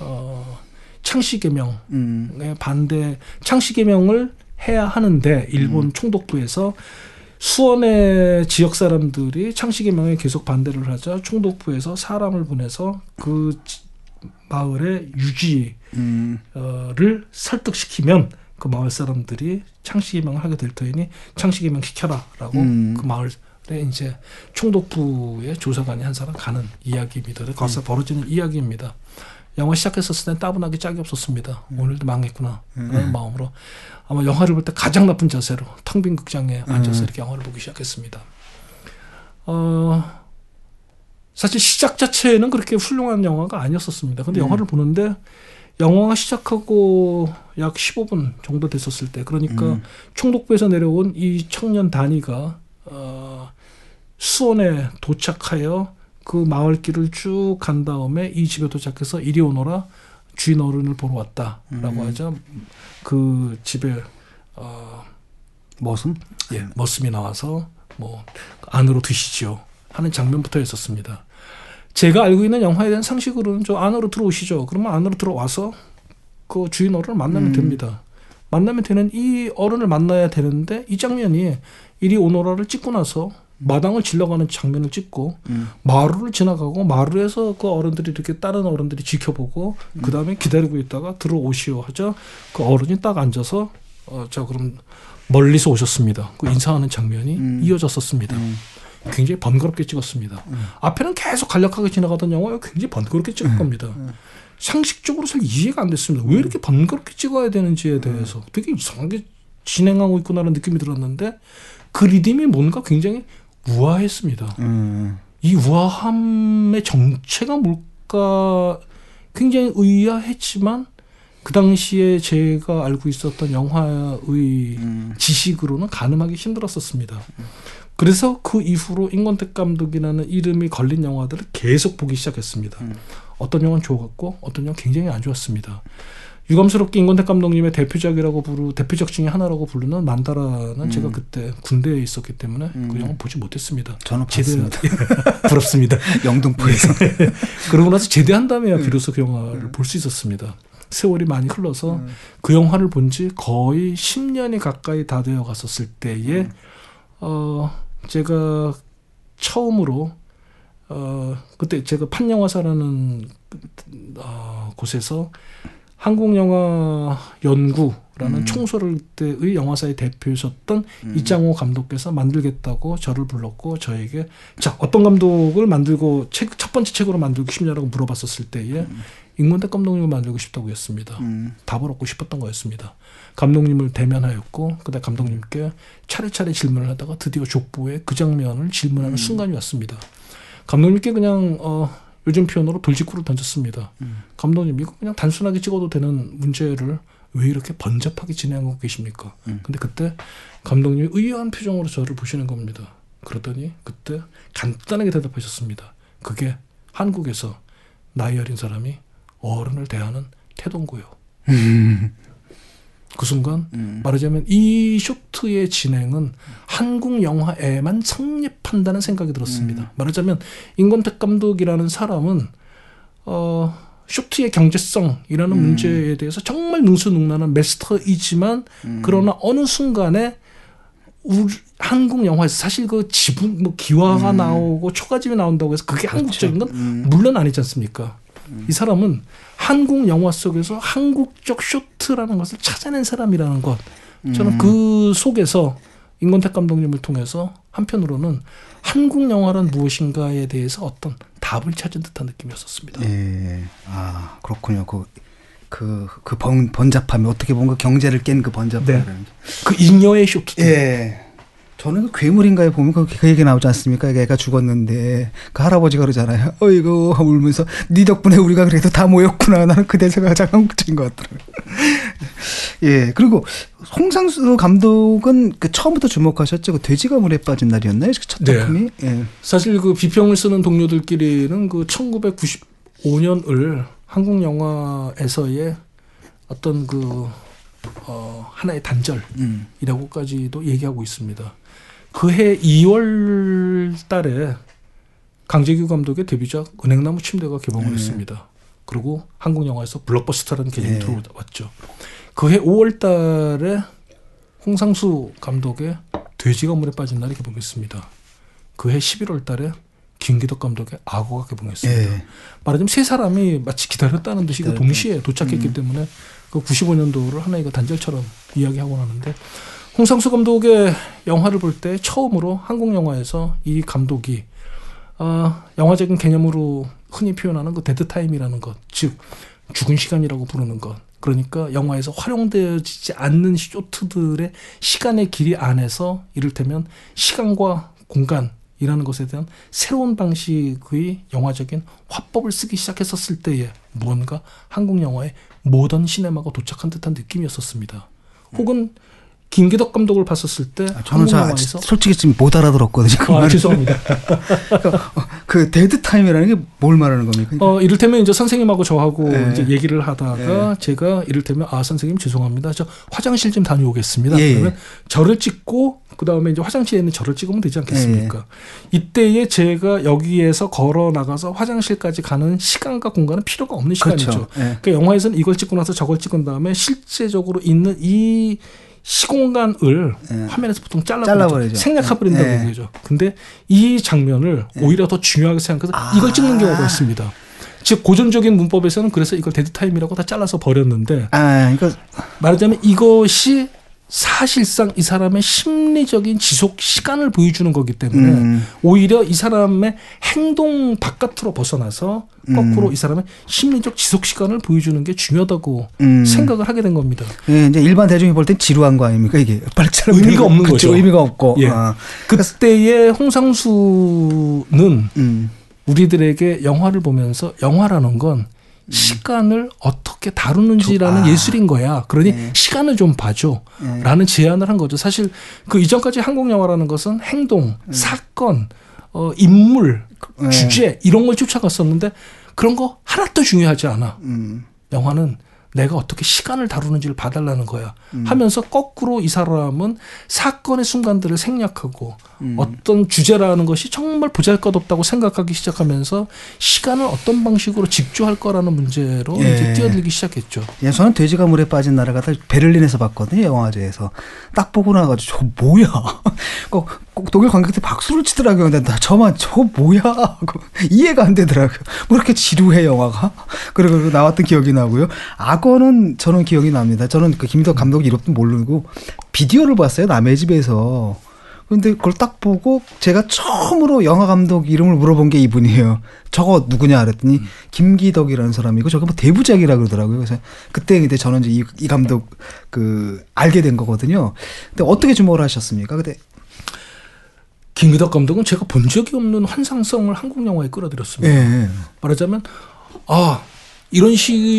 창씨개명에 반대, 창씨개명을 해야 하는데 일본 총독부에서 수원의 지역 사람들이 창씨개명에 계속 반대를 하자 총독부에서 사람을 보내서 그 마을의 유지를 설득시키면 그 마을 사람들이 창씨개명을 하게 될 터이니 창씨개명 시켜라라고 그 마을에 이제 총독부의 조사관이 한 사람 가는 이야기입니다. 거기서 벌어지는 이야기입니다. 영화 시작했었을 땐 따분하게 짝이 없었습니다. 오늘도 망했구나 라는 마음으로 아마 영화를 볼 때 가장 나쁜 자세로 텅 빈 극장에 앉아서 이렇게 영화를 보기 시작했습니다. 사실 시작 자체는 그렇게 훌륭한 영화가 아니었었습니다. 근데 영화를 보는데 영화가 시작하고 약 15분 정도 됐었을 때, 그러니까 총독부에서 내려온 이 청년 단위가 수원에 도착하여 그 마을길을 쭉 간 다음에 이 집에 도착해서 이리 오너라 주인 어른을 보러 왔다라고 하자 그 집에 머슴? 예, 머슴이 나와서 안으로 드시죠 하는 장면부터 있었습니다. 제가 알고 있는 영화에 대한 상식으로는 저 안으로 들어오시죠. 그러면 안으로 들어와서 그 주인 어른을 만나면 됩니다. 만나면 되는 이 어른을 만나야 되는데 이 장면이 이리 오너라를 찍고 나서 마당을 질러가는 장면을 찍고 마루를 지나가고 마루에서 그 어른들이 이렇게 다른 어른들이 지켜보고 그 다음에 기다리고 있다가 들어오시오 하자 그 어른이 딱 앉아서 자 그럼 멀리서 오셨습니다. 그 인사하는 장면이 이어졌었습니다. 굉장히 번거롭게 찍었습니다. 앞에는 계속 간략하게 지나가던 영화가 굉장히 번거롭게 찍을 겁니다. 상식적으로 잘 이해가 안 됐습니다. 왜 이렇게 번거롭게 찍어야 되는지에 대해서 되게 이상하게 진행하고 있구나라는 느낌이 들었는데 그 리듬이 뭔가 굉장히 우아했습니다. 이 우아함의 정체가 뭘까 굉장히 의아했지만 그 당시에 제가 알고 있었던 영화의 지식으로는 가늠하기 힘들었었습니다. 그래서 그 이후로 임권택 감독이라는 이름이 걸린 영화들을 계속 보기 시작했습니다. 어떤 영화는 좋았고 어떤 영화는 굉장히 안 좋았습니다. 유감스럽게 임권택 감독님의 대표작 중에 하나라고 부르는 만다라는 제가 그때 군대에 있었기 때문에 그 영화 보지 못했습니다. 저는 봤습니다. 부럽습니다. 영등포에서. 그러고 나서 제대한 다음에야 비로소 그 영화를 볼 수 있었습니다. 세월이 많이 흘러서 그 영화를 본 지 거의 10년이 가까이 다 되어 갔었을 때에 제가 처음으로 그때 제가 판영화사라는 곳에서 한국영화연구라는 총소를 때의 영화사의 대표이셨던 이장호 감독께서 만들겠다고 저를 불렀고 저에게 자 어떤 감독을 만들고 첫 번째 책으로 만들고 싶냐라고 물어봤었을 때에 임권택 감독님을 만들고 싶다고 했습니다. 답을 얻고 싶었던 거였습니다. 감독님을 대면하였고 그다음 감독님께 차례차례 질문을 하다가 드디어 족보에 그 장면을 질문하는 순간이 왔습니다. 감독님께 그냥 요즘 표현으로 돌직구를 던졌습니다. 감독님 이거 그냥 단순하게 찍어도 되는 문제를 왜 이렇게 번잡하게 진행하고 계십니까? 근데 그때 감독님이 의아한 표정으로 저를 보시는 겁니다. 그러더니 그때 간단하게 대답하셨습니다. 그게 한국에서 나이 어린 사람이 어른을 대하는 태도고요. 그 순간 말하자면 이 쇼트의 진행은 한국 영화에만 성립한다는 생각이 들었습니다. 말하자면 임권택 감독이라는 사람은 쇼트의 경제성이라는 문제에 대해서 정말 능수능란한 마스터이지만 그러나 어느 순간에 한국 영화에서 사실 그 지붕 뭐 기와가 나오고 초가집이 나온다고 해서 그게 그렇죠. 한국적인 건 물론 아니지 않습니까? 이 사람은 한국 영화 속에서 한국적 쇼트라는 것을 찾아낸 사람이라는 것. 저는 그 속에서 임권택 감독님을 통해서 한편으로는 한국 영화란 무엇인가에 대해서 어떤 답을 찾은 듯한 느낌이었었습니다. 예. 아, 그렇군요. 번잡함이 어떻게 보면 그 경제를 깬 그 번잡함. 네. 그 잉여의 쇼트. 예. 저는 그 괴물인가에 보면 그 얘기 나오지 않습니까? 애가 죽었는데 그 할아버지가 그러잖아요. 어이구 울면서 네 덕분에 우리가 그래도 다 모였구나. 나는 그 대사가 가장 한국적인 것 같더라고요. 예. 그리고 홍상수 감독은 그 처음부터 주목하셨죠. 그 돼지가 물에 빠진 날이었나요? 첫 작품이. 네. 예. 사실 그 비평을 쓰는 동료들끼리는 그 1995년을 한국 영화에서의 어떤 하나의 단절이라고까지도 얘기하고 있습니다. 그해 2월 달에 강재규 감독의 데뷔작 은행나무 침대가 개봉을 했습니다. 그리고 한국 영화에서 블록버스터라는 개념이 들어왔죠. 그해 5월 달에 홍상수 감독의 돼지가 물에 빠진 날이 개봉했습니다. 그해 11월 달에 김기덕 감독의 악어가 개봉했습니다. 말하자면 세 사람이 마치 기다렸다는 듯이 그 동시에 도착했기 때문에 그 95년도를 하나의 단절처럼 이야기하곤 하는데 홍상수 감독의 영화를 볼 때 처음으로 한국 영화에서 이 감독이 영화적인 개념으로 흔히 표현하는 그 데드타임이라는 것, 즉 죽은 시간이라고 부르는 것. 그러니까 영화에서 활용되어지지 않는 쇼트들의 시간의 길이 안에서 이를테면 시간과 공간이라는 것에 대한 새로운 방식의 영화적인 화법을 쓰기 시작했었을 때에 무언가 한국 영화의 모던 시네마가 도착한 듯한 느낌이었었습니다. 혹은 김기덕 감독을 봤었을 때 저는 솔직히 지금 못 알아들었거든요. 죄송합니다. 그 데드 타임이라는 게 뭘 말하는 겁니까? 이를테면 이제 선생님하고 저하고 이제 얘기를 하다가 제가 이를테면 선생님 죄송합니다. 저 화장실 좀 다녀오겠습니다. 그러면 저를 찍고 그 다음에 이제 화장실에 있는 저를 찍으면 되지 않겠습니까? 이때에 제가 여기에서 걸어 나가서 화장실까지 가는 시간과 공간은 필요가 없는 시간이죠. 그러니까 영화에서는 이걸 찍고 나서 저걸 찍은 다음에 실제적으로 있는 이 시공간을 화면에서 보통 잘라버리죠. 생략해버린다고 얘기하죠. 근데 이 장면을 오히려 더 중요하게 생각해서 이걸 찍는 경우가 있습니다. 즉 고전적인 문법에서는 그래서 이걸 데드타임이라고 다 잘라서 버렸는데 말하자면 이것이 사실상 이 사람의 심리적인 지속 시간을 보여주는 거기 때문에 오히려 이 사람의 행동 바깥으로 벗어나서 거꾸로 이 사람의 심리적 지속 시간을 보여주는 게 중요하다고 생각을 하게 된 겁니다. 이제 일반 대중이 볼 땐 지루한 거 아닙니까 이게? 빨리 의미가 없는 거죠. 의미가 없고. 그때의 홍상수는 우리들에게 영화를 보면서 영화라는 건 시간을 어떻게 다루는지라는 예술인 거야. 그러니 시간을 좀 봐줘. 라는 제안을 한 거죠. 사실 그 이전까지 한국 영화라는 것은 행동, 사건, 인물, 주제 이런 걸 쫓아갔었는데 그런 거 하나도 중요하지 않아. 영화는 내가 어떻게 시간을 다루는지를 봐달라는 거야. 하면서 거꾸로 이 사람은 사건의 순간들을 생략하고 어떤 주제라는 것이 정말 보잘것없다고 생각하기 시작하면서 시간을 어떤 방식으로 집중할 거라는 문제로 이제 뛰어들기 시작했죠. 예, 저는 돼지가 물에 빠진 나라가 베를린에서 봤거든요. 영화제에서. 딱 보고 나가지고 저거 뭐야. 꼭 독일 관객들 박수를 치더라고요. 근데 저거 뭐야 하고 이해가 안 되더라고요. 뭐 이렇게 지루해 영화가. 그리고 나왔던 기억이 나고요. 악어는 저는 기억이 납니다. 저는 그 김희덕 감독 이름도 모르고 비디오를 봤어요. 남의 집에서. 근데 그걸 딱 보고 제가 처음으로 영화 감독 이름을 물어본 게 이분이에요. 저거 누구냐 그랬더니 김기덕이라는 사람이고 저거 뭐 대부작이라 그러더라고요. 그래서 그때 저는 이제 이 감독 알게 된 거거든요. 근데 어떻게 주목을 하셨습니까? 근데 김기덕 감독은 제가 본 적이 없는 환상성을 한국 영화에 끌어들였습니다. 예. 말하자면 이런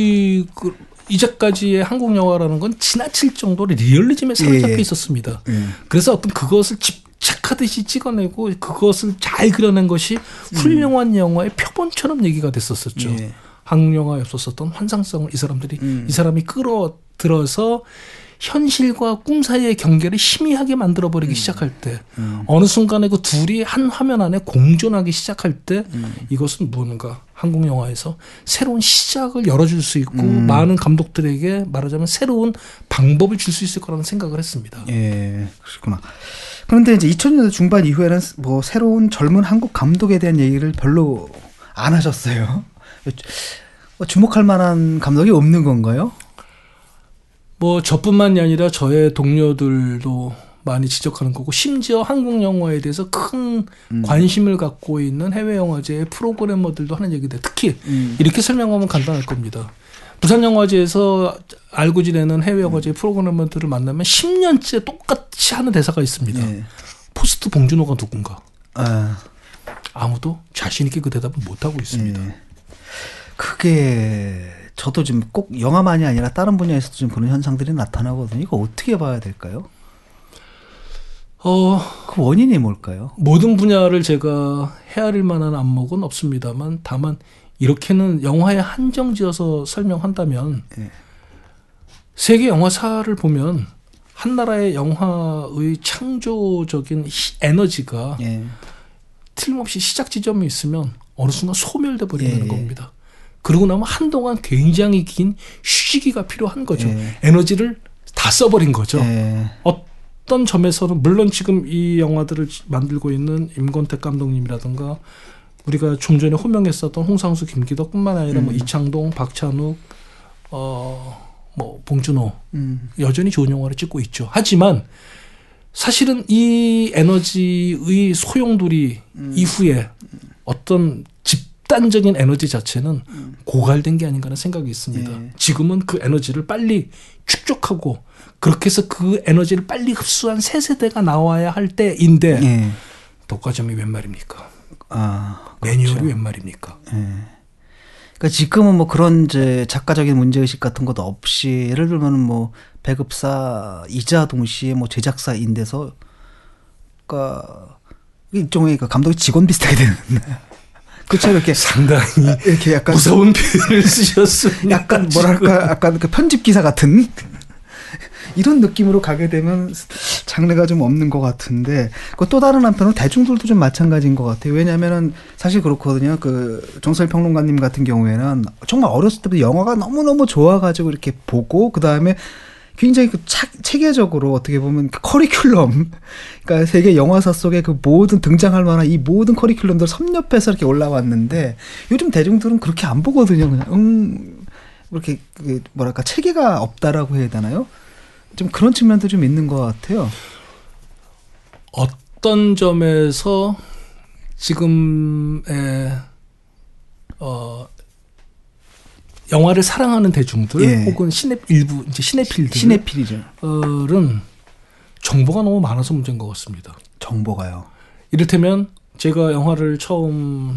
이제까지의 한국 영화라는 건 지나칠 정도로 리얼리즘에 사로잡혀 있었습니다. 그래서 어떤 그것을 집착하듯이 찍어내고 그것을 잘 그려낸 것이 훌륭한 영화의 표본처럼 얘기가 됐었었죠. 한국 영화에 없었던 환상성을 이 사람이 끌어들어서 현실과 꿈 사이의 경계를 희미하게 만들어버리기 시작할 때 어느 순간에 그 둘이 한 화면 안에 공존하기 시작할 때 이것은 무언가 한국 영화에서 새로운 시작을 열어줄 수 있고 많은 감독들에게 말하자면 새로운 방법을 줄 수 있을 거라는 생각을 했습니다. 예, 그렇구나. 그런데 이제 2000년대 중반 이후에는 뭐 새로운 젊은 한국 감독에 대한 얘기를 별로 안 하셨어요. 주목할 만한 감독이 없는 건가요? 뭐 저뿐만이 아니라 저의 동료들도 많이 지적하는 거고 심지어 한국 영화에 대해서 큰 관심을 갖고 있는 해외 영화제의 프로그래머들도 하는 얘기인데 특히 이렇게 설명하면 간단할 겁니다. 부산영화제에서 알고 지내는 해외 영화제 프로그래머들을 만나면 10년째 똑같이 하는 대사가 있습니다. 포스트 봉준호가 누군가? 아무도 자신 있게 그 대답을 못하고 있습니다. 그게 저도 지금 꼭 영화만이 아니라 다른 분야에서도 좀 그런 현상들이 나타나거든요. 이거 어떻게 봐야 될까요? 그 원인이 뭘까요? 모든 분야를 제가 헤아릴 만한 안목은 없습니다만 다만 이렇게는 영화에 한정지어서 설명한다면 세계 영화사를 보면 한 나라의 영화의 창조적인 에너지가 틀림없이 시작 지점이 있으면 어느 순간 소멸돼 버리는 겁니다. 그러고 나면 한동안 굉장히 긴 휴지기가 필요한 거죠. 에너지를 다 써버린 거죠. 어떤 점에서는 물론 지금 이 영화들을 만들고 있는 임권택 감독님이라든가 우리가 좀 전에 호명했었던 홍상수, 김기덕뿐만 아니라 뭐 이창동, 박찬욱, 뭐 봉준호 여전히 좋은 영화를 찍고 있죠. 하지만 사실은 이 에너지의 소용돌이 이후에 어떤 집단적인 에너지 자체는 고갈된 게 아닌가 하는 생각이 있습니다. 지금은 그 에너지를 빨리 축적하고 그렇게 해서 그 에너지를 빨리 흡수한 새 세대가 나와야 할 때인데 독과점이 웬 말입니까? 매뉴얼이 웬 말입니까? 그러니까 지금은 뭐 그런 이제 작가적인 문제의식 같은 것도 없이 예를 들면 뭐 배급사이자 동시에 뭐 제작사인데서 그러니까 일종의 감독이 직원 비슷하게 되는 그렇죠. 이렇게 상당히 이렇게 약간 무서운 표현을 쓰셨습니다. 약간 뭐랄까 약간 그 편집 기사 같은 이런 느낌으로 가게 되면 장래가 좀 없는 것 같은데 또 다른 한편으로 대중들도 좀 마찬가지인 것 같아요. 왜냐하면은 사실 그렇거든요. 그 정서일 평론가님 같은 경우에는 정말 어렸을 때부터 영화가 너무너무 좋아가지고 이렇게 보고 그 다음에 굉장히 그 체계적으로 어떻게 보면 그 커리큘럼, 그러니까 세계 영화사 속에 그 모든 등장할 만한 이 모든 커리큘럼들 섭렵해서 이렇게 올라왔는데 요즘 대중들은 그렇게 안 보거든요. 그냥 그렇게 뭐랄까 체계가 없다라고 해야 되나요? 좀 그런 측면도 좀 있는 것 같아요. 어떤 점에서 지금의 영화를 사랑하는 대중들 혹은 일부 이제 시네필들은 정보가 너무 많아서 문제인 것 같습니다. 정보가요. 이를테면 제가 영화를 처음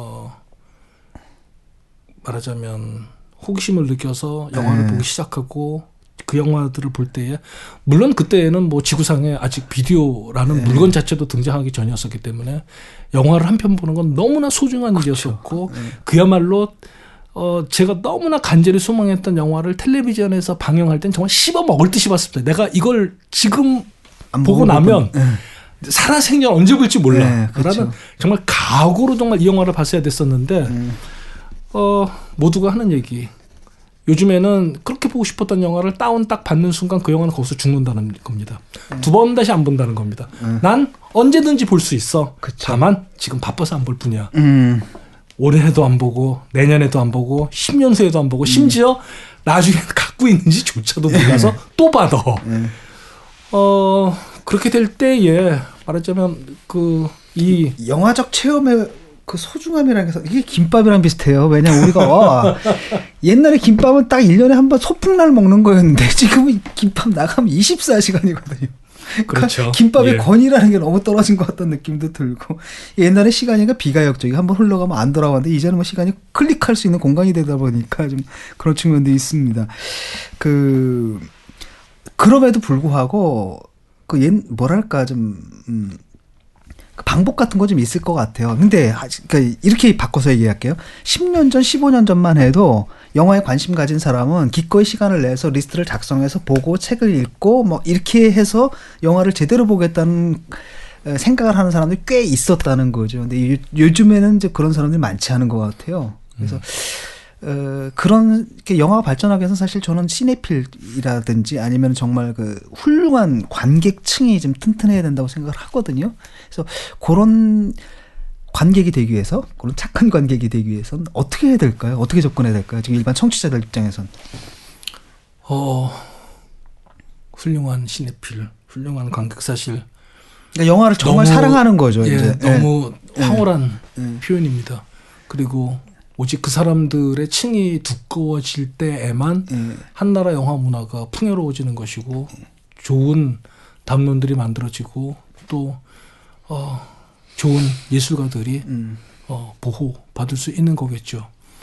말하자면 호기심을 느껴서 영화를 보기 시작하고 그 영화들을 볼 때에 물론 그때에는 뭐 지구상에 아직 비디오라는 물건 자체도 등장하기 전이었었기 때문에 영화를 한 편 보는 건 너무나 소중한 일이었었고 그야말로 제가 너무나 간절히 소망했던 영화를 텔레비전에서 방영할 땐 정말 씹어 먹을 듯이 봤습니다. 내가 이걸 지금 보고 나면 살아생전 언제 볼지 몰라. 네, 그렇죠. 라는 정말 각오로 정말 이 영화를 봤어야 됐었는데 모두가 하는 얘기. 요즘에는 그렇게 보고 싶었던 영화를 다운 딱 받는 순간 그 영화는 거기서 죽는다는 겁니다. 두 번 다시 안 본다는 겁니다. 난 언제든지 볼 수 있어. 그쵸. 다만 지금 바빠서 안 볼 뿐이야. 올해도 안 보고 내년에도 안 보고 10년 후에도 안 보고 심지어 나중에 갖고 있는지조차도 몰라서 또 받아. 그렇게 될 때에 말하자면 이 영화적 체험의 그 소중함이라는 게 이게 김밥이랑 비슷해요. 왜냐면 우리가 옛날에 김밥은 딱 1년에 한 번 소풍날 먹는 거였는데 지금은 김밥 나가면 24시간이거든요. 그렇죠. 김밥의 예. 권위라는 게 너무 떨어진 것 같다는 느낌도 들고 옛날에 시간이가 비가역적이 한번 흘러가면 안 돌아가는데 이제는 뭐 시간이 클릭할 수 있는 공간이 되다 보니까 좀 그런 측면도 있습니다. 그럼에도 불구하고 뭐랄까 좀 방법 같은 거 좀 있을 것 같아요. 근데 그러니까 이렇게 바꿔서 얘기할게요. 10년 전, 15년 전만 해도 영화에 관심 가진 사람은 기꺼이 시간을 내서 리스트를 작성해서 보고 책을 읽고 뭐 이렇게 해서 영화를 제대로 보겠다는 생각을 하는 사람들이 꽤 있었다는 거죠. 근데 요즘에는 이제 그런 사람들이 많지 않은 것 같아요. 그래서 그런 영화가 발전하기 위해서 사실 저는 시네필이라든지 아니면 정말 그 훌륭한 관객층이 좀 튼튼해야 된다고 생각을 하거든요. 그래서 그런 관객이 되기 위해서, 그런 착한 관객이 되기 위해서는 어떻게 해야 될까요? 어떻게 접근해야 될까요? 지금 일반 청취자들 입장에선. 훌륭한 시네필, 훌륭한 관객 사실. 그러니까 영화를 정말 사랑하는 거죠. 예, 이제. 너무 황홀한 표현입니다. 그리고 오직 그 사람들의 층이 두꺼워질 때에만 한나라 영화 문화가 풍요로워지는 것이고 좋은 담론들이 만들어지고 또 좋은 예술가들이 보호받을 수 있는 거겠죠.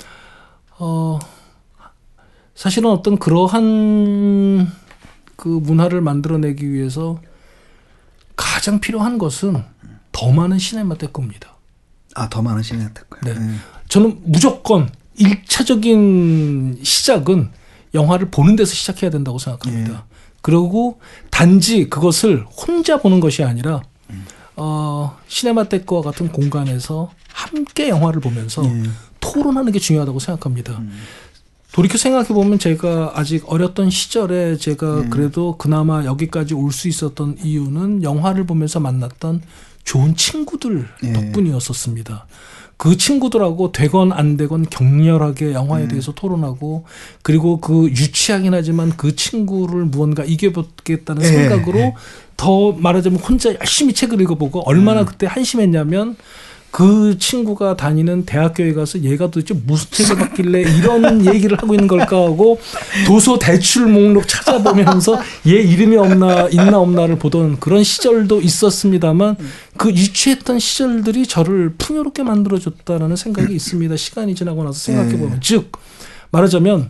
사실은 어떤 그러한 그 문화를 만들어내기 위해서 가장 필요한 것은 더 많은 시네마테크입니다. 더 많은 시네마테크. 네. 저는 무조건 1차적인 시작은 영화를 보는 데서 시작해야 된다고 생각합니다. 그리고 단지 그것을 혼자 보는 것이 아니라 시네마테크와 같은 공간에서 함께 영화를 보면서 토론하는 게 중요하다고 생각합니다. 돌이켜 생각해보면 제가 아직 어렸던 시절에 제가 그래도 그나마 여기까지 올 수 있었던 이유는 영화를 보면서 만났던 좋은 친구들 덕분이었었습니다. 그 친구들하고 되건 안 되건 격렬하게 영화에 대해서 토론하고 그리고 그 유치하긴 하지만 그 친구를 무언가 이겨보겠다는 생각으로 더 말하자면 혼자 열심히 책을 읽어보고 얼마나 그때 한심했냐면 그 친구가 다니는 대학교에 가서 얘가 도대체 무슨 책을 봤길래 이런 얘기를 하고 있는 걸까 하고 도서 대출 목록 찾아보면서 얘 이름이 있나 없나를 보던 그런 시절도 있었습니다만 그 유치했던 시절들이 저를 풍요롭게 만들어줬다라는 생각이 있습니다. 시간이 지나고 나서 생각해보면. 즉 말하자면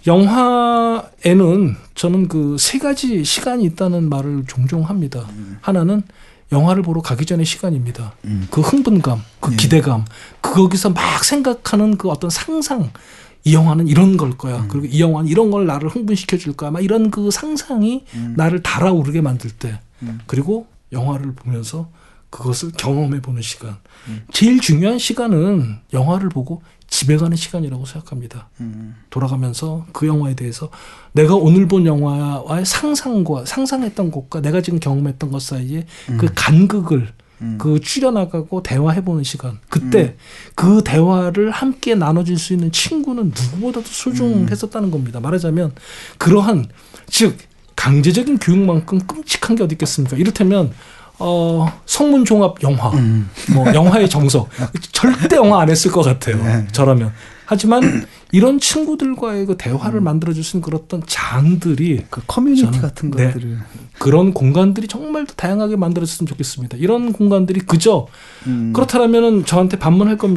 영화에는 저는 그 세 가지 시간이 있다는 말을 종종 합니다. 하나는 영화를 보러 가기 전의 시간입니다. 그 흥분감, 그 기대감, 거기서 막 생각하는 그 어떤 상상, 이 영화는 이런 걸 거야. 그리고 이 영화는 이런 걸 나를 흥분시켜 줄 거야. 막 이런 그 상상이 나를 달아오르게 만들 때. 그리고 영화를 보면서 그것을 경험해 보는 시간. 제일 중요한 시간은 영화를 보고 집에 가는 시간이라고 생각합니다. 돌아가면서 그 영화에 대해서 내가 오늘 본 영화와의 상상했던 것과 내가 지금 경험했던 것 사이에 그 간극을 그 줄여나가고 대화해보는 시간. 그때 그 대화를 함께 나눠줄 수 있는 친구는 누구보다도 소중했었다는 겁니다. 말하자면 그러한 즉 강제적인 교육만큼 끔찍한 게 어디 있겠습니까? 이를테면 성문종합 영화, 뭐 영화의 정석 절대 영화 안 했을 것 같아요. 저라면. 하지만 이런 친구들과의 그 대화를 만들어줄 수 있는 그런 어떤 장들이 그 커뮤니티 같은 것들을 그런 공간들이 정말 더 다양하게 만들어졌으면 좋겠습니다. 이런 공간들이 그저 그렇다면은 저한테 반문할 겁니다.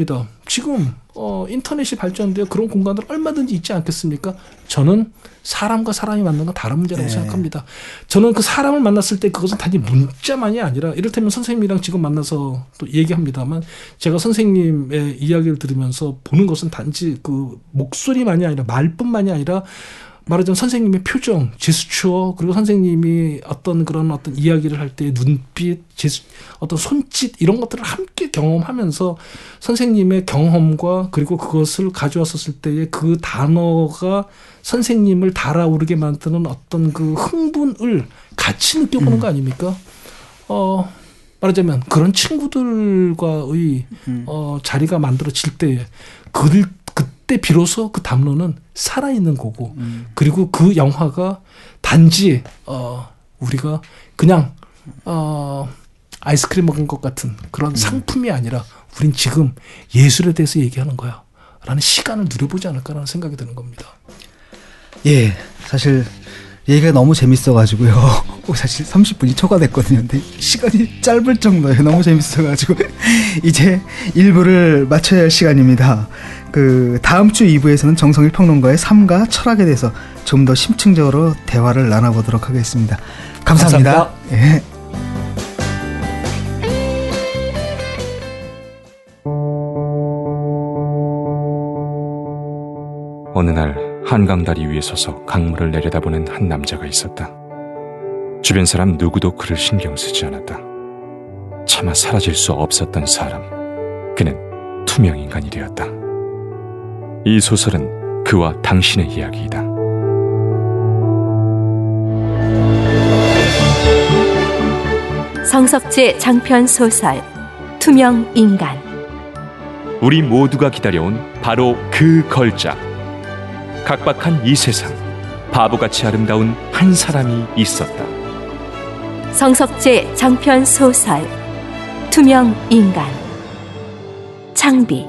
지금 인터넷이 발전되어 그런 공간들 얼마든지 있지 않겠습니까? 저는 사람과 사람이 만나는 건 다른 문제라고 생각합니다. 저는 그 사람을 만났을 때 그것은 단지 문자만이 아니라 이를테면 선생님이랑 지금 만나서 또 얘기합니다만 제가 선생님의 이야기를 들으면서 보는 것은 단지 그 목소리만이 아니라 말뿐만이 아니라 말하자면 선생님의 표정, 제스처, 그리고 선생님이 어떤 이야기를 할 때 눈빛, 어떤 손짓 이런 것들을 함께 경험하면서 선생님의 경험과 그리고 그것을 가져왔었을 때의 그 단어가 선생님을 달아오르게 만드는 어떤 그 흥분을 같이 느껴보는 거 아닙니까? 말하자면 그런 친구들과의 자리가 만들어질 때에 그때 비로소 그 담론은 살아있는 거고 그리고 그 영화가 단지 우리가 그냥 아이스크림 먹은 것 같은 그런 상품이 아니라 우린 지금 예술에 대해서 얘기하는 거야 라는 시간을 누려보지 않을까라는 생각이 드는 겁니다. 예, 사실 얘기가 너무 재밌어가지고요. 사실 30분이 초과됐거든요. 근데 시간이 짧을 정도예요. 너무 재밌어가지고 이제 1부를 마쳐야 할 시간입니다. 그 다음 주 2부에서는 정성일 평론가의 삶과 철학에 대해서 좀 더 심층적으로 대화를 나눠보도록 하겠습니다. 감사합니다. 예. 어느 날 한강 다리 위에 서서 강물을 내려다보는 한 남자가 있었다. 주변 사람 누구도 그를 신경 쓰지 않았다. 차마 사라질 수 없었던 사람. 그는 투명 인간이 되었다. 이 소설은 그와 당신의 이야기이다. 성석재 장편 소설 투명 인간. 우리 모두가 기다려온 바로 그 걸작. 각박한 이 세상, 바보같이 아름다운 한 사람이 있었다. 성석재 장편 소설 투명 인간. 창비.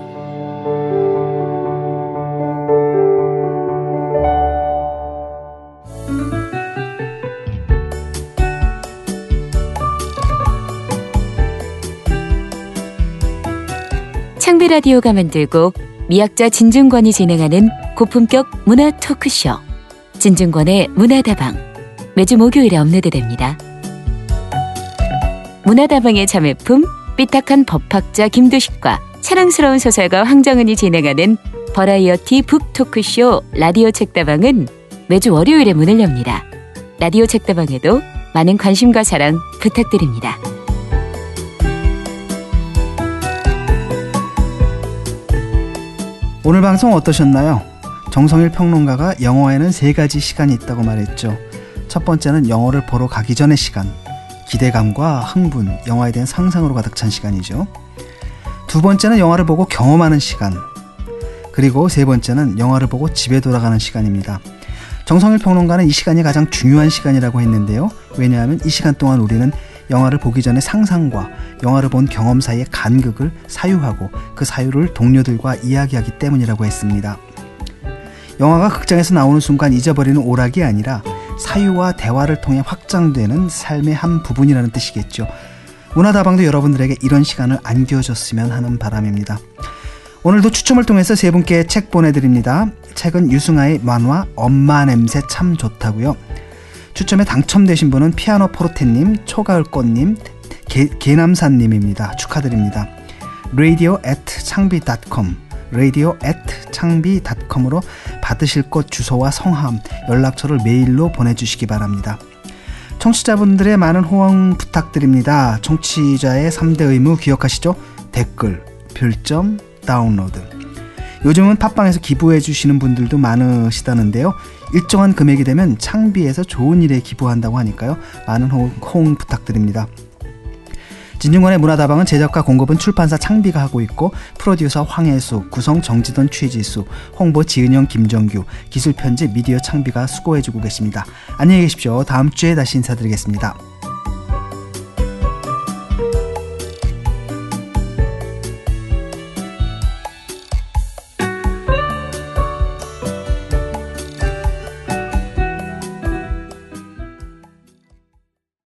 창비 라디오가 만들고 미학자 진중권이 진행하는 고품격 문화 토크쇼 진중권의 문화다방, 매주 목요일에 업로드됩니다. 문화다방의 자매품 삐딱한 법학자 김두식과 사랑스러운 소설가 황정은이 진행하는 버라이어티 북 토크쇼 라디오 책다방은 매주 월요일에 문을 엽니다. 라디오 책다방에도 많은 관심과 사랑 부탁드립니다. 오늘 방송 어떠셨나요? 정성일 평론가가 영화에는 3가지 시간이 있다고 말했죠. 첫 번째는 영화를 보러 가기 전의 시간, 기대감과 흥분, 영화에 대한 상상으로 가득 찬 시간이죠. 두 번째는 영화를 보고 경험하는 시간, 그리고 세 번째는 영화를 보고 집에 돌아가는 시간입니다. 정성일 평론가는 이 시간이 가장 중요한 시간이라고 했는데요. 왜냐하면 이 시간 동안 우리는 영화를 보기 전에 상상과 영화를 본 경험 사이의 간극을 사유하고 그 사유를 동료들과 이야기하기 때문이라고 했습니다. 영화가 극장에서 나오는 순간 잊어버리는 오락이 아니라 사유와 대화를 통해 확장되는 삶의 한 부분이라는 뜻이겠죠. 문화다방도 여러분들에게 이런 시간을 안겨줬으면 하는 바람입니다. 오늘도 추첨을 통해서 3분께 책 보내드립니다. 책은 유승아의 만화 엄마 냄새 참 좋다고요. 추첨에 당첨되신 분은 피아노 포르테님, 초가을꽃님, 개남산님입니다. 축하드립니다. radio@창비.com radio@창비.com으로 받으실 곳 주소와 성함, 연락처를 메일로 보내주시기 바랍니다. 청취자분들의 많은 호응 부탁드립니다. 청취자의 3대 의무 기억하시죠? 댓글, 별점, 다운로드. 요즘은 팟빵에서 기부해 주시는 분들도 많으시다는데요. 일정한 금액이 되면 창비에서 좋은 일에 기부한다고 하니까요. 많은 호응 부탁드립니다. 진중권의 문화다방은 제작과 공급은 출판사 창비가 하고 있고 프로듀서 황혜수, 구성 정지돈 최지수, 홍보 지은영 김정규, 기술 편집 미디어 창비가 수고해주고 계십니다. 안녕히 계십시오. 다음 주에 다시 인사드리겠습니다.